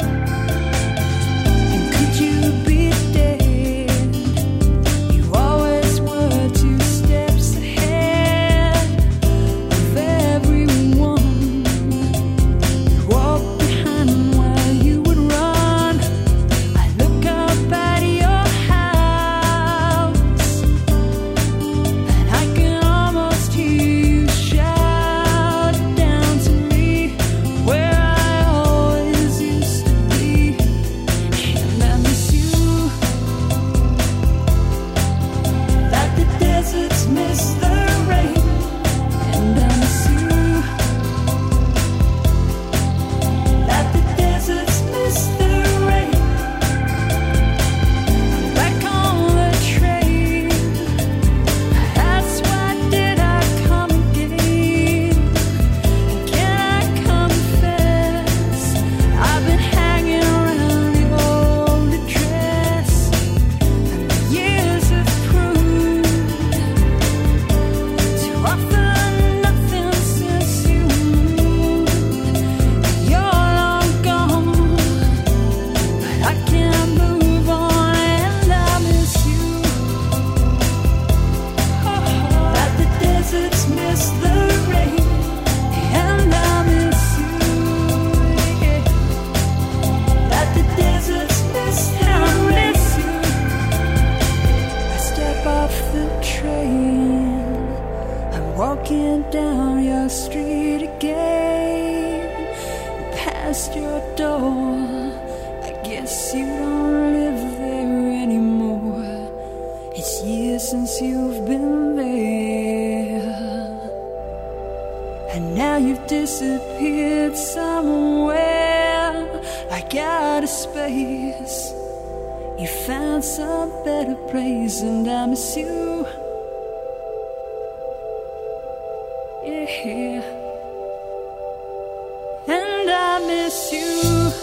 B: And could you be dead? You always were two steps ahead of everyone. You walk behind while you would run. I look up at your house, and I can almost hear you shout down to me where I always used to be. And I miss you like the deserts miss the rain. And I miss you like the deserts miss the rain. Back on the train, that's why did I come again? Can I confess, I've been hanging around the old address, and the years have proved to offer nothing since you moved. You're long gone, but I can't move on, and I miss you. Like the deserts miss the rain, and I miss you. Yeah. Like the deserts miss the rain. I step off the train, I'm walking down your street again, past your door. I guess you don't live there anymore. It's years since you've been there, and now you've disappeared somewhere like out of space. You found some better place, and I miss you. Yeah, and I miss you.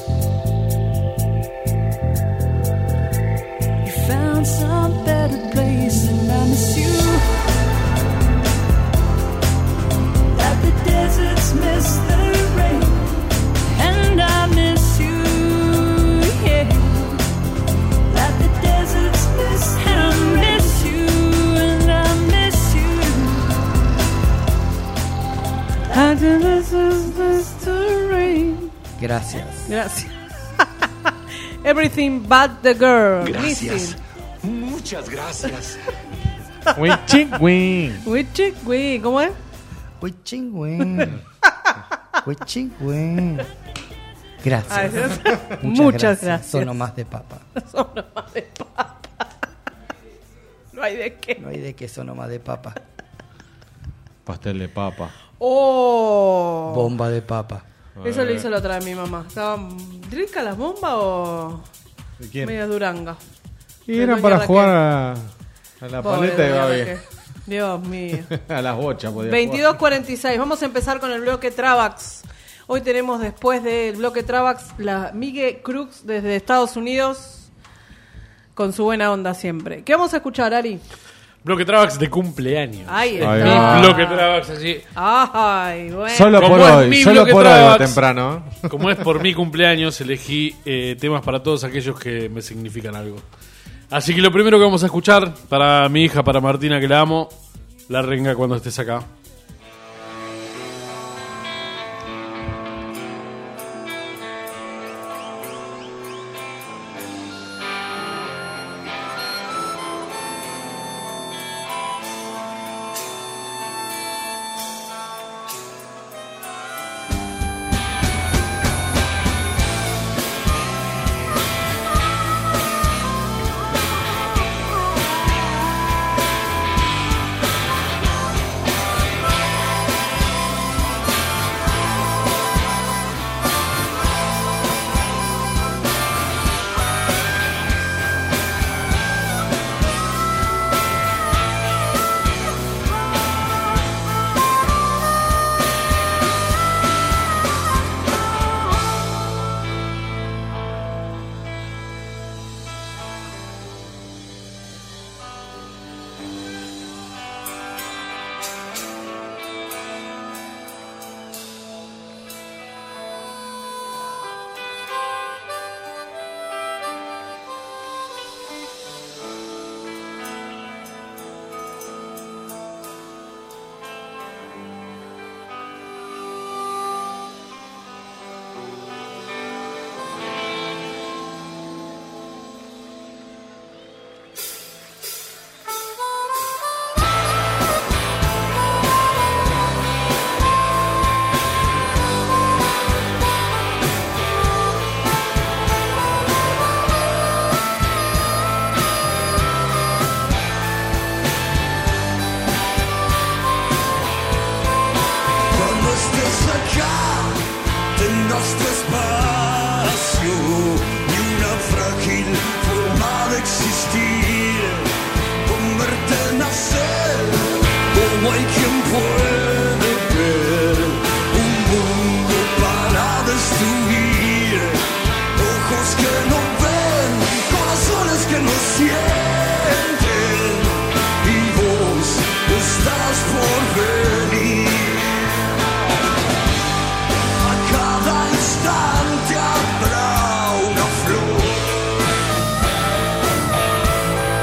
B: You found some better place, and I miss you. Like the deserts miss the rain, and I miss you. Yeah, like the deserts miss the rain. I miss you, and I miss you.
C: Like the deserts miss the rain.
E: Gracias.
C: Gracias. Everything but the girl.
S: Gracias.
C: Missing.
S: Muchas gracias.
D: Wichingwing.
C: Wichingwing. ¿Cómo es?
E: Wichingwing. Wichingwing. Gracias.
C: Ay, Dios.
E: Muchas,
C: Muchas
E: gracias.
C: gracias.
E: Son nomás de papa.
C: Son nomás de papa. No hay de qué.
E: No hay de qué, son nomás de papa.
D: pastel de papa.
C: ¡Oh!
E: Bomba de papa.
C: Eso le hizo la otra vez mi mamá. ¿Estaban ricas las bombas o
D: ¿De quién?
C: media duranga?
D: Y
C: De
D: eran
C: doña
D: para
C: Raquel.
D: jugar a, a la
C: Pobre
D: paleta de
C: doña
D: Babi.
C: Raquel. Dios mío.
D: A las bochas podía
C: veintidós cuarenta y seis. Vamos a empezar con el bloque Travax. Hoy tenemos después del bloque Travax la Migue Cruz desde Estados Unidos con su buena onda siempre. ¿Qué vamos a escuchar, Ari?
F: Bloque Travax de cumpleaños.
C: Ahí
F: El
C: está.
F: Bloque Travax así.
C: Ay, bueno.
D: Solo por
F: Como es
D: hoy,
F: mi
D: solo
F: bloque
D: por hoy
F: Travax,
D: temprano.
F: Como es por mi cumpleaños, elegí eh, temas para todos aquellos que me significan algo. Así que lo primero que vamos a escuchar, para mi hija, para Martina, que la amo, La Renga cuando estés acá.
B: Instante habrá una flor.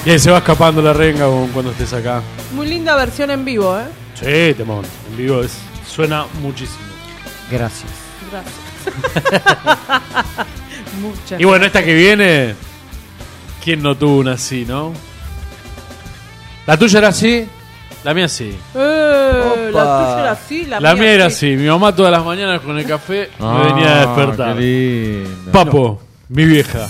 F: Y ahí se va escapando la renga cuando estés acá.
C: Muy linda versión en vivo, ¿eh?
F: Sí, temón. En vivo es, suena muchísimo.
E: Gracias.
C: Gracias. Muchas
F: Y bueno, esta que viene, ¿quién no tuvo una así, no? ¿La tuya era así? La mía sí.
C: Eh, la tuya era así, la,
F: La
C: mía,
F: mía era así. Mi mamá todas las mañanas con el café me
D: Ah,
F: venía a despertar.
D: qué lindo.
F: Papo, mi vieja.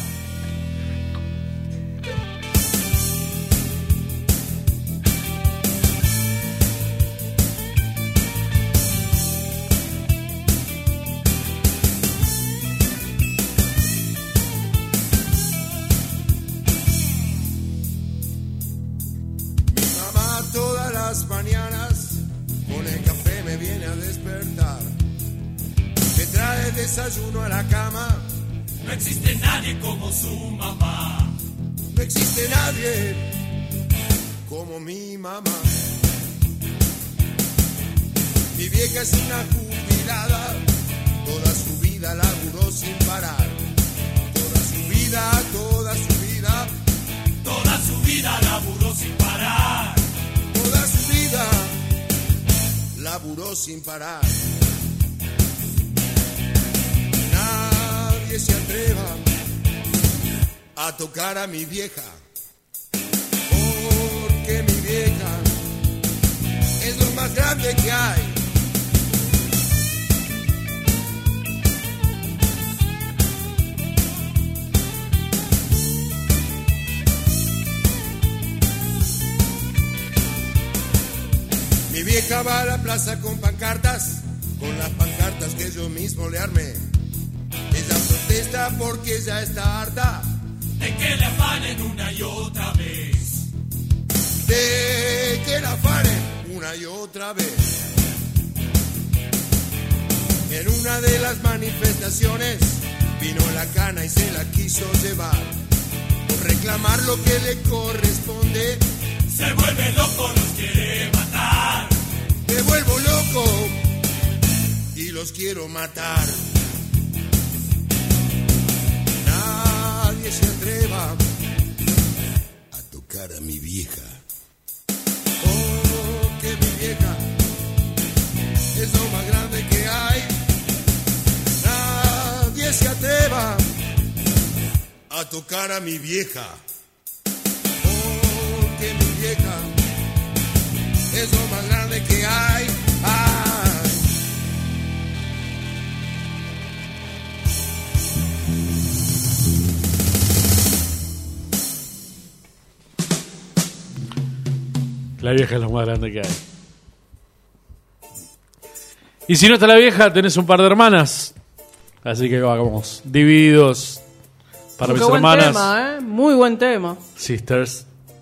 S: Mamá todas las mañanas con el café me viene a despertar. Me trae desayuno a la cama.
B: No existe nadie como su mamá.
S: No existe nadie como mi mamá. Mi vieja es una jubilada. Toda su vida laburó sin parar. Toda su vida, toda su vida.
B: Toda su vida laburó sin parar.
S: Toda su vida laburó sin parar. Nadie se atreva a tocar a mi vieja, porque mi vieja es lo más grande que hay. Mi vieja va a la plaza con pancartas, con las pancartas que yo mismo le armé. Ella protesta porque ya está harta
B: de que le afanen una y otra vez.
S: De que la afanen una y otra vez. En una de las manifestaciones vino la cana y se la quiso llevar. Por reclamar lo que le corresponde,
B: se vuelve loco, los quiere matar.
S: Me vuelvo loco y los quiero matar. Nadie se atreva a tocar a mi vieja. Oh, que mi vieja es lo más grande que hay. Nadie se atreva a tocar a mi vieja. Oh, que mi vieja es lo más grande que hay. Ay.
F: La vieja es lo más grande que hay. Y si no está la vieja, tenés un par de hermanas. Así que vamos, divididos para
C: Qué
F: mis
C: buen
F: hermanas.
C: tema, ¿eh? Muy buen tema.
F: Sisters.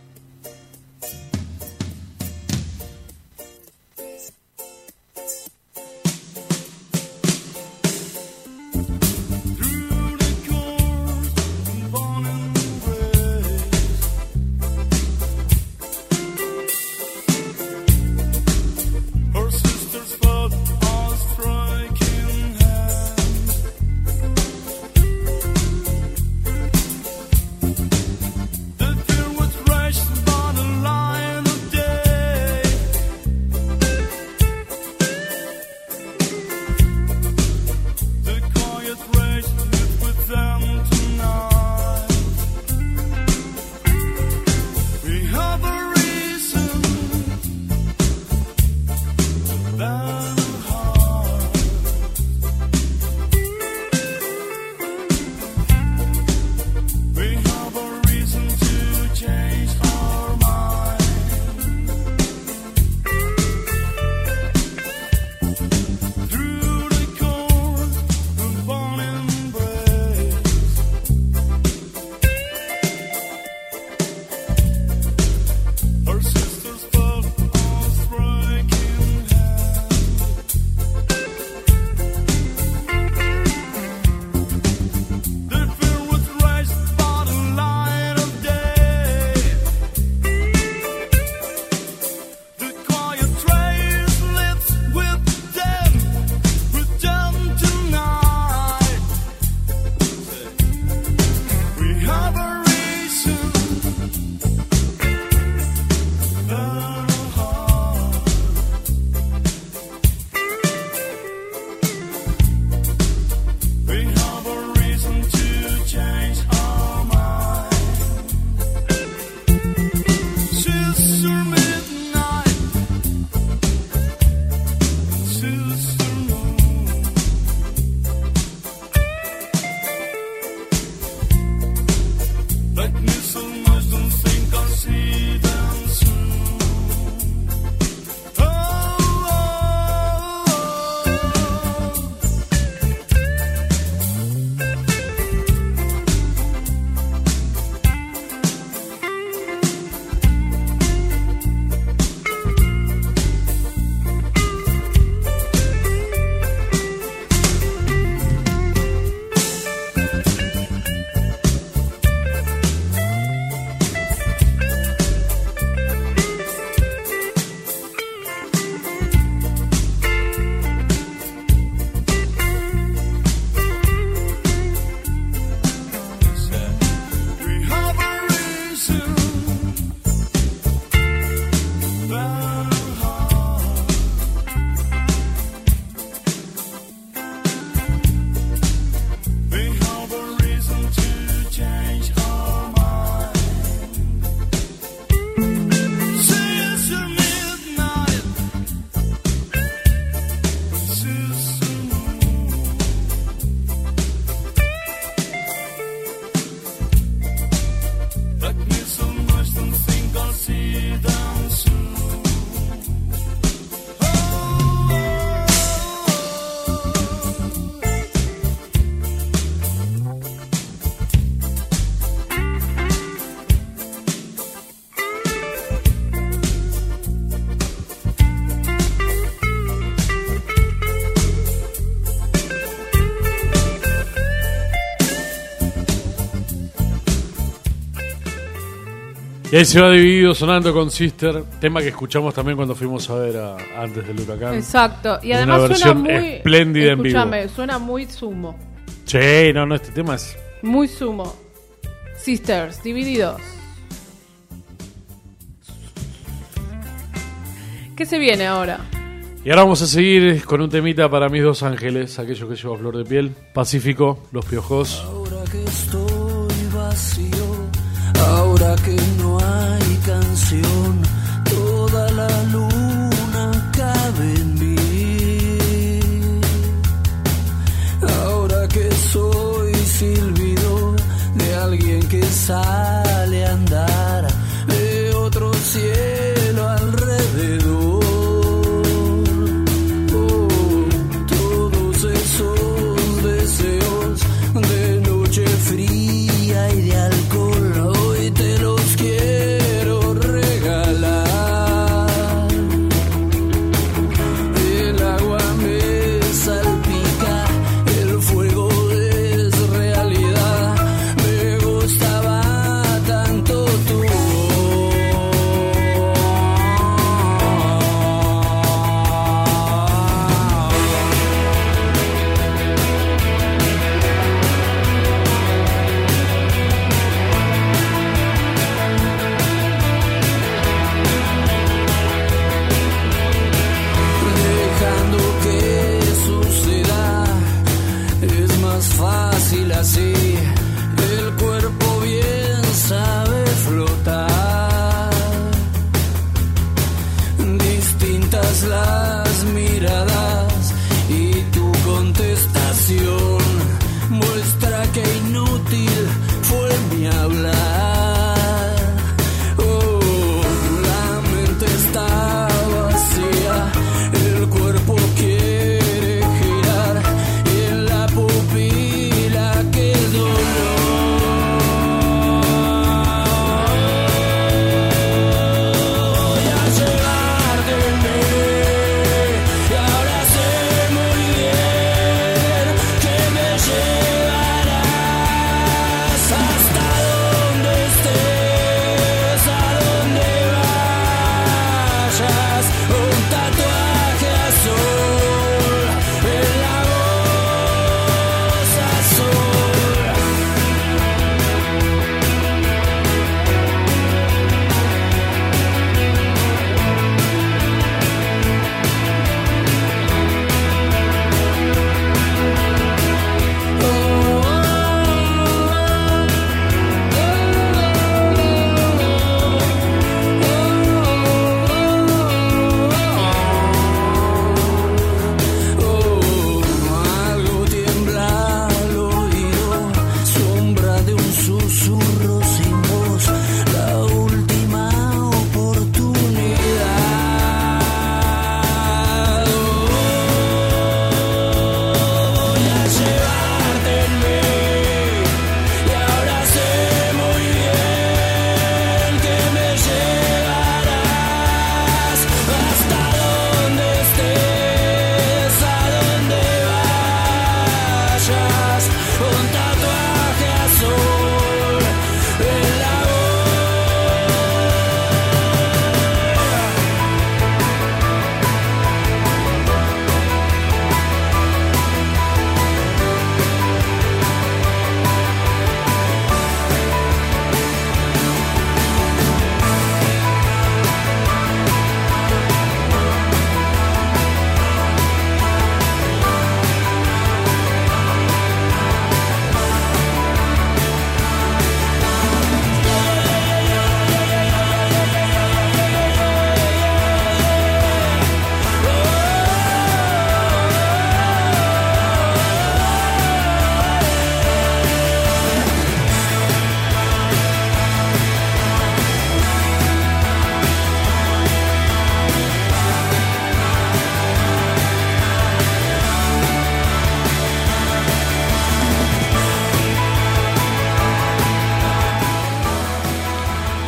B: Her sisters fought on striking hand. The fear was raised by the lion of day. The quiet rage lived with them tonight. We have a reason than heart. We have a reason to change our mind. Through the cold and warm embrace, our sisters fought on striking hand. The fear was raised by the light of day. The quiet trace lives with them, with them tonight. We have a reason Like missile noise, don't think I'll see them soon. Oh, oh,
F: Y ahí se va dividido sonando con Sister, tema que escuchamos también cuando fuimos a ver a, antes del huracán.
C: Exacto, y
F: Una
C: además suena
F: versión
C: muy
F: espléndida en vivo.
C: Escúchame, suena muy sumo.
F: Sí, no, no, este tema es
C: Muy sumo. Sisters, divididos. ¿Qué se viene ahora?
F: Y ahora vamos a seguir con un temita para mis dos ángeles, aquellos que llevo a flor de piel, Pacífico, Los Piojos.
B: ahora que estoy vacío, ahora que no hay canción, toda la luna cabe en mí. Ahora que soy silbido de alguien que sale a andar, de otro cielo alrededor. Oh, todos esos deseos de noche fría y de alcohol, hoy te los quiero regalar. El agua me salpica, el fuego es realidad. Me gustaba tanto tu dejando que suceda, es más fácil así. El cuerpo bien sabe flotar. Distintas las miradas y tu contestación muestra que inútil fue mi hablar. Oh, la mente está vacía, el cuerpo quiere girar y en la pupila que dolor. Voy a llevarte en mí y ahora sé muy bien que me llevarás hasta donde estés, a donde vayas. Un tatuaje azul en la voz azul. Algo tiembla al oído, sombra de un susurro sin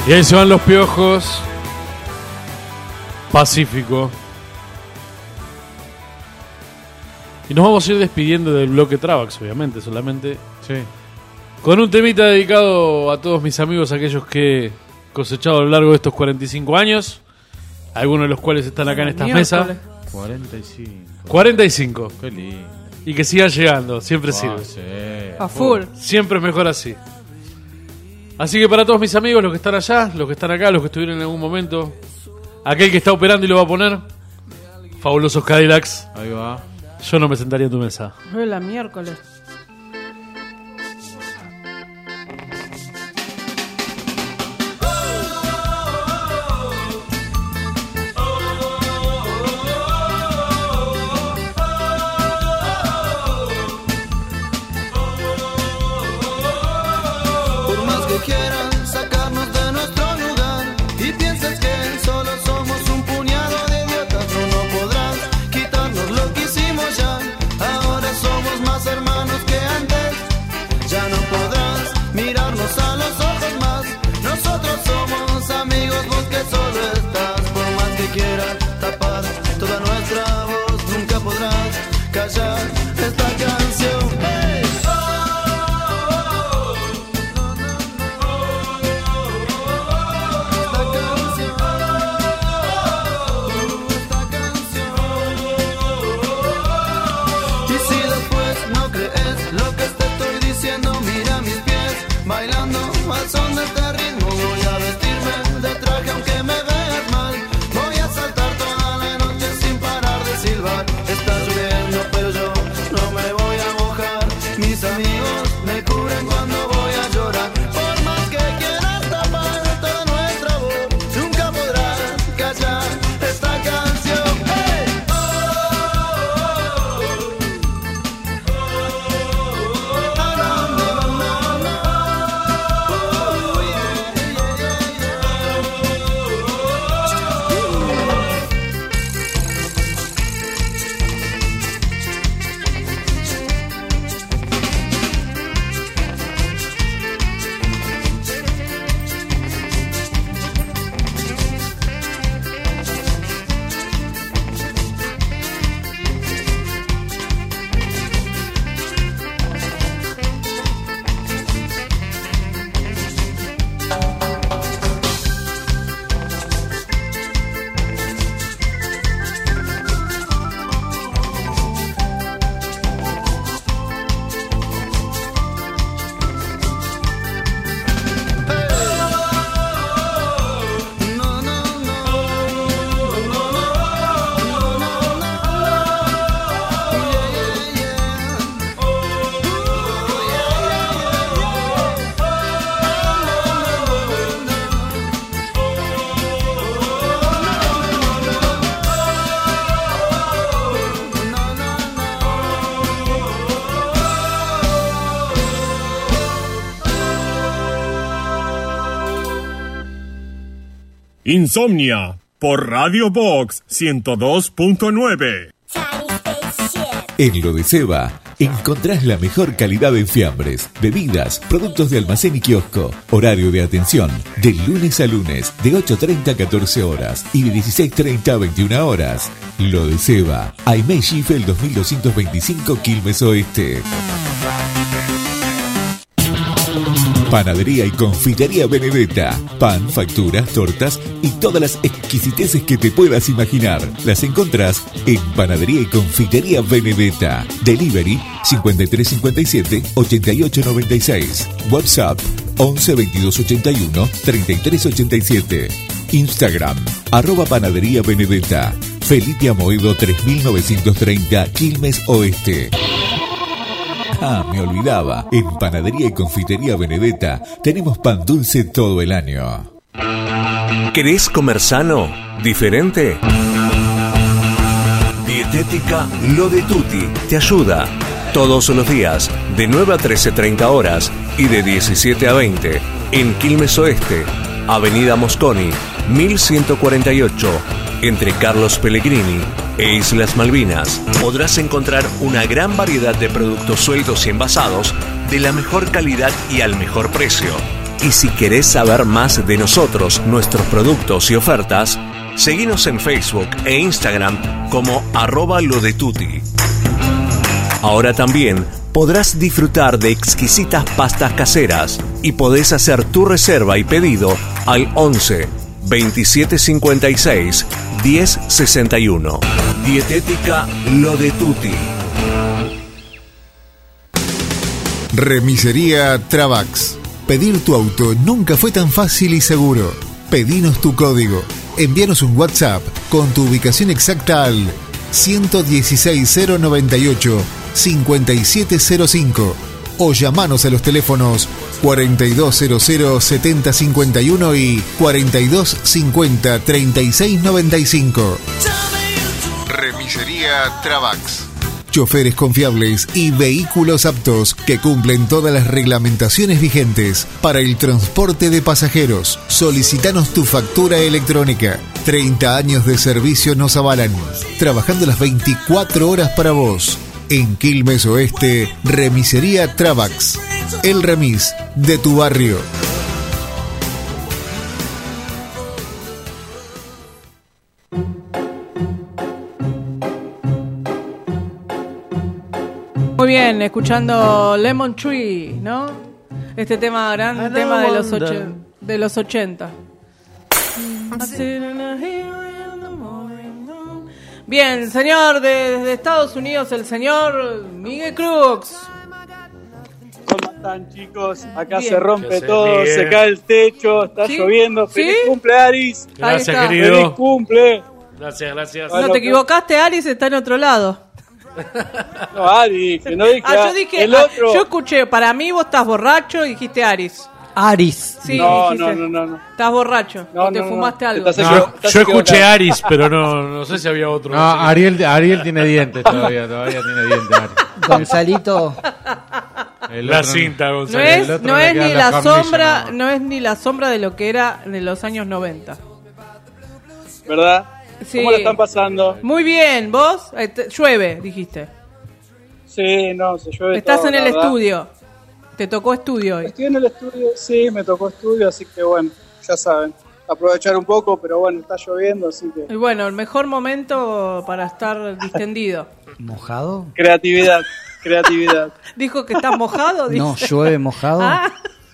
F: Y ahí se van los piojos. Pacífico. Y nos vamos a ir despidiendo del bloque Travax, obviamente, solamente.
D: Sí.
F: Con un temita dedicado a todos mis amigos, aquellos que he cosechado a lo largo de estos cuarenta y cinco años. Algunos de los cuales están acá en estas mesas.
D: cuarenta y cinco.
F: cuarenta y cinco.
D: Qué lindo.
F: Y que sigan llegando, siempre
D: Ah,
F: sirve.
D: sí.
C: A full.
F: Siempre es mejor así. Así que para todos mis amigos, los que están allá, los que están acá, los que estuvieron en algún momento, aquel que está operando y lo va a poner, fabulosos Cadillacs.
D: Ahí va.
F: Yo no me sentaría en tu mesa.
C: Es la miércoles.
B: Por más que quieran sacarnos de nuestro lugar y piensas que solo somos un puñado de idiotas, no, no podrás quitarnos lo que hicimos ya. Ahora somos más hermanos que antes, ya no podrás mirarnos a los ojos más. Nosotros somos amigos, vos que solo estás. Por más que quieras tapar toda nuestra voz, nunca podrás callar esta canción. ¡Hey! Bailando al son de este ritmo, voy a vestirme de traje aunque me veas mal. Voy a saltar toda la noche sin parar de silbar. Está lloviendo pero yo no me voy a mojar. Mis amigos me cubren cuando voy a llorar. Por más que quieras tapar toda nuestra voz, nunca podrás callar esta canción. ¡Hey!
K: Insomnia por Radio Box ciento dos punto nueve.
L: En Lo de Seba encontrás la mejor calidad en fiambres, bebidas, productos de almacén y kiosco. Horario de atención de lunes a lunes de ocho treinta a catorce horas y de dieciséis treinta a veintiuna horas. Lo de Seba, Aimee Schiffel dos mil doscientos veinticinco, Quilmes Oeste. Panadería y Confitería Benedetta. Pan, facturas, tortas y todas las exquisiteces que te puedas imaginar. Las encontrás en Panadería y Confitería Benedetta. Delivery cincuenta y tres cincuenta y siete, ochenta y ocho noventa y seis. WhatsApp once veintidós ochenta y uno, treinta y tres ochenta y siete. Instagram arroba Panadería Benedetta. Felipe Amoedo tres mil novecientos treinta, Quilmes Oeste. Ah, me olvidaba. En Panadería y Confitería Benedetta tenemos pan dulce todo el año.
N: ¿Querés comer sano? ¿Diferente? Dietética Lo de Tutti te ayuda. Todos los días, de nueve a trece treinta horas y de diecisiete a veinte, en Quilmes Oeste, Avenida Mosconi, mil ciento cuarenta y ocho, entre Carlos Pellegrini e Islas Malvinas. Podrás encontrar una gran variedad de productos sueltos y envasados de la mejor calidad y al mejor precio. Y si querés saber más de nosotros, nuestros productos y ofertas, seguinos en Facebook e Instagram como arroba lo de tuti. Ahora también podrás disfrutar de exquisitas pastas caseras y podés hacer tu reserva y pedido al once veintisiete cincuenta y seis diez sesenta y uno. Dietética Lo de Tuti.
M: Remisería Travax. Pedir tu auto nunca fue tan fácil y seguro. Pedinos tu código. Envíanos un WhatsApp con tu ubicación exacta al uno dieciséis cero noventa y ocho cincuenta y siete cero cinco o llamanos a los teléfonos cuarenta y dos cero cero setenta cincuenta y uno y cuarenta y dos cincuenta treinta y seis noventa y cinco. Remisería Travax. Choferes confiables y vehículos aptos que cumplen todas las reglamentaciones vigentes para el transporte de pasajeros. Solicitanos tu factura electrónica. treinta años de servicio nos avalan, trabajando las veinticuatro horas para vos. En Quilmes Oeste, Remisería Travax. El remis de tu barrio.
C: Muy bien, escuchando Lemon Tree, ¿no? Este tema, gran tema de los, ocho, de los ochenta. Bien, señor de, desde Estados Unidos, el señor Miguel Crux.
J: ¿Cómo están, chicos? Acá
C: Bien.
J: se rompe
F: Gracias,
J: todo,
F: Miguel.
J: se cae el techo, está
C: ¿Sí?
J: lloviendo. ¡Feliz
C: ¿Sí?
J: cumple, Aris!
F: Gracias,
C: está.
F: querido.
J: ¡Feliz cumple!
F: Gracias, gracias.
J: Bueno,
C: No te equivocaste, Alice está en otro lado.
J: No, Aris, que no dije.
C: Ah, yo dije,
J: el
C: ah,
J: otro.
C: yo escuché, para mí vos estás borracho y dijiste Aris.
E: Aris.
C: Sí,
J: no,
C: dijiste,
J: no, no, no, no.
C: estás borracho,
J: No,
C: o te
J: no, no,
C: fumaste
J: no.
C: algo.
J: Te estás
F: No,
J: equivo- estás
F: yo escuché
J: equivocado.
F: Aris, pero no, no sé si había otro.
D: No, Ariel, Ariel tiene dientes todavía, todavía tiene dientes. Ariel.
E: Gonzalito.
D: El
F: La
D: otro-
F: cinta,
C: No
F: Gonzalo.
C: es,
D: el otro
C: no
D: le
C: es
D: quedan
C: ni
D: las
C: la
D: cornillas,
C: sombra,
D: no.
C: no es ni la sombra de lo que era en los años noventa.
J: ¿Verdad?
C: Sí.
J: ¿Cómo la están pasando?
C: Muy bien, vos, Eh, te- llueve, dijiste.
J: Sí, no, se llueve
C: Estás
J: todo,
C: en el
J: la verdad.
C: estudio. Te tocó estudio hoy.
J: Estoy en el estudio, sí, me tocó estudio, así que bueno, ya saben. Aprovechar un poco, pero bueno, está lloviendo, así que...
C: Y bueno, el mejor momento para estar distendido.
E: ¿Mojado?
J: Creatividad, creatividad.
C: Dijo que estás mojado.
E: No,
C: dice.
E: llueve mojado.
C: Ah.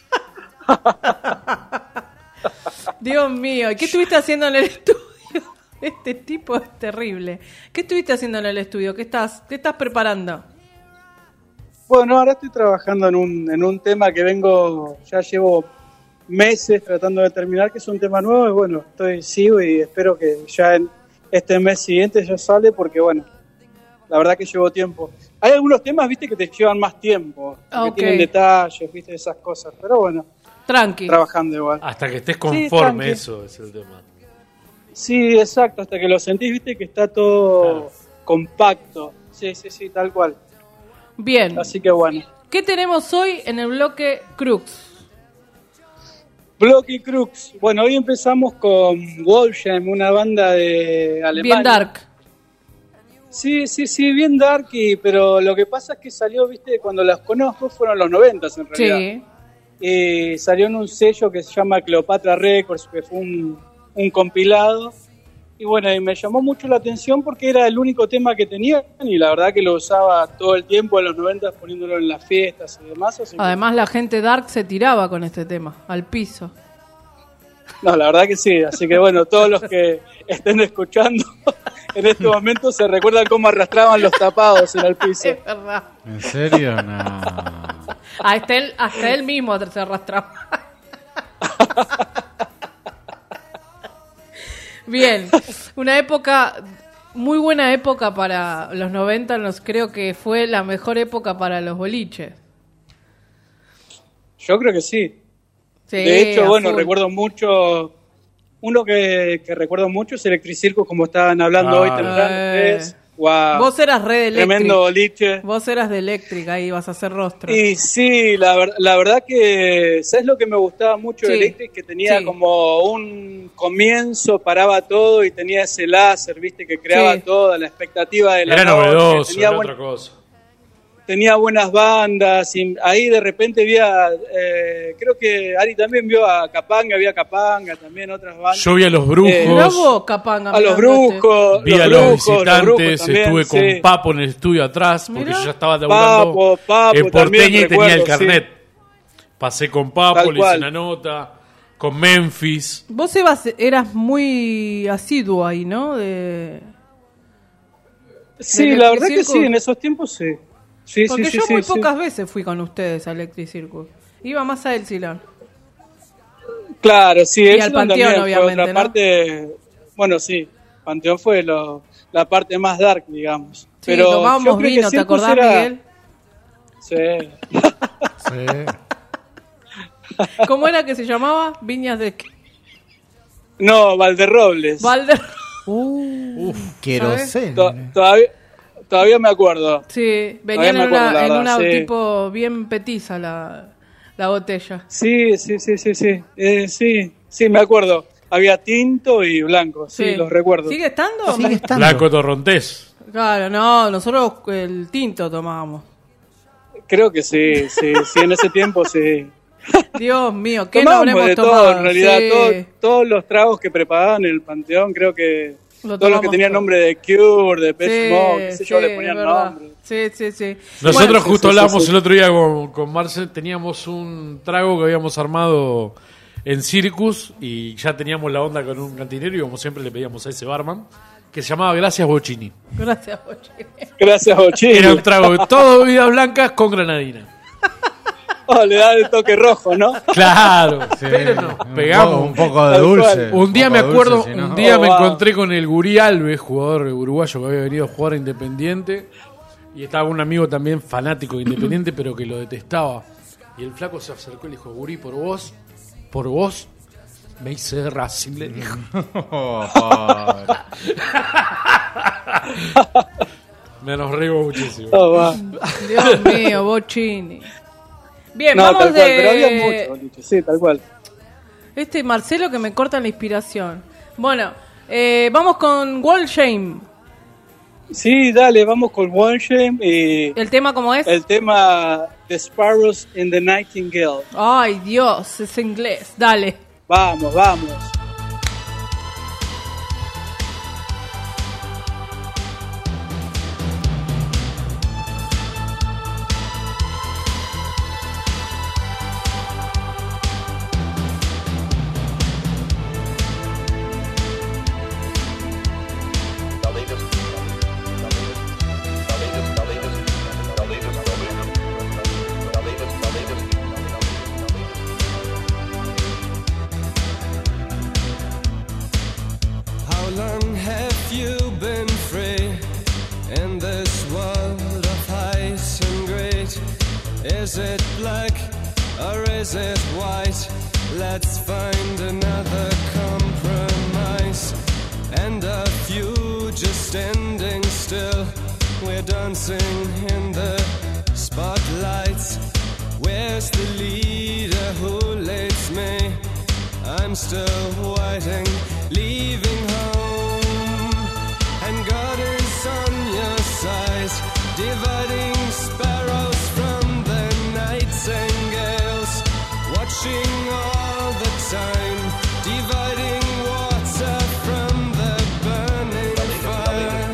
C: Dios mío, ¿y qué estuviste haciendo en el estudio? Este tipo es terrible. ¿Qué estuviste haciendo en el estudio? ¿Qué estás, qué estás preparando?
J: Bueno, ahora estoy trabajando en un, en un tema que vengo, ya llevo meses tratando de terminar, que es un tema nuevo, y bueno, estoy sigo y espero que ya en este mes siguiente ya sale, porque bueno, la verdad que llevo tiempo. Hay algunos temas, viste, que te llevan más tiempo, que
C: Ok.
J: tienen detalles, viste, esas cosas, pero bueno,
C: Tranqui.
J: trabajando igual.
F: Hasta que estés
J: Sí,
F: conforme,
J: tranqui.
F: eso es el tema.
J: Sí, exacto, hasta que lo sentís, viste, que está todo compacto. Sí, sí, sí, tal cual.
C: Bien.
J: Así que bueno.
C: ¿Qué tenemos hoy en el bloque Crux?
J: Blocky Crux. Bueno, hoy empezamos con Wolfsheim, una banda de Alemania.
C: Bien dark.
J: Sí, sí, sí, bien dark, y- pero lo que pasa es que salió, viste, cuando las conozco fueron los noventas en realidad.
C: Sí.
J: Y salió en un sello que se llama Cleopatra Records, que fue un, un compilado. Y bueno, y me llamó mucho la atención porque era el único tema que tenían, y la verdad que lo usaba todo el tiempo en los noventas, poniéndolo en las fiestas y demás. Así que-
C: Además la gente dark se tiraba con este tema, al piso.
J: No, la verdad que sí, así que bueno, todos los que estén escuchando en este momento se recuerdan cómo arrastraban los tapados en el piso.
C: Es verdad.
D: ¿En serio? No.
C: Hasta él, hasta él mismo se arrastraba. Bien, una época, muy buena época para los noventa, nos creo que fue la mejor época para los boliches.
J: Yo creo que sí.
C: Sí,
J: De hecho,
C: a
J: bueno,
C: full.
J: recuerdo mucho, uno que, que recuerdo mucho es Electric Circus, como estaban hablando
F: Ah,
J: hoy temprano.
C: eh.
J: ustedes. Wow.
C: Vos eras re de Electric.
J: Tremendo boliche.
C: Vos eras de Electric, ahí ibas a hacer rostro.
J: Y sí, la, ver- la verdad que, ¿sabes lo que me gustaba mucho de
C: Sí.
J: Electric? Que tenía
C: Sí.
J: como un comienzo, paraba todo y tenía ese láser, viste, que creaba
C: Sí.
J: toda la expectativa de la
F: Era
J: noche,
F: novedoso,
J: tenía
F: era
J: buen-
F: otra cosa.
J: tenía buenas bandas, y ahí de repente había, eh, creo que Ari también vio a Capanga, había Capanga, también otras bandas.
F: Yo vi a Los Brujos.
J: Eh,
C: Mirá vos, Capanga,
J: a Los
C: mirándote.
J: Brujos.
F: Vi a
J: los
F: Los
J: Brujos,
F: Visitantes,
J: los Brujos también,
F: estuve con
J: sí.
F: Papo en el estudio atrás, porque
C: Mirá.
F: yo ya estaba laburando
J: Papo, Papo
F: en
J: también
F: Porteña y tenía el
J: recuerdo,
F: carnet. Pasé con Papo,
J: Tal
F: le hice
J: cual.
F: una nota, con Memphis.
C: Vos, Sebas, eras muy asiduo ahí, ¿no? De...
J: Sí,
C: ¿De
J: la verdad
C: Electric
J: que
C: Circus?
J: sí, en esos tiempos sí. Sí,
C: Porque
J: sí, sí,
C: yo
J: sí,
C: muy
J: sí.
C: pocas veces fui con ustedes a Electric Circus. Iba más a El Silán.
J: Claro, sí,
C: Y
J: eso
C: al Panteón,
J: también fue
C: obviamente,
J: otra
C: ¿no?
J: parte. Bueno, sí, Panteón fue lo, la parte más dark, digamos.
C: Sí,
J: Pero yo
C: tomábamos
J: creo que
C: vino, ¿te
J: Circus
C: acordás,
J: era-
C: Miguel?
J: Sí.
C: ¿Cómo era que se llamaba? Viñas de...
J: No, Valderrobles.
C: Valder...
E: Uf,
C: ¿sabes?
J: To- todavía, todavía me acuerdo.
C: Sí,
J: Todavía
C: venían
J: me
C: en
J: acuerdo,
C: una,
J: la
C: en
J: verdad,
C: una
J: sí.
C: tipo bien petiza la, la botella.
J: Sí, sí, sí, sí, sí. Eh, sí, sí, me acuerdo. Había tinto y blanco, sí,
C: Sí.
J: los recuerdo.
C: ¿Sigue estando?
E: Sigue estando.
F: Blanco Torrontés.
C: Claro, no, nosotros el tinto tomábamos.
J: Creo que sí, sí, sí, en ese tiempo sí.
C: Dios mío, ¿qué no
J: Tomábamos
C: habremos
J: de
C: tomado?
J: todo, en realidad,
C: Sí.
J: todo- todos los tragos que preparaban en el Panteón, creo que
C: Lo
J: todos los que
C: tomamos
J: tenían
C: todo.
J: nombre de Cure, de Pet
C: Sí,
J: Mode, qué sé yo,
C: sí,
J: le ponían
C: es verdad.
J: nombre.
C: Sí, sí, sí.
F: Nosotros
C: Bueno,
F: justo
J: sí, sí,
F: hablábamos
J: sí.
F: el otro día con, con Marcel, teníamos un trago que habíamos armado en Circus y ya teníamos la onda con un cantinero y como siempre le pedíamos a ese barman que se llamaba Gracias Bocini.
C: gracias, Bochi.
J: Gracias, Bochini.
F: Era un trago de todo bebidas blancas con granadina.
J: Oh, le da el toque rojo, ¿no?
F: Claro,
D: Sí,
F: pero nos
D: un
F: pegamos.
D: poco- un poco de
J: Tal
D: dulce.
J: cual.
F: Un día
D: poco
F: me
D: de
F: acuerdo,
D: dulce, si no-
F: un día
J: Oh,
F: me
J: wow.
F: encontré con el Gurí Alves, jugador uruguayo que había venido a jugar a Independiente, y estaba un amigo también fanático de Independiente, pero que lo detestaba. Y el flaco se acercó y le dijo, Gurí, por vos, por vos, me hice de Racing, le dijo.
D: Oh, pobre.
F: Me nos rigo muchísimo.
J: Oh, wow.
C: Dios mío, Bochini. Bien,
J: No,
C: vamos
J: tal
C: de...
J: cual, pero había mucho, boliche, sí, tal cual.
C: Este Marcelo que me corta la inspiración. Bueno, eh, vamos con Wall Shame.
J: Sí, dale, vamos con One Shame y
C: ¿El tema cómo es?
J: el tema The Sparrows and the Nightingale.
C: Ay, Dios, es inglés. Dale.
J: Vamos, vamos.
B: How long have you been free in this world of height and greed? Is it black or is it white? Let's find another compromise. And a few just standing still. We're dancing in the spotlights. Where's the leader who leads me? I'm still waiting, leaving home. And God is on your side, dividing sparrows from the nightingales. Watching all the time, dividing water from the burning fire.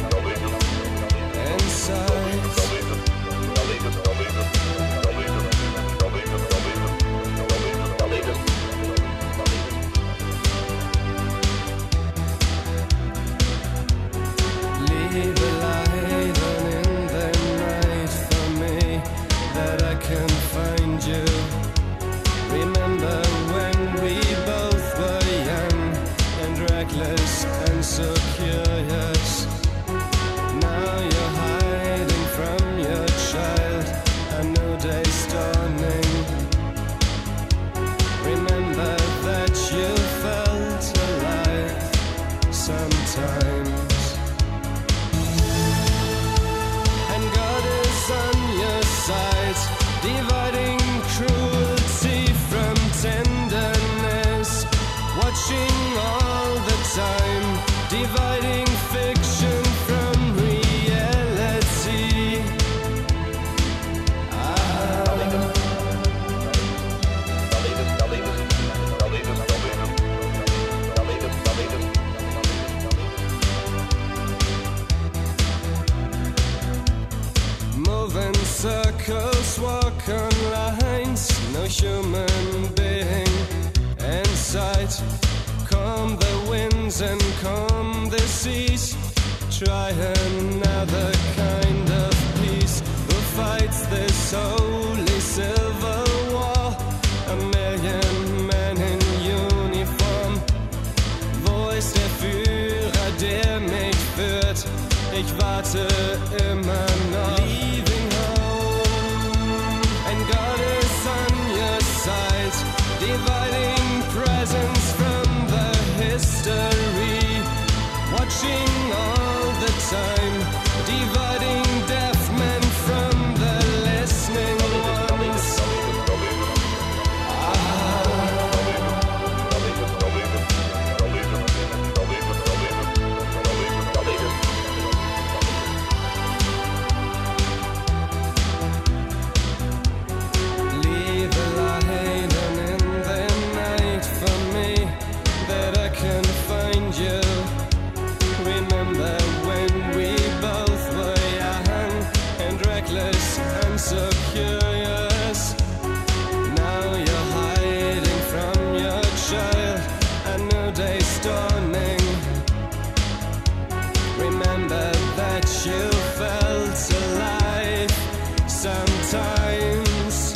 B: Inside.
R: sight. Come the winds and come the seas. Try another kind of peace. Who fights this holy civil war? A million men in uniform. Wo ist der Führer, der mich führt? Ich warte immer noch. Leaving home, and God is on your side. Dividing presence from the history. Watching all the time. Dividing deaf men from the listening ones. Leave a light on in the night for me, that I can find you. Remember when we both were young and reckless and so curious. Now you're hiding from your child, a new day's dawning. Remember that you felt alive sometimes.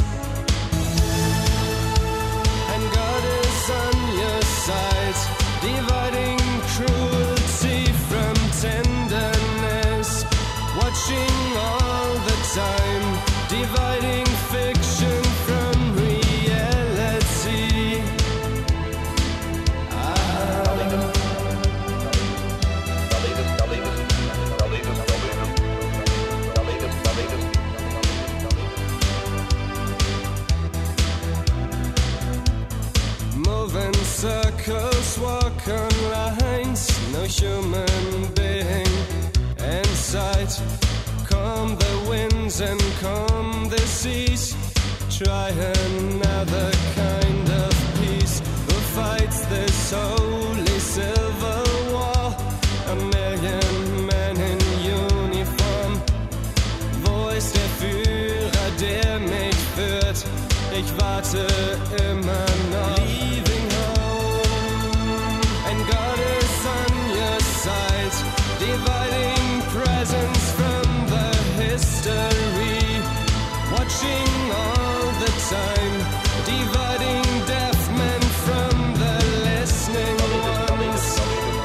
R: And God is on your side, dividing cruelty from tenderness. Watching all the time, dividing fiction from reality. Moving circles, walk on lines, no human being in sight. Come the winds and come the seas. Try another kind of peace. Who fights this holy civil war? A million men in uniform. Wo ist der Führer, der mich führt? Ich warte immer noch. Leaving home, and God is on your side. Dividing presence from the history. Watching all the time. Dividing deaf men from the listening ones.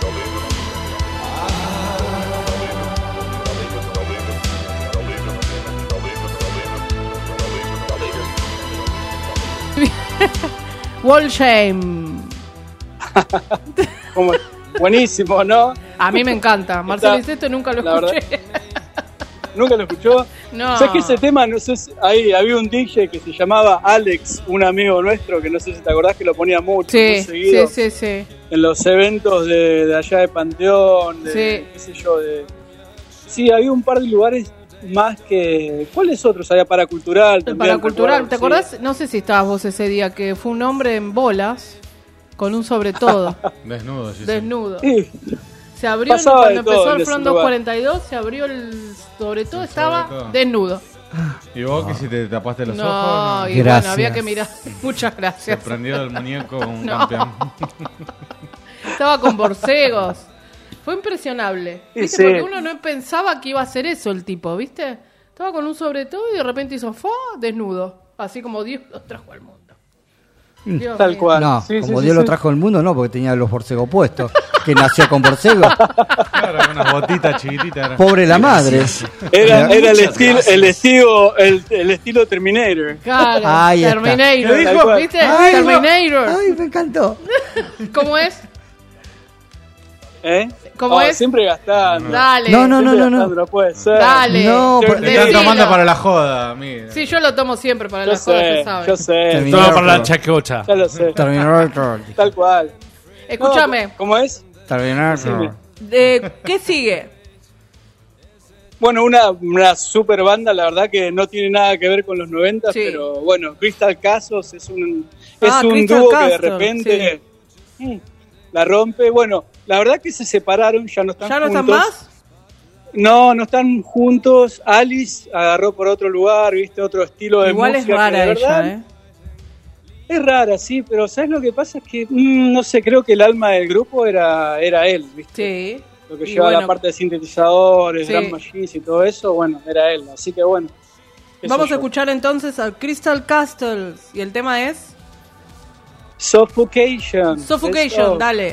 C: Wall Shame.
J: Como- buenísimo, ¿no?
C: A mí me encanta. Marcelo
J: Está-
C: Isesto nunca lo
J: la verdad-
C: escuché.
J: ¿Nunca lo escuchó?
C: No.
J: ¿Sabes que ese tema, no sé si- ahí había un D J que se llamaba Alex, un amigo nuestro, que no sé si te acordás que lo ponía mucho, muy
C: Sí,
J: seguido
C: sí, sí, sí.
J: en los eventos de, de allá de Panteón, de,
C: Sí.
J: qué sé yo, de... Sí, había un par de lugares más que... ¿Cuáles otros había? Paracultural
C: El
J: también.
C: Paracultural.
J: recuerdo,
C: ¿Te
J: sí.
C: acordás? No sé si estabas vos ese día, que fue un hombre en bolas con un sobre todo.
D: Desnudo, sí, sí.
C: Desnudo.
J: Sí.
C: Se abrió
J: Pasaba
C: cuando
J: de todo
C: empezó
J: en
C: el
J: ese
C: Front
J: lugar.
C: doscientos cuarenta y dos, se abrió el sobre todo, estaba
D: todo.
C: desnudo.
D: ¿Y vos que si te tapaste los
C: No,
D: ojos?
C: y bueno, había que mirar. Muchas
D: Se
C: gracias.
D: prendió el muñeco un
C: No.
D: campeón.
C: Estaba con borcegos. Fue impresionable.
J: Sí,
C: ¿Viste?
J: sí.
C: Porque uno no pensaba que iba a hacer eso el tipo, ¿viste? Estaba con un sobre todo y de repente hizo ¡fua! Desnudo. Así como Dios lo trajo al mundo. Dios
J: Tal
C: mío.
J: cual.
E: No,
J: Sí,
E: como
J: sí,
E: Dios
J: sí,
E: lo
J: sí.
E: trajo al mundo, no, porque tenía los borcegos puestos. Que nació con borcegos.
D: Claro, unas botitas chiquititas. era.
E: Pobre la madre.
J: Era,
E: Muchas
J: era el, estilo,
E: gracias.
J: el, estilo, el, el estilo Terminator.
C: Claro,
E: Ahí está.
C: Terminator.
J: ¿Qué dijo?
C: ¿Viste?
E: Ay, no.
C: Terminator.
E: Ay, me encantó.
C: ¿Cómo es?
J: ¿Eh?
C: ¿Cómo
J: Oh,
C: es?
J: Siempre gastando.
C: Dale.
E: No, no, no,
J: Siempre
E: no, no.
J: gastando, no puede ser.
C: Dale.
E: No,
J: Te-
E: por-
D: Te están
C: Decilo.
D: tomando para la joda, amigo.
C: Sí, yo lo tomo siempre para
J: Yo
C: las cosas,
J: sé,
C: se sabe.
J: yo sé.
E: Terminator.
F: Toma para la chacocha.
J: Ya lo sé.
E: Terminator.
J: Tal cual.
C: Escúchame,
J: No, ¿Cómo es?
E: Terminator.
C: eh, ¿qué sigue?
J: Bueno, una, una super banda, la verdad que no tiene nada que ver con los noventa,
C: Sí.
J: pero bueno, Crystal Castles es un, es
C: Ah,
J: un
C: Crystal
J: dúo que de
C: Castles,
J: repente mm, la rompe. Bueno, la verdad que se separaron, ya no están
C: ¿Ya no
J: juntos.
C: están más?
J: No, no están juntos. Alice agarró por otro lugar, viste, otro estilo de
C: Igual es
J: música. que
C: rara
J: de verdad-
C: ella, ¿eh?
J: Es rara, sí, pero ¿sabes lo que pasa? Es que, mmm, no sé, creo que el alma del grupo era, era él, ¿viste?
C: Sí.
J: Lo que
C: Y
J: lleva
C: bueno,
J: la parte de sintetizadores,
C: sí.
J: drum machines y todo eso, bueno, era él. Así que bueno. qué
C: Vamos
J: sé
C: a
J: yo.
C: escuchar entonces a Crystal Castles. Y el tema es
J: Suffocation.
C: Suffocation,
J: Eso.
C: dale.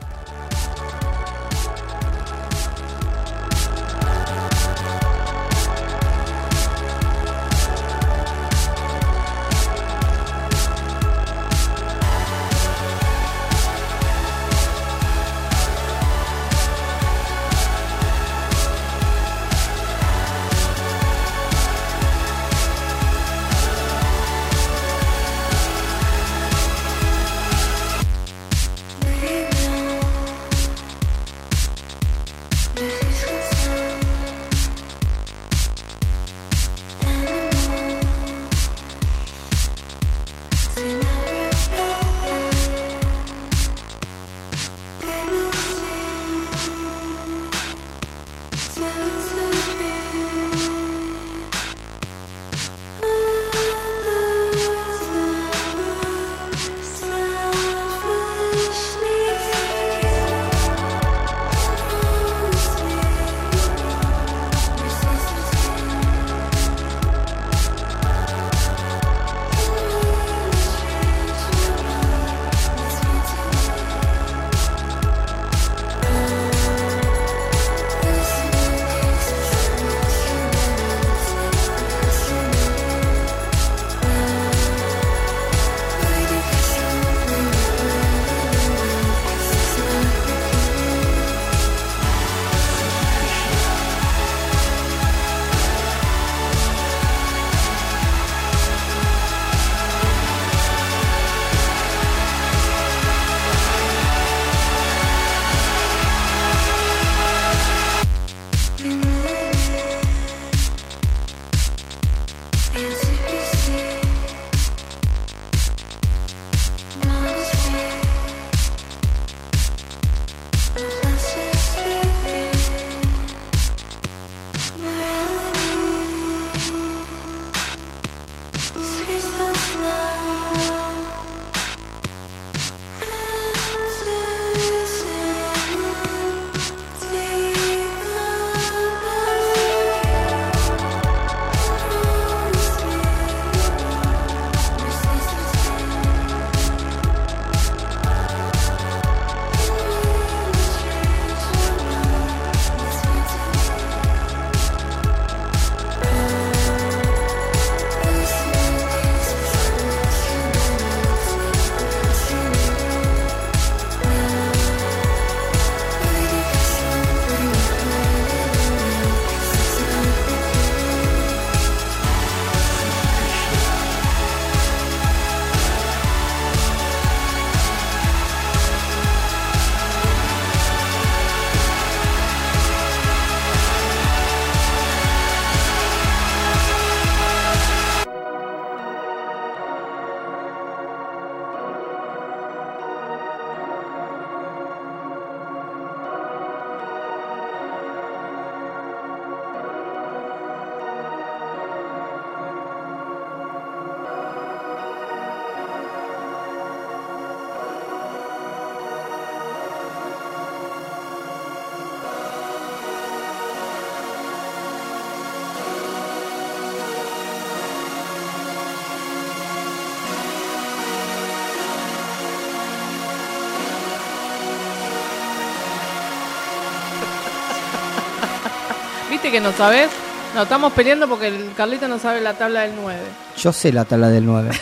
C: ¿Viste que no sabes? No, estamos peleando porque el Carlito no sabe la tabla del nueve.
E: Yo sé la tabla del nueve.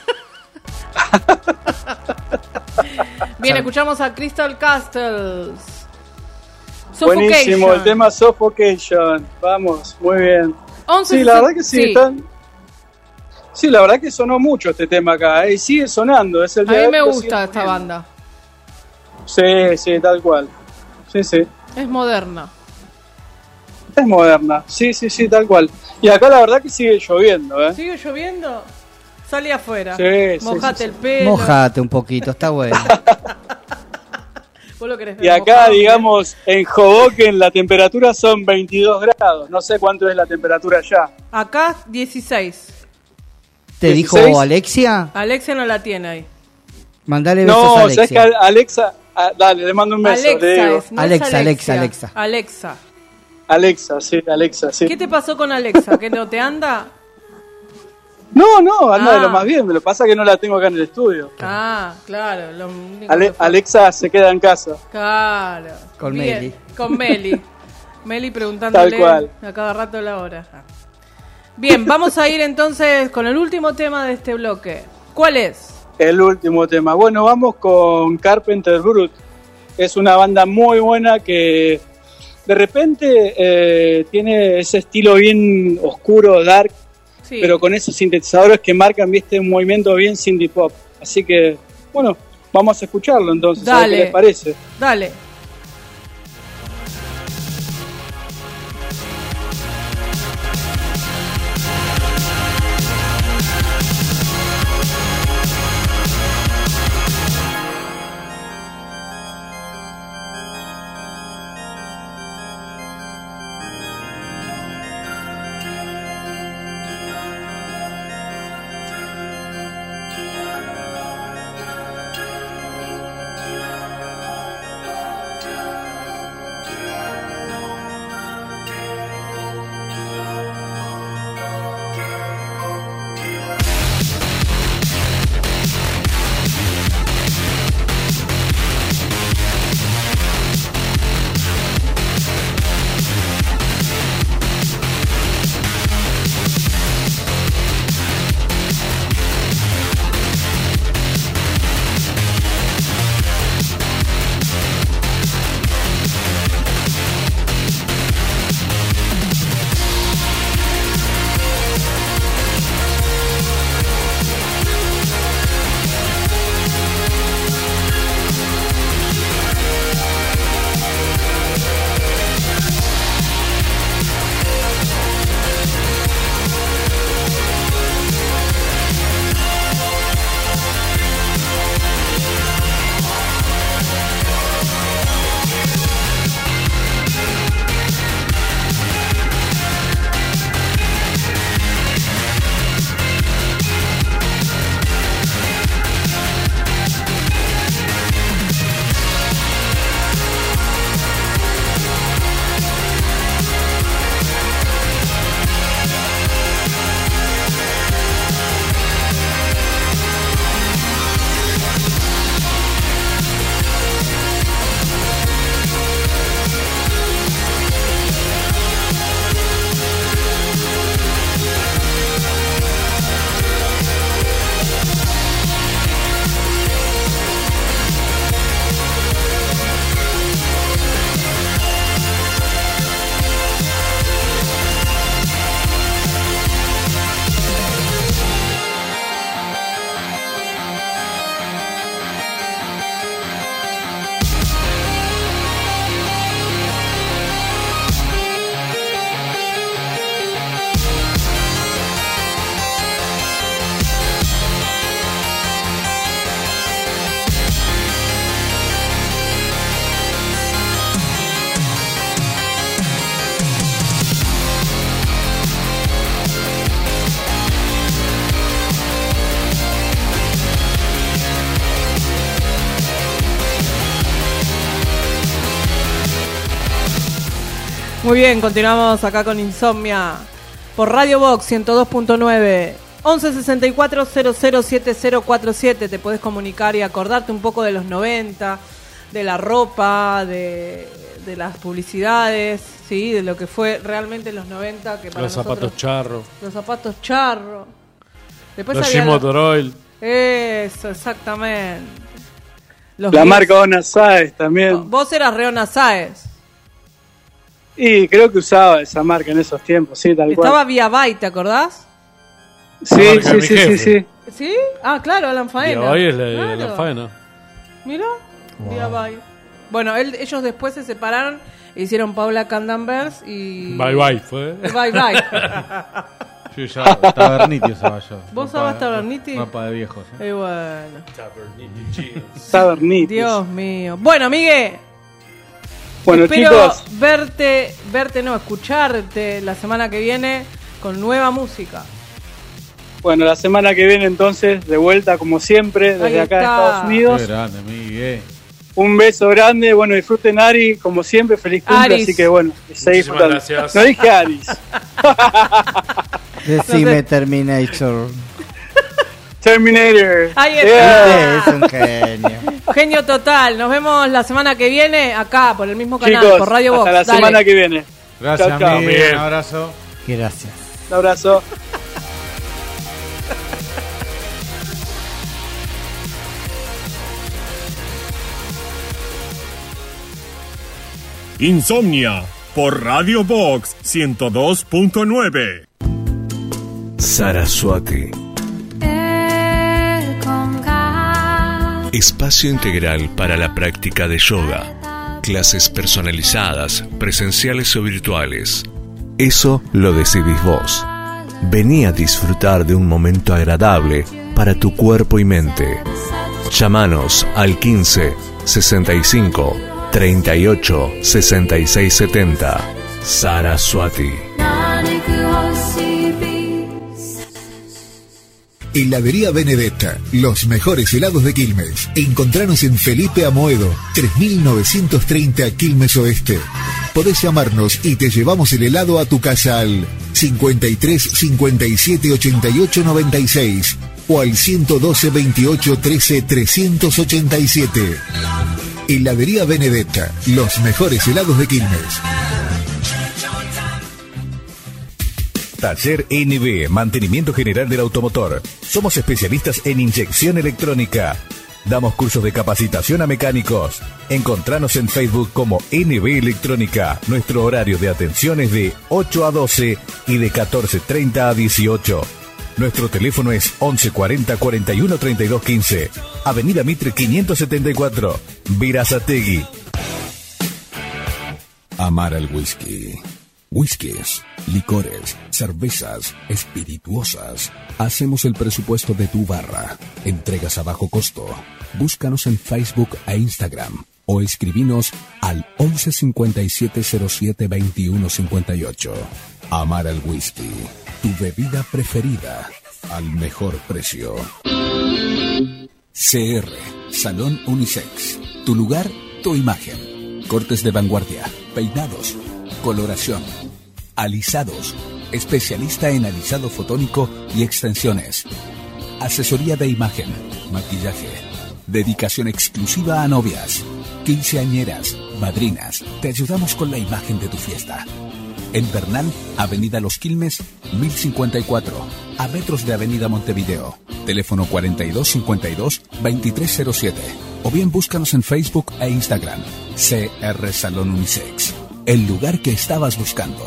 C: Bien, escuchamos a Crystal Castles.
J: Buenísimo, el tema Suffocation. Vamos, muy bien.
C: once
J: Sí, la verdad que sí,
C: sí.
J: están... Sí, la verdad que sonó mucho este tema acá, ¿eh? Y sigue sonando. Es el
C: A
J: día
C: mí
J: de
C: me
J: hoy, lo
C: gusta
J: siguen
C: esta
J: poniendo.
C: banda.
J: Sí, sí, tal cual. Sí, sí.
C: Es moderna.
J: Es moderna. Sí, sí, sí, tal cual. Y acá la verdad que sigue lloviendo, ¿eh?
C: ¿Sigue lloviendo? Salí afuera.
J: Sí, sí,
C: Mojate
J: sí,
C: el
J: sí.
C: pelo.
E: Mojate un poquito, está bueno.
C: Vos lo querés ver
J: Y acá,
C: mojado,
J: digamos, en Hoboken la temperatura son veintidós grados. No sé cuánto es la temperatura allá.
C: Acá dieciséis.
E: ¿Te
J: dieciséis.
E: dijo Alexia?
C: Alexia no la tiene ahí.
E: Mandale besos
J: No,
E: a
J: o sea, es que
E: Alexia.
J: Alexa, ah, dale, le mando un beso,
C: Alexa
J: le digo.
C: es, no
E: Alexa,
C: es
E: Alexa,
C: Alexia.
E: Alexa.
C: Alexa.
J: Alexa, sí, Alexa, sí.
C: ¿Qué te pasó con Alexa? ¿Que no te anda?
J: No, no, anda de
C: Ah.
J: lo más bien, me lo pasa que no la tengo acá en el estudio.
C: Ah, claro. Lo único
J: Ale-
C: que fue-
J: Alexa se queda en casa.
C: Claro.
E: Con
C: Bien.
E: Meli.
C: Con Meli. Meli preguntándole
J: Tal cual.
C: a cada rato la hora. Ah. Bien, vamos a ir entonces con el último tema de este bloque. ¿Cuál es?
J: El último tema. Bueno, vamos con Carpenter Brut. Es una banda muy buena que de repente eh, tiene ese estilo bien oscuro, dark,
C: Sí.
J: pero con esos sintetizadores que marcan, viste, un movimiento bien synthie pop. Así que, bueno, vamos a escucharlo entonces, a ver
C: Dale.
J: qué les parece.
C: Dale. Muy bien, continuamos acá con Insomnia por Radio Box ciento dos punto nueve. once sesenta y cuatro cero cero siete cero cuatro siete. Te podés comunicar y acordarte un poco de los noventa, de la ropa, de, de las publicidades, sí, de lo que fue realmente los noventa, que para
F: Los
C: nosotros-
F: zapatos charro.
C: Los zapatos charro. Después
F: Los
C: había
F: Jim
C: la-
F: Motor Oil.
C: Eso, exactamente. Los
J: La
C: Beats.
J: marca Ona Sáez también.
C: Vos eras Reona Sáez.
J: Y creo que usaba esa marca en esos tiempos, sí, tal
C: Estaba
J: cual.
C: Vía Byte, ¿te acordás?
J: Sí,
F: La marca de
J: sí,
F: mi
J: sí, sí,
F: jefe.
J: sí.
C: ¿Sí? Ah, claro, Alan
F: Y
C: Faena.
F: hoy es la,
C: Claro.
F: la faena.
C: Mirá, Vía Byte. Bueno, él, ellos después se separaron e hicieron Paula Candanvers y...
F: Bye bye, fue.
C: Y Bye Bye.
D: Yo ya Taberniti usaba yo.
C: ¿Vos
D: Mapa-
C: usabas Taberniti?
D: Mapa de viejos. ¿eh?
C: Y bueno.
J: Taberniti.
C: Dios mío. Bueno, Miguel.
J: Bueno,
C: espero
J: chicos.
C: verte, verte, no, escucharte la semana que viene con nueva música.
J: Bueno, la semana que viene entonces, de vuelta como siempre, desde
C: Ahí
J: acá de
C: está.
J: Estados Unidos.
D: Qué grande, Miguel.
J: Un beso grande, bueno, disfruten Ari, como siempre, feliz cumple,
C: Aris.
J: así que bueno, seguí disfrutando.
F: gracias.
J: No dije Aris.
E: Decime
C: No sé.
E: Terminator.
J: Terminator.
C: Ahí
J: Yeah.
C: está.
E: Es un genio.
C: Genio total. Nos vemos la semana que viene acá por el mismo canal,
J: Chicos,
C: por Radio Box.
J: hasta la
C: Dale.
J: semana que viene.
D: Gracias,
J: Chao, chao.
D: Miguel. Un abrazo.
E: Gracias.
J: Un abrazo.
K: Insomnia por Radio Box ciento dos punto nueve.
N: Saraswati. Espacio integral para la práctica de yoga. Clases personalizadas, presenciales o virtuales. Eso lo decidís vos. Vení a disfrutar de un momento agradable para tu cuerpo y mente. Llámanos al quince, sesenta y cinco, treinta y ocho, sesenta y seis, setenta. Saraswati.
M: Heladería Benedetta, los mejores helados de Quilmes. Encontranos en Felipe Amoedo, tres mil novecientos treinta Quilmes Oeste. Podés llamarnos y te llevamos el helado a tu casa al cincuenta y tres, cincuenta y siete, ochenta y ocho, noventa y seis o al ciento doce, veintiocho, trece, trescientos ochenta y siete. Heladería Benedetta, los mejores helados de Quilmes.
P: Taller N B, Mantenimiento General del Automotor. Somos especialistas en inyección electrónica. Damos cursos de capacitación a mecánicos. Encontranos en Facebook como N B Electrónica. Nuestro horario de atención es de ocho a doce y de catorce treinta a dieciocho. Nuestro teléfono es once cuarenta, cuarenta y uno, treinta y dos quince. Avenida Mitre quinientos setenta y cuatro, Verazategui. Amar al whisky. Whiskies, licores, cervezas, espirituosas. Hacemos el presupuesto de tu barra. Entregas a bajo costo. Búscanos en Facebook e Instagram o escribinos al once cincuenta y siete cero siete veintiuno cincuenta y ocho. Amar al whisky, tu bebida preferida al mejor precio. C R, Salón Unisex. Tu lugar, tu imagen. Cortes de vanguardia, peinados, coloración, alisados, especialista en alisado fotónico y extensiones, asesoría de imagen, maquillaje, dedicación exclusiva a novias, quinceañeras, madrinas. Te ayudamos con la imagen de tu fiesta. En Bernal, Avenida Los Quilmes, mil cincuenta y cuatro, a metros de Avenida Montevideo. Teléfono cuarenta y dos cincuenta y dos, veintitrés cero siete. O bien búscanos en Facebook e Instagram. C R Salón Unisex. El lugar que estabas buscando.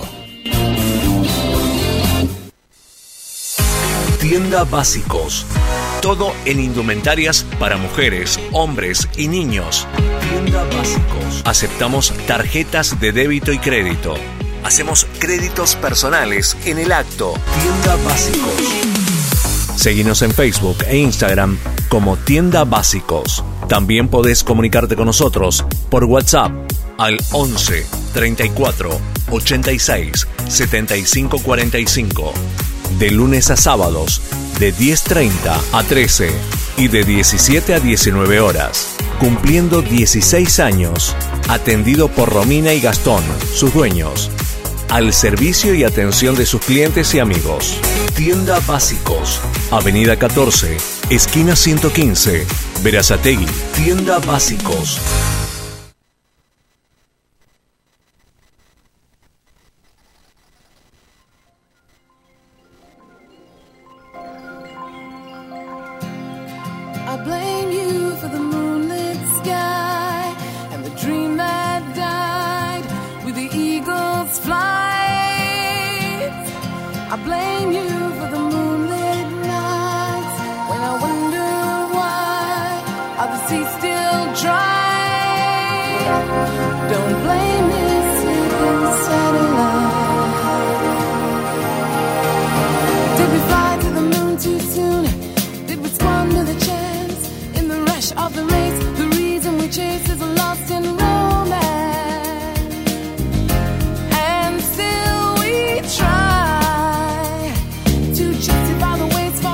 N: Tienda Básicos. Todo en indumentarias para mujeres, hombres y niños. Tienda Básicos. Aceptamos tarjetas de débito y crédito. Hacemos créditos personales en el acto. Tienda Básicos. Seguinos en Facebook e Instagram como Tienda Básicos. También podés comunicarte con nosotros por WhatsApp al once, treinta y cuatro, ochenta y seis, setenta y cinco cuarenta y cinco. De lunes a sábados, de diez treinta a trece y de diecisiete a diecinueve horas. Cumpliendo dieciséis años. Atendido por Romina y Gastón, sus dueños. Al servicio y atención de sus clientes y amigos. Tienda Básicos. Avenida catorce, esquina ciento quince, Verazategui. Tienda Básicos.
B: I blame you for the moonlit sky and the dream that died with the eagle's flight. I blame you for the moonlit nights when I wonder why are the seas still dry. Don't blame this sleeping satellite. Did we fly to the moon too soon? Did we squander the chance in the rush of the race? The reason we chase is lost in romance, and still we try to justify the waste.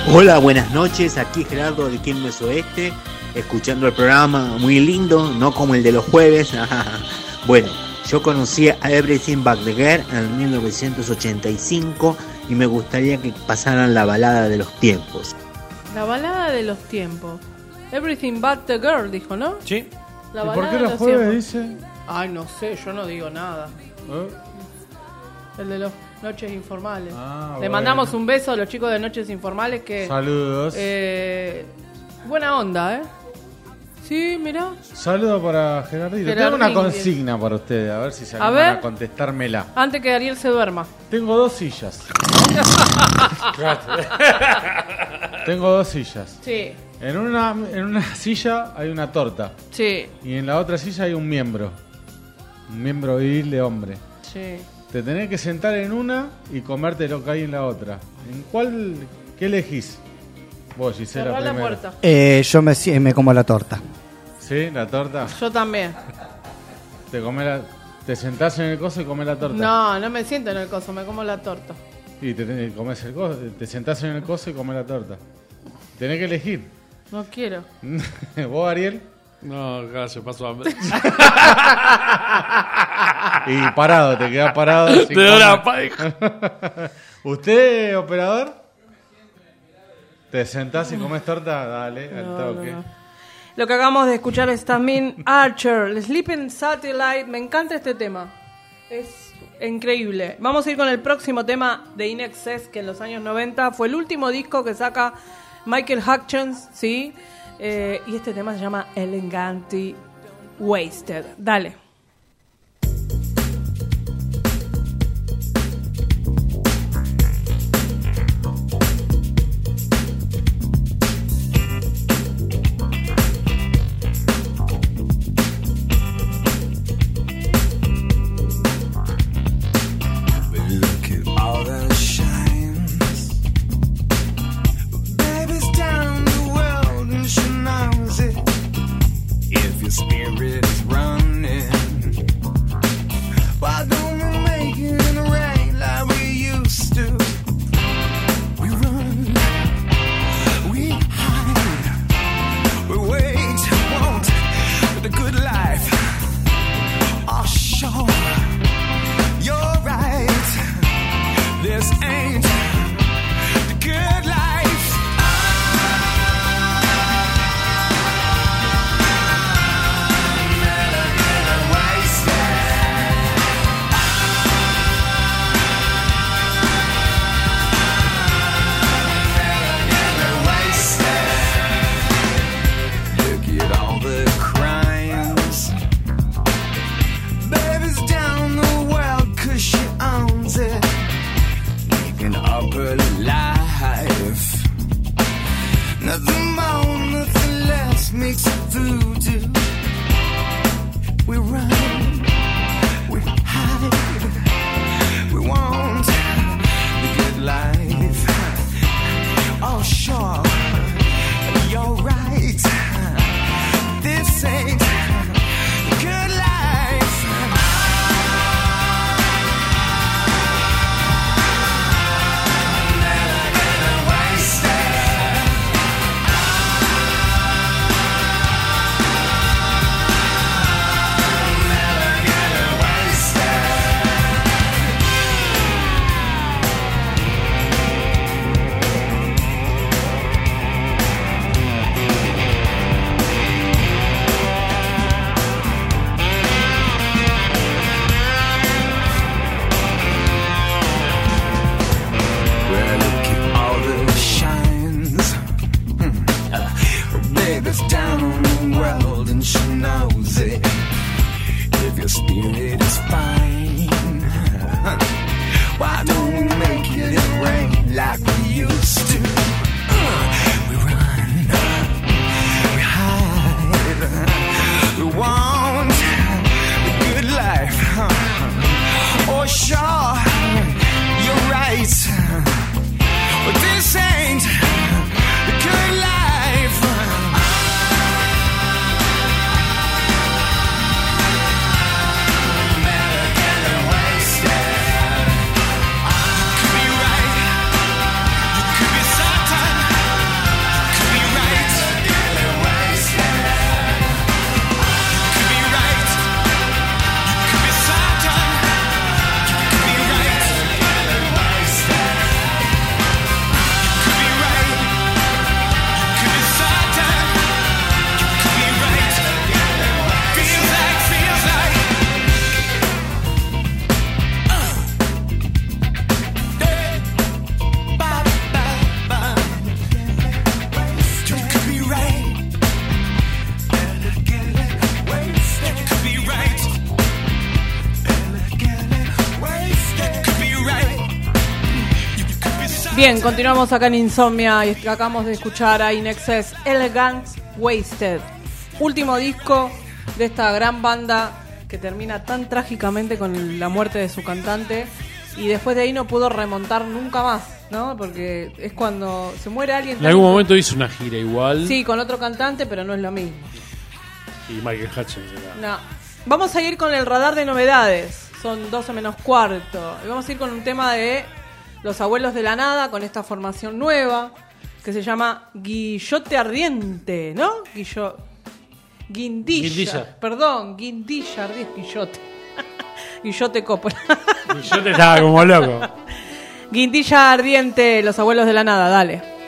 T: Hola, buenas noches, aquí Gerardo de Quilmes Oeste, escuchando el programa, muy lindo, no como el de los jueves. Bueno, yo conocí a Everything But The Girl en mil novecientos ochenta y cinco y me gustaría que pasaran la balada de los tiempos.
C: La balada de los tiempos. Everything But The Girl, dijo, ¿no?
F: Sí.
C: La
D: ¿Y
C: balada
D: por qué
C: de
D: los
C: los
D: jueves
C: tiempos.
D: dice?
C: Ay, no sé, yo no digo nada.
D: ¿Eh?
C: El de los Noches Informales.
D: Ah,
C: Le
D: bueno.
C: mandamos un beso a los chicos de Noches Informales que...
D: Saludos.
C: Eh, buena onda, ¿eh? Sí, mirá.
D: Saludo para Gerardito. Tengo
C: Gerardín,
D: una consigna para ustedes, a ver si se
C: A
D: animan a,
C: ver.
D: contestármela.
C: Antes que Ariel se duerma.
D: Tengo dos sillas. Tengo dos sillas.
C: Sí.
D: En una, en una silla hay una torta.
C: Sí.
D: Y en la otra silla hay un miembro. Un miembro viril de hombre.
C: Sí.
D: Te tenés que sentar en una y comerte lo que hay en la otra. ¿En cuál? ¿Qué elegís? Vos, Gisela,
C: Cerrá la
D: primero.
C: puerta.
E: Eh, yo me, si- me como la torta.
D: ¿Sí? ¿La torta?
C: Yo también.
D: Te, comés la- te sentás en el coso y comés la torta.
C: No, no me siento en el coso, me como la torta.
D: Y te, tenés que comés el coso, te sentás en el coso y comés la torta. Tenés que elegir.
C: No quiero.
D: ¿Vos, Ariel?
F: No, gracias, paso hambre.
D: Y parado, te quedás parado. sin
F: Te doy la
D: comer. ¿Usted, operador? ¿Te sentás y comés torta? Dale, al
C: No,
D: toque.
C: no, no. Lo que acabamos de escuchar es también Archer, Sleeping Satellite. Me encanta este tema. Es increíble. Vamos a ir con el próximo tema de In Excess, que en los años noventa fue el último disco que saca Michael Hutchins, ¿sí? Eh, y este tema se llama Elegantly Wasted. Dale.
B: Look at all the shines. Baby's down the world and she knows it. If your spirit is running, why don't we make it right like we used to? We run, we hide, we wait, want the good life. Oh, sure. You're right. This ain't the good life. I'm never gonna waste it. I'm never gonna waste it. Look at all the crimes. Baby's down the world 'cause she owns it. Living up her life. Nothing more, nothing less makes it voodoo. We run, we hide, we want the good life. Oh, sure, you're right. This ain't the good life. Well, look at all the shines. Hmm. Uh, baby's down on the world and she knows it. If your spirit is fine, why don't we make it rain like we used to? Uh, we run, we hide, we want the good life. Oh, sure, you're right. But this ain't the good life. I'm never gonna waste it. You could be right, you could be
C: Bien, continuamos acá en Insomnia y acabamos de escuchar a In Excess, Elegant Wasted. Último disco de esta gran banda que termina tan trágicamente con la muerte de su cantante y después de ahí no pudo remontar nunca más, ¿no? Porque es cuando se muere alguien...
F: En algún momento hizo una gira igual.
C: Sí, con otro cantante, pero no es lo mismo.
F: Y Michael Hutchins era...
C: No. Vamos a ir con el radar de novedades. Son doce menos cuarto. Y vamos a ir con un tema de Los Abuelos de la Nada, con esta formación nueva, que se llama Guillote Ardiente, ¿no? Guillo... Guindilla.
F: Guindilla.
C: Perdón, Guindilla Ardiente. Guillote. Guillote Coppola.
F: Guillote estaba como loco.
C: Guindilla Ardiente, Los Abuelos de la Nada, dale.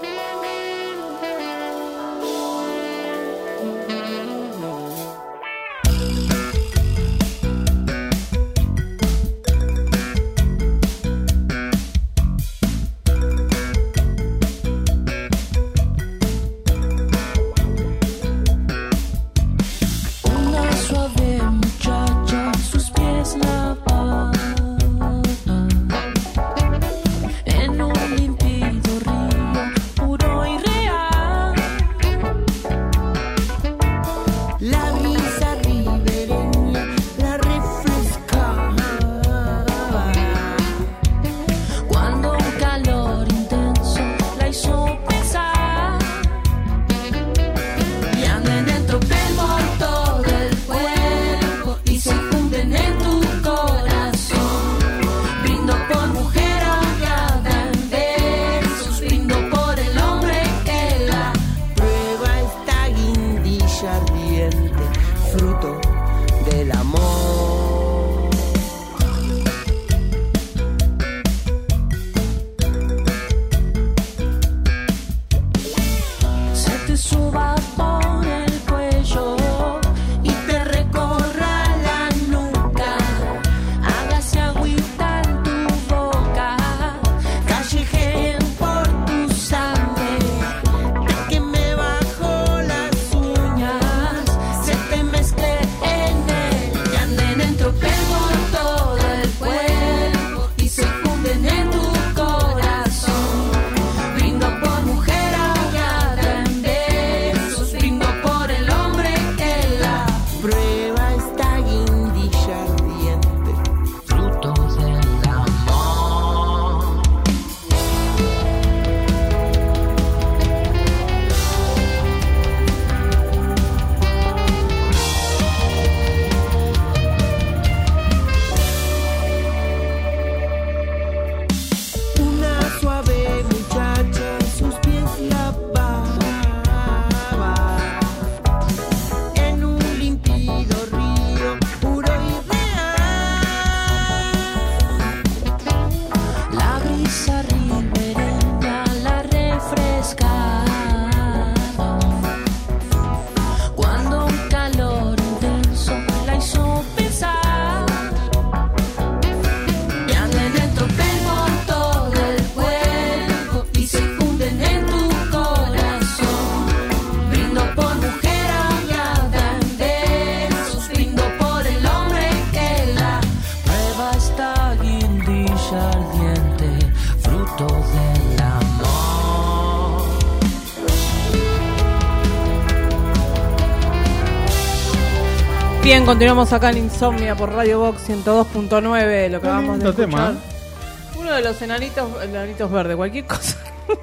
C: Bien, continuamos acá en Insomnia por Radio Box ciento dos punto nueve. Lo que acabamos de escuchar. Tema. Uno de los enanitos, enanitos verdes, cualquier cosa.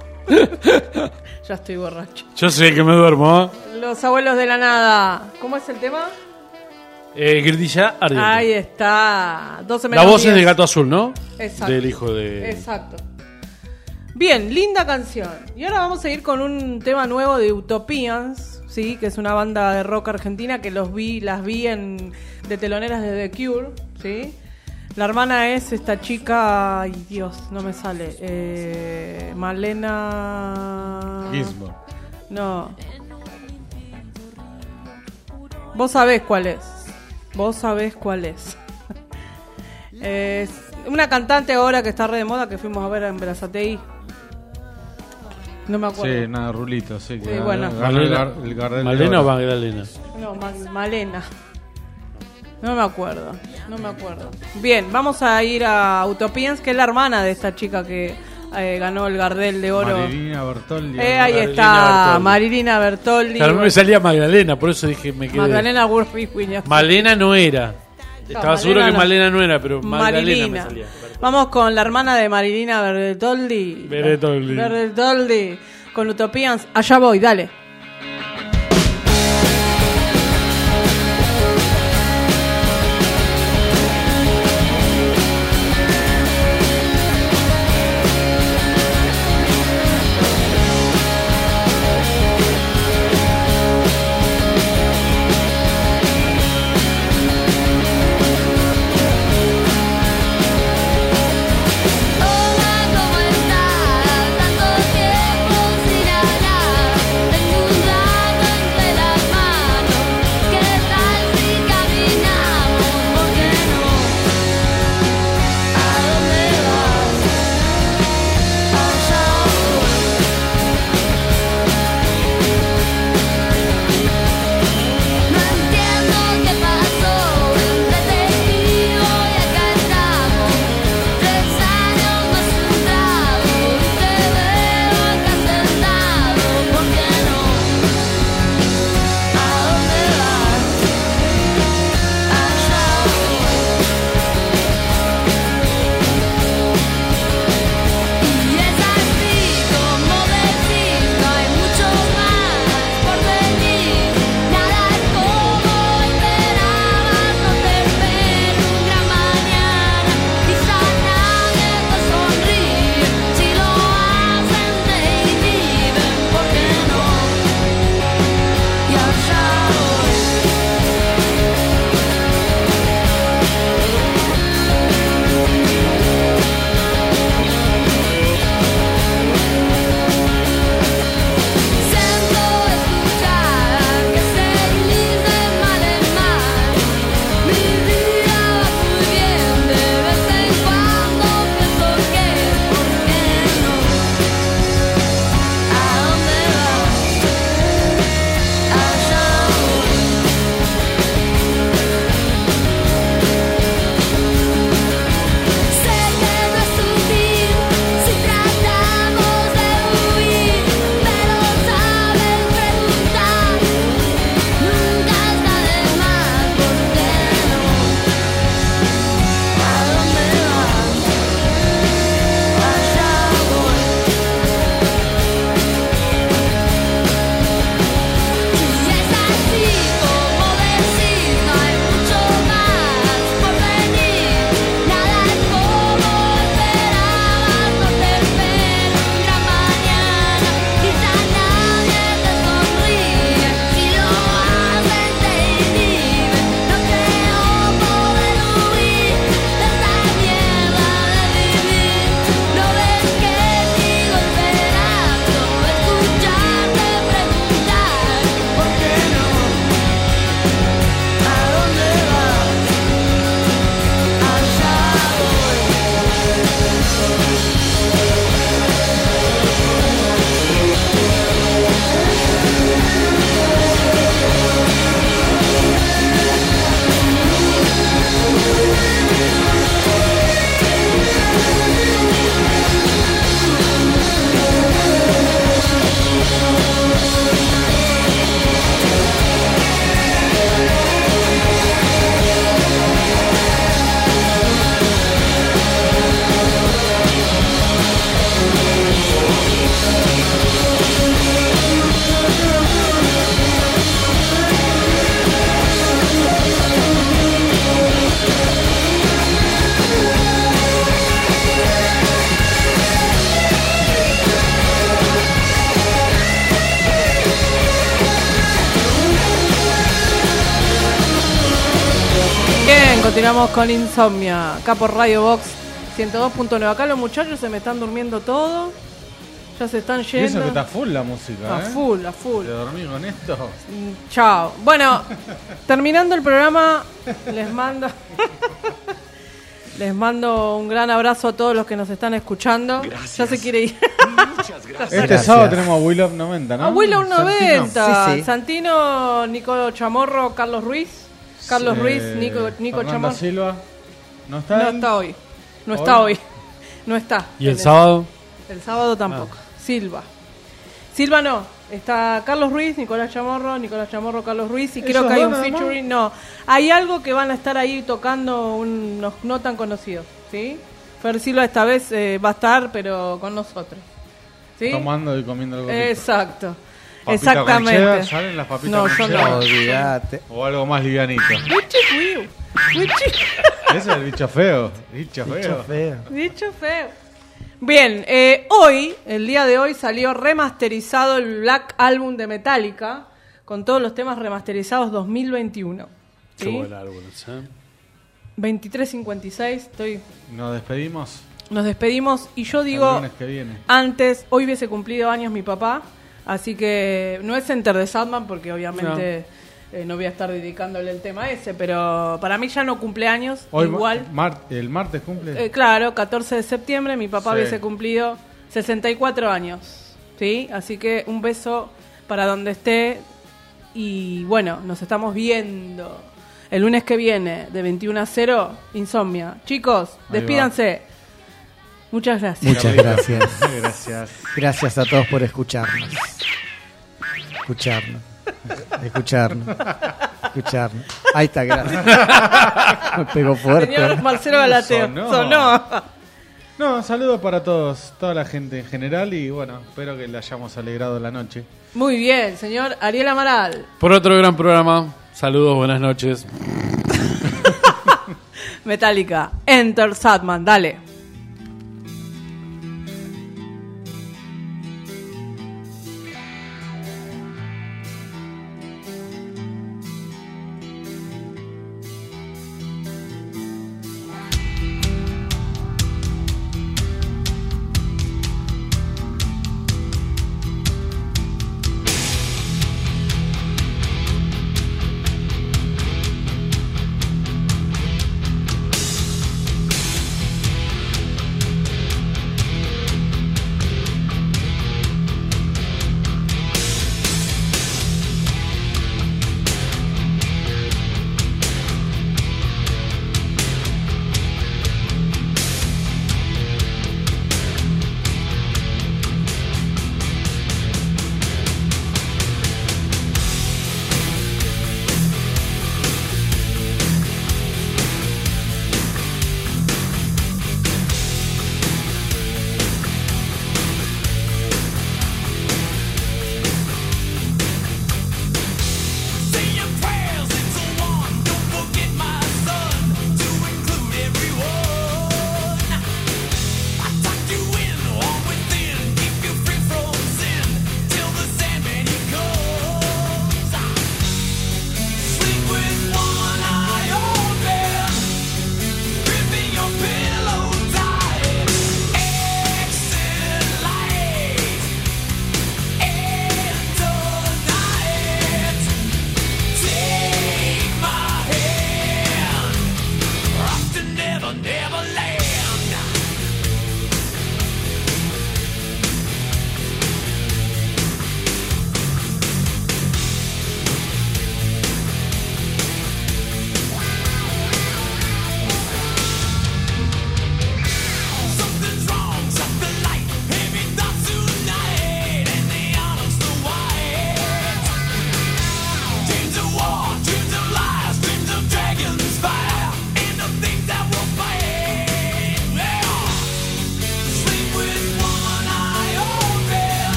C: Ya estoy borracho.
F: Yo sé que me duermo. ¿eh?
C: Los Abuelos de la Nada. ¿Cómo es el tema?
F: Eh, Guindilla Ardiente.
C: Ahí está. doce
F: La voz diez. Es de Gato Azul, ¿no?
C: Exacto.
F: Del hijo de...
C: Exacto. Bien, linda canción. Y ahora vamos a ir con un tema nuevo de Utopians, sí, que es una banda de rock argentina que los vi, las vi en de teloneras de The Cure, sí. La hermana es esta chica, ay Dios, no me sale, eh, Malena
D: Gizmo.
C: No. Vos sabés cuál es. Vos sabés cuál es. Es una cantante ahora que está re de moda que fuimos a ver en Brazatei. No me acuerdo.
D: Sí, nada, Rulito, sí.
C: Sí, bueno.
F: Malena, el Gardel ¿Malena o Magdalena?
C: No, Mag- Malena. No me acuerdo, no me acuerdo. Bien, vamos a ir a Utopians, que es la hermana de esta chica que eh, ganó el Gardel de Oro.
D: Marilina Bertoldi.
C: Eh, ahí
F: Marilina
C: está,
F: Bertoldi.
C: Marilina Bertoldi.
F: A mí me salía Magdalena, por eso dije, me quedé.
C: Magdalena Wolfie Williams.
F: Malena no era. Estaba
C: No,
F: seguro
C: Malena
F: que
C: no.
F: Malena no era, pero Magdalena
C: Marilina.
F: me salía.
C: Vamos con la hermana de Marilina Bertoldi.
F: Bertoldi.
C: Bertoldi. Con Utopians. Allá voy, dale.
B: Hola, ¿cómo estás? Tanto tiempo sin hablar. Tengo un rato entre las manos. ¿Qué tal si caminamos? ¿Por qué no? ¿A dónde vas? Allá voy. No entiendo qué pasó entre testigo y acá estamos. Tres años más un trago y te veo acá sentado. ¿Por qué no? ¿A dónde vas? Allá voy. Y es así como decir, no hay mucho más por venir. Nada es como esperabas, no te espero un gran mañana. Quizá nadie te sonríe, si lo hacen te inhiben, ¿por qué no? Y allá voy. Siento escuchar que se dice mal en mal. Mi vida va muy bien, de vez en cuando pienso que ¿por qué no? ¿A dónde vas? Allá voy. Sé que no es sutil si tratamos de huir, pero sabes preguntar, nunca está de más, ¿por qué no? ¿A dónde vas? Allá voy. Y es así como decir, no hay mucho más por venir. Nada es como esperabas, no te espero un gran mañana. Quizá nadie te sonríe, si lo hacen te inhiben. No creo poder huir de esta mierda de vivir. No ves que sigo esperando escucharte preguntar, ¿por qué no? ¿A dónde vas? Allá voy.
C: Bien, continuamos con Insomnia. Acá por Radio Box ciento dos punto nueve. Acá los muchachos se me están durmiendo todo. Ya se están
D: Y
C: yendo.
D: eso que está full la música,
C: A
D: ¿eh?
C: full, a full.
D: ¿Te dormí con esto?
C: Mm, Chao. Bueno, terminando el programa, les mando les mando un gran abrazo a todos los que nos están escuchando.
D: Gracias.
C: Ya se quiere ir.
D: Este
E: Gracias.
D: sábado tenemos a Will noventa, ¿no?
C: A Willow noventa.
E: Sí, sí.
C: Santino, Nico Chamorro, Carlos Ruiz. Carlos
D: Eh,
C: Ruiz, Nico, Nico
D: Fernanda
C: Chamorro.
D: Silva. ¿No está
C: No
D: él?
C: está hoy. No está
D: ¿Hoy?
C: hoy. No está.
F: ¿Y el sábado?
C: El sábado tampoco. Silva. Silva no. Está Carlos Ruiz, Nicolás Chamorro, Nicolás Chamorro, Carlos Ruiz. Y creo
D: ¿Ellos
C: que hay
D: dos
C: un
D: nada
C: featuring. No. Hay algo que van a estar ahí tocando unos no tan conocidos. ¿Sí? Fer Silva esta vez eh, va a estar, pero con nosotros. ¿Sí?
D: Tomando y comiendo algo rico.
C: Exacto.
D: Papita
C: Exactamente.
D: con cheddar, ¿salen las papitas
C: No,
D: con
C: yo
D: cheddar?
C: no.
E: Olvídate.
D: O algo más livianito. Ese es el bicho feo. Bicho feo.
E: Bicho feo.
C: Dicho feo. Bien, eh, hoy, el día de hoy, salió remasterizado el Black Album de Metallica, con todos los temas remasterizados dos mil veintiuno.
F: Qué
C: ¿Sí?
F: buen álbum, ¿eh?
C: veintitrés cincuenta y seis, estoy...
D: Nos despedimos.
C: Nos despedimos y yo
D: El
C: digo,
D: lunes que viene.
C: antes, hoy hubiese cumplido años mi papá, así que no es Enter the Sandman porque obviamente no, eh, no voy a estar dedicándole el tema ese, pero para mí ya no cumple años,
D: Hoy,
C: igual.
D: mar- ¿El martes cumple?
C: Eh, claro, catorce de septiembre mi papá
D: Sí.
C: hubiese cumplido sesenta y cuatro años, ¿sí? Así que un beso para donde esté y bueno, nos estamos viendo el lunes que viene de veintiuno a cero, Insomnia. Chicos,
E: Ahí
C: despídanse. Muchas gracias.
E: Muchas gracias.
D: Gracias.
E: Gracias a todos por escucharnos. Escucharnos. Escucharnos. Escucharnos. Ahí está, gracias. Me pegó fuerte.
C: Señor Marcelo Galateo.
D: Sonó.
C: Sonó.
D: No, saludos para todos, toda la gente en general y bueno, espero que le hayamos alegrado la noche.
C: Muy bien, señor Ariel Amaral.
F: Por otro gran programa. Saludos, buenas noches.
C: Metallica, Enter Sandman, dale.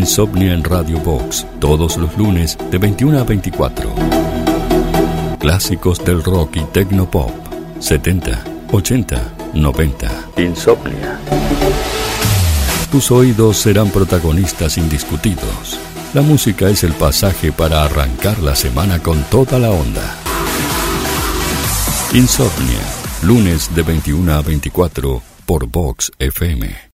A: Insomnia en Radio Box, todos los lunes de veintiuna a veinticuatro. Clásicos del rock y tecnopop, setenta, ochenta, noventa. Insomnia. Tus oídos serán protagonistas indiscutidos. La música es el pasaje para arrancar la semana con toda la onda. Insomnia, lunes de veintiuna a veinticuatro por Vox F M.